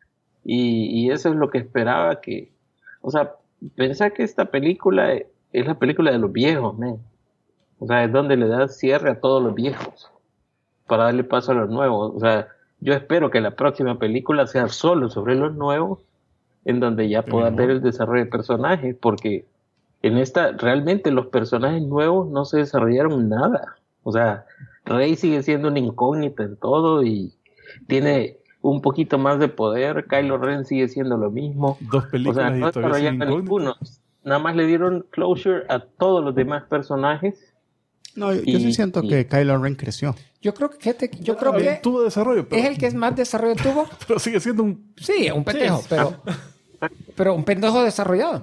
y eso es lo que esperaba que... O sea, pensá que esta película es la película de los viejos, man. O sea, es donde le da cierre a todos los viejos para darle paso a los nuevos. O sea, yo espero que la próxima película sea solo sobre los nuevos, en donde ya puedas ver el desarrollo de personajes, porque en esta realmente los personajes nuevos no se desarrollaron nada. O sea, Rey sigue siendo una incógnita en todo y tiene un poquito más de poder. Kylo Ren sigue siendo lo mismo. 2 películas O sea, no y todavía sigue desarrollaron ninguno. Nada más le dieron closure a todos los demás personajes. No, yo sí siento que Kylo Ren creció. Yo creo que, fíjate, yo creo que tuvo desarrollo, pero, es el que más desarrollo tuvo. pero sigue siendo un... Sí, un pendejo, pero un pendejo desarrollado.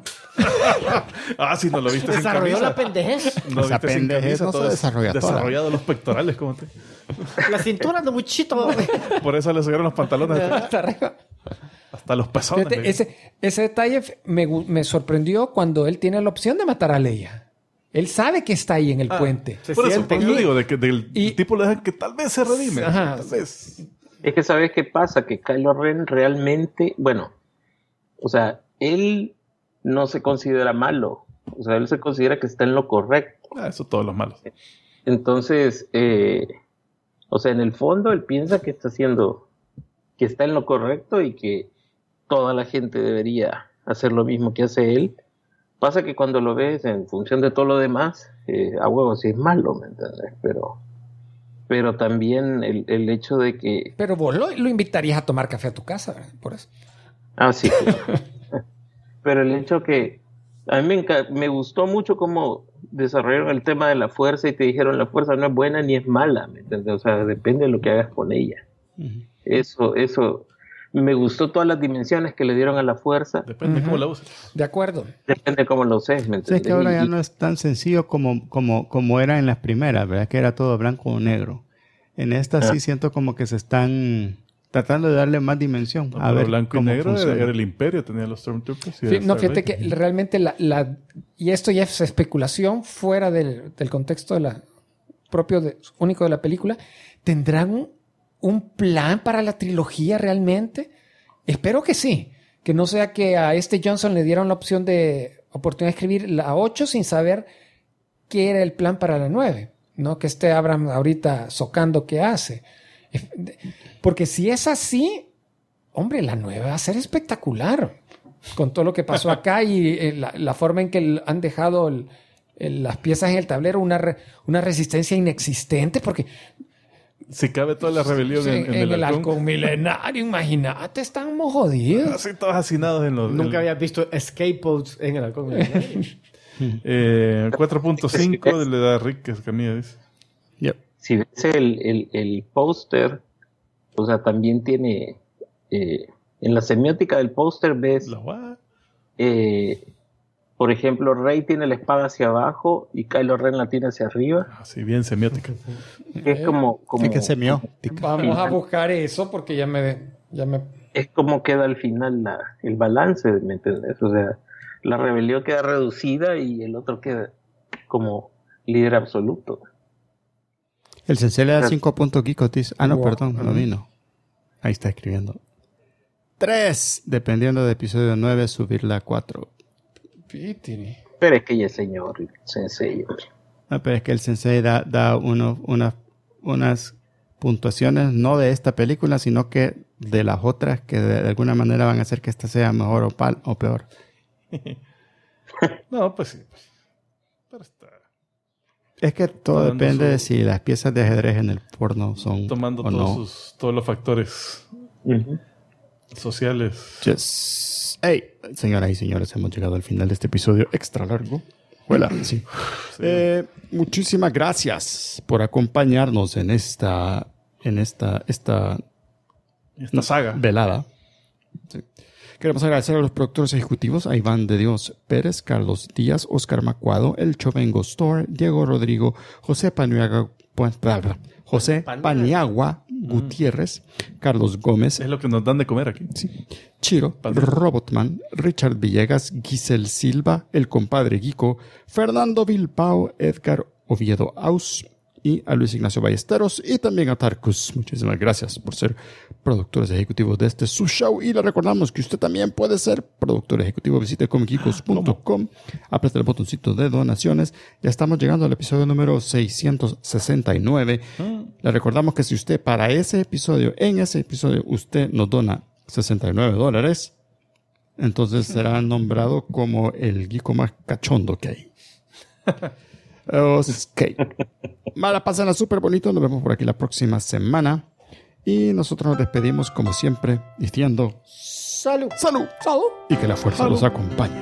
Si no lo viste sin Desarrolló camisa. la pendejez. No Esa viste sin pendejez camisa, no se todo desarrolla toda. desarrollado los pectorales, como te... La cintura no muchito. Por eso le subieron los pantalones Hasta arriba. hasta los pezones. Fíjate, ese detalle me sorprendió cuando él tiene la opción de matar a Leia. Él sabe que está ahí en el puente. Se Por eso, siente. yo digo, de que del y- tipo le dejan que tal vez se redime. Ajá. Tal vez. Es que ¿sabes qué pasa? Que Kylo Ren realmente, bueno, o sea, él no se considera malo. O sea, él se considera que está en lo correcto. Eso todos los malos. Entonces, o sea, en el fondo él piensa que está en lo correcto y que toda la gente debería hacer lo mismo que hace él. Pasa que cuando lo ves en función de todo lo demás, a huevo sí es malo, ¿me entiendes? Pero también el hecho de que... Pero vos lo invitarías a tomar café a tu casa, ¿verdad? Por eso. Ah, sí. Claro. Pero el hecho que... A mí me gustó mucho cómo desarrollaron el tema de la fuerza y te dijeron la fuerza no es buena ni es mala, ¿me entiendes? O sea, depende de lo que hagas con ella. Eso... Me gustó todas las dimensiones que le dieron a la fuerza. Depende cómo la uses. De acuerdo. Depende de cómo lo uses, ¿me Sí, entiendes? es que ahora ya Y- no es tan sencillo como era en las primeras, ¿verdad? Que era todo blanco o negro. En esta sí siento como que se están tratando de darle más dimensión. No, A pero ver blanco y cómo negro funciona. era el imperio, tenía los Stormtroopers. y Sí, era no, Star fíjate Wars. que realmente y esto ya es especulación fuera del contexto de único de la película. ¿Tendrán un plan para la trilogía realmente? Espero que sí. Que no sea que a Johnson le dieron la oportunidad de escribir la 8 sin saber qué era el plan para la 9. No que esté Abrams ahorita socando qué hace. Porque si es así, hombre, la 9 va a ser espectacular. Con todo lo que pasó acá y la forma en que han dejado las piezas en el tablero, una resistencia inexistente, porque Si cabe toda la rebelión sí, en el halcón. milenario, imagínate, estamos jodidos. Así todos hacinados en los... Nunca había visto escape pods en el halcón. 4.5 le da a Rick, que es Camilla, dice. Yep. Si ves el póster, o sea, también tiene... en la semiótica del póster ves... La what? por ejemplo, Rey tiene la espada hacia abajo y Kylo Ren la tiene hacia arriba. Así bien semiótica. Es como Sí, que semiótica. Vamos a buscar eso porque ya me es como queda al final el balance, ¿me entiendes? O sea, la rebelión queda reducida y el otro queda como líder absoluto. El sensei le da 5 puntos Kiko. No, Wow. perdón, no vino. Ahí está escribiendo. 3, dependiendo de episodio 9, subirla a 4. Pitini. Pero es que ya es señor, sensei. hombre. No, pero es que el sensei da unas puntuaciones no de esta película, sino que de las otras que de alguna manera van a hacer que esta sea mejor o peor. No, pues sí. Pues. Pero está Es que todo Tomando depende de su- si las piezas de ajedrez en el porno son tomando o no. todos los factores sociales. Yes. Hey, señoras y señores, hemos llegado al final de este episodio extra largo. Hola, sí. Muchísimas gracias por acompañarnos en esta Esta saga. velada. Sí. Queremos agradecer a los productores ejecutivos, a Iván de Dios Pérez, Carlos Díaz, Oscar Macuado, El Chovengo Store, Diego Rodrigo, José José Paniagua Gutiérrez, Carlos Gómez, Es lo que nos dan de comer aquí. Chiro, Robotman, Richard Villegas, Giselle Silva, el compadre Guico, Fernando Bilbao, Edgar Oviedo Aus y a Luis Ignacio Ballesteros y también a Tarkus. Muchísimas gracias por ser productores ejecutivos de este su show y le recordamos que usted también puede ser productor ejecutivo. Visite comicgeekos.com, apriete el botoncito de donaciones. Ya estamos llegando al episodio número 669. Le recordamos que si usted para ese episodio, en ese episodio, usted nos dona $69, entonces será nombrado como el geeko más cachondo que hay. Ok. Mala, pásenla súper bonito. Nos vemos por aquí la próxima semana. Y nosotros nos despedimos como siempre diciendo salud, salud, salud. Y que la fuerza los acompañe.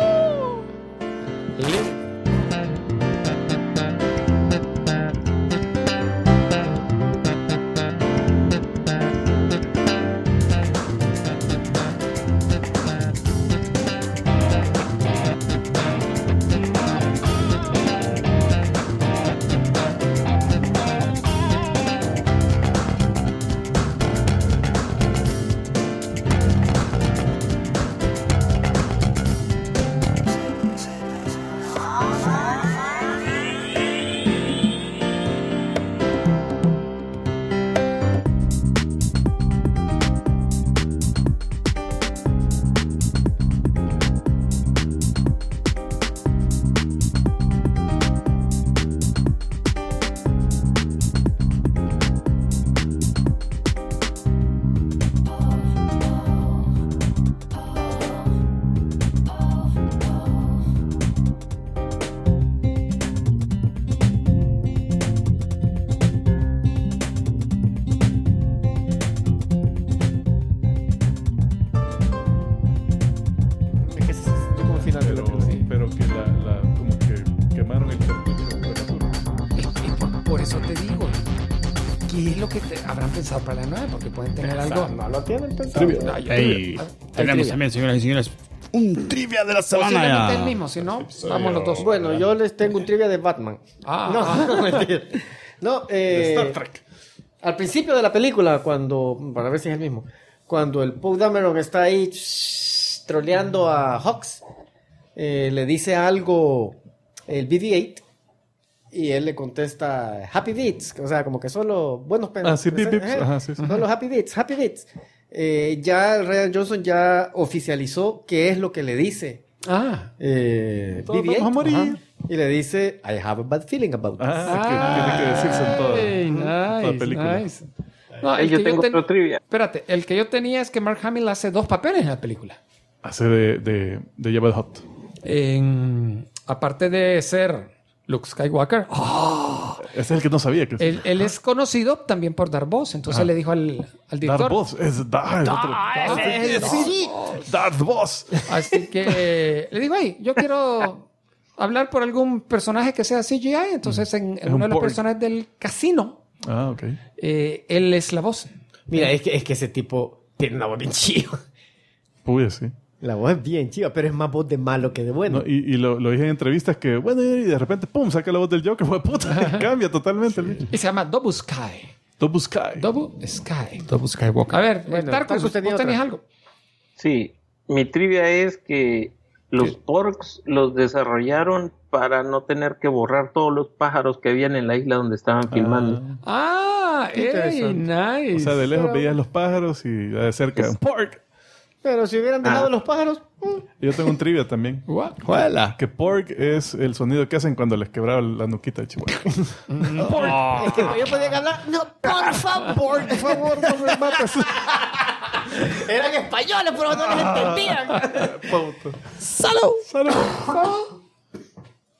Pero que como que quemaron el cartucho. Por eso te digo, ¿qué es lo que habrán pensado para la 9? Porque pueden tener algo. No lo tienen pensado. Trivia. Hey, tenemos también, señoras y señores, un trivia de la semana. Posiblemente el mismo, si no, vamos los dos. Bueno, yo les tengo un trivia de Batman. No, mentira. No, Star Trek. al principio de la película, para ver si es el mismo, cuando el Poe Dameron está ahí troleando a Hawks, le dice algo el BB-8 y él le contesta Happy Beats, o sea, como que solo buenos Sí, beeps. Ajá, sí. Solo Happy Beats. Ya Ryan Johnson ya oficializó qué es lo que le dice BB-8. Vamos a morir. Ajá. Y le dice I have a bad feeling about this. Que tiene que decirse en toda película. Nice. No, Yo tengo otro trivia. Espérate, el que yo tenía es que Mark Hamill hace 2 papeles en la película. Hace de Jabba the Hutt. Aparte de ser Luke Skywalker, Ese es el que no sabía que él es conocido también por dar voz. Entonces le dijo al director. Darth Boss. Es Darth. Darth Boss. Así que le digo, hey, yo quiero hablar por algún personaje que sea CGI. Entonces en uno de los porg. personajes del casino, Ok. él es la voz. Mira, es que ese tipo tiene una voz bien chiva. Pues sí. La voz es bien chiva, pero es más voz de malo que de bueno. No, y lo dije en entrevistas que, bueno, y de repente, pum, saca la voz del Joker, fue puta, cambia totalmente el bicho. Y se llama Double Sky. Double Sky. Double Sky. Double Skywalker. A ver, Bueno, Tarkus, Tarkus tenía ¿vos tenías otra. algo? Sí, mi trivia es que los porks los desarrollaron para no tener que borrar todos los pájaros que habían en la isla donde estaban filmando. Ey, nice. O sea, de lejos veías los pájaros y de cerca un pork. Pero si hubieran dejado los pájaros... Yo tengo un trivia también. What? ¡Juela! Que pork es el sonido que hacen cuando les quebraba la nuquita de Chihuahua. Es que yo podía hablar... No, por favor, no me mates. Eran españoles, pero no les entendían. Pauta. ¡Salud! Salud.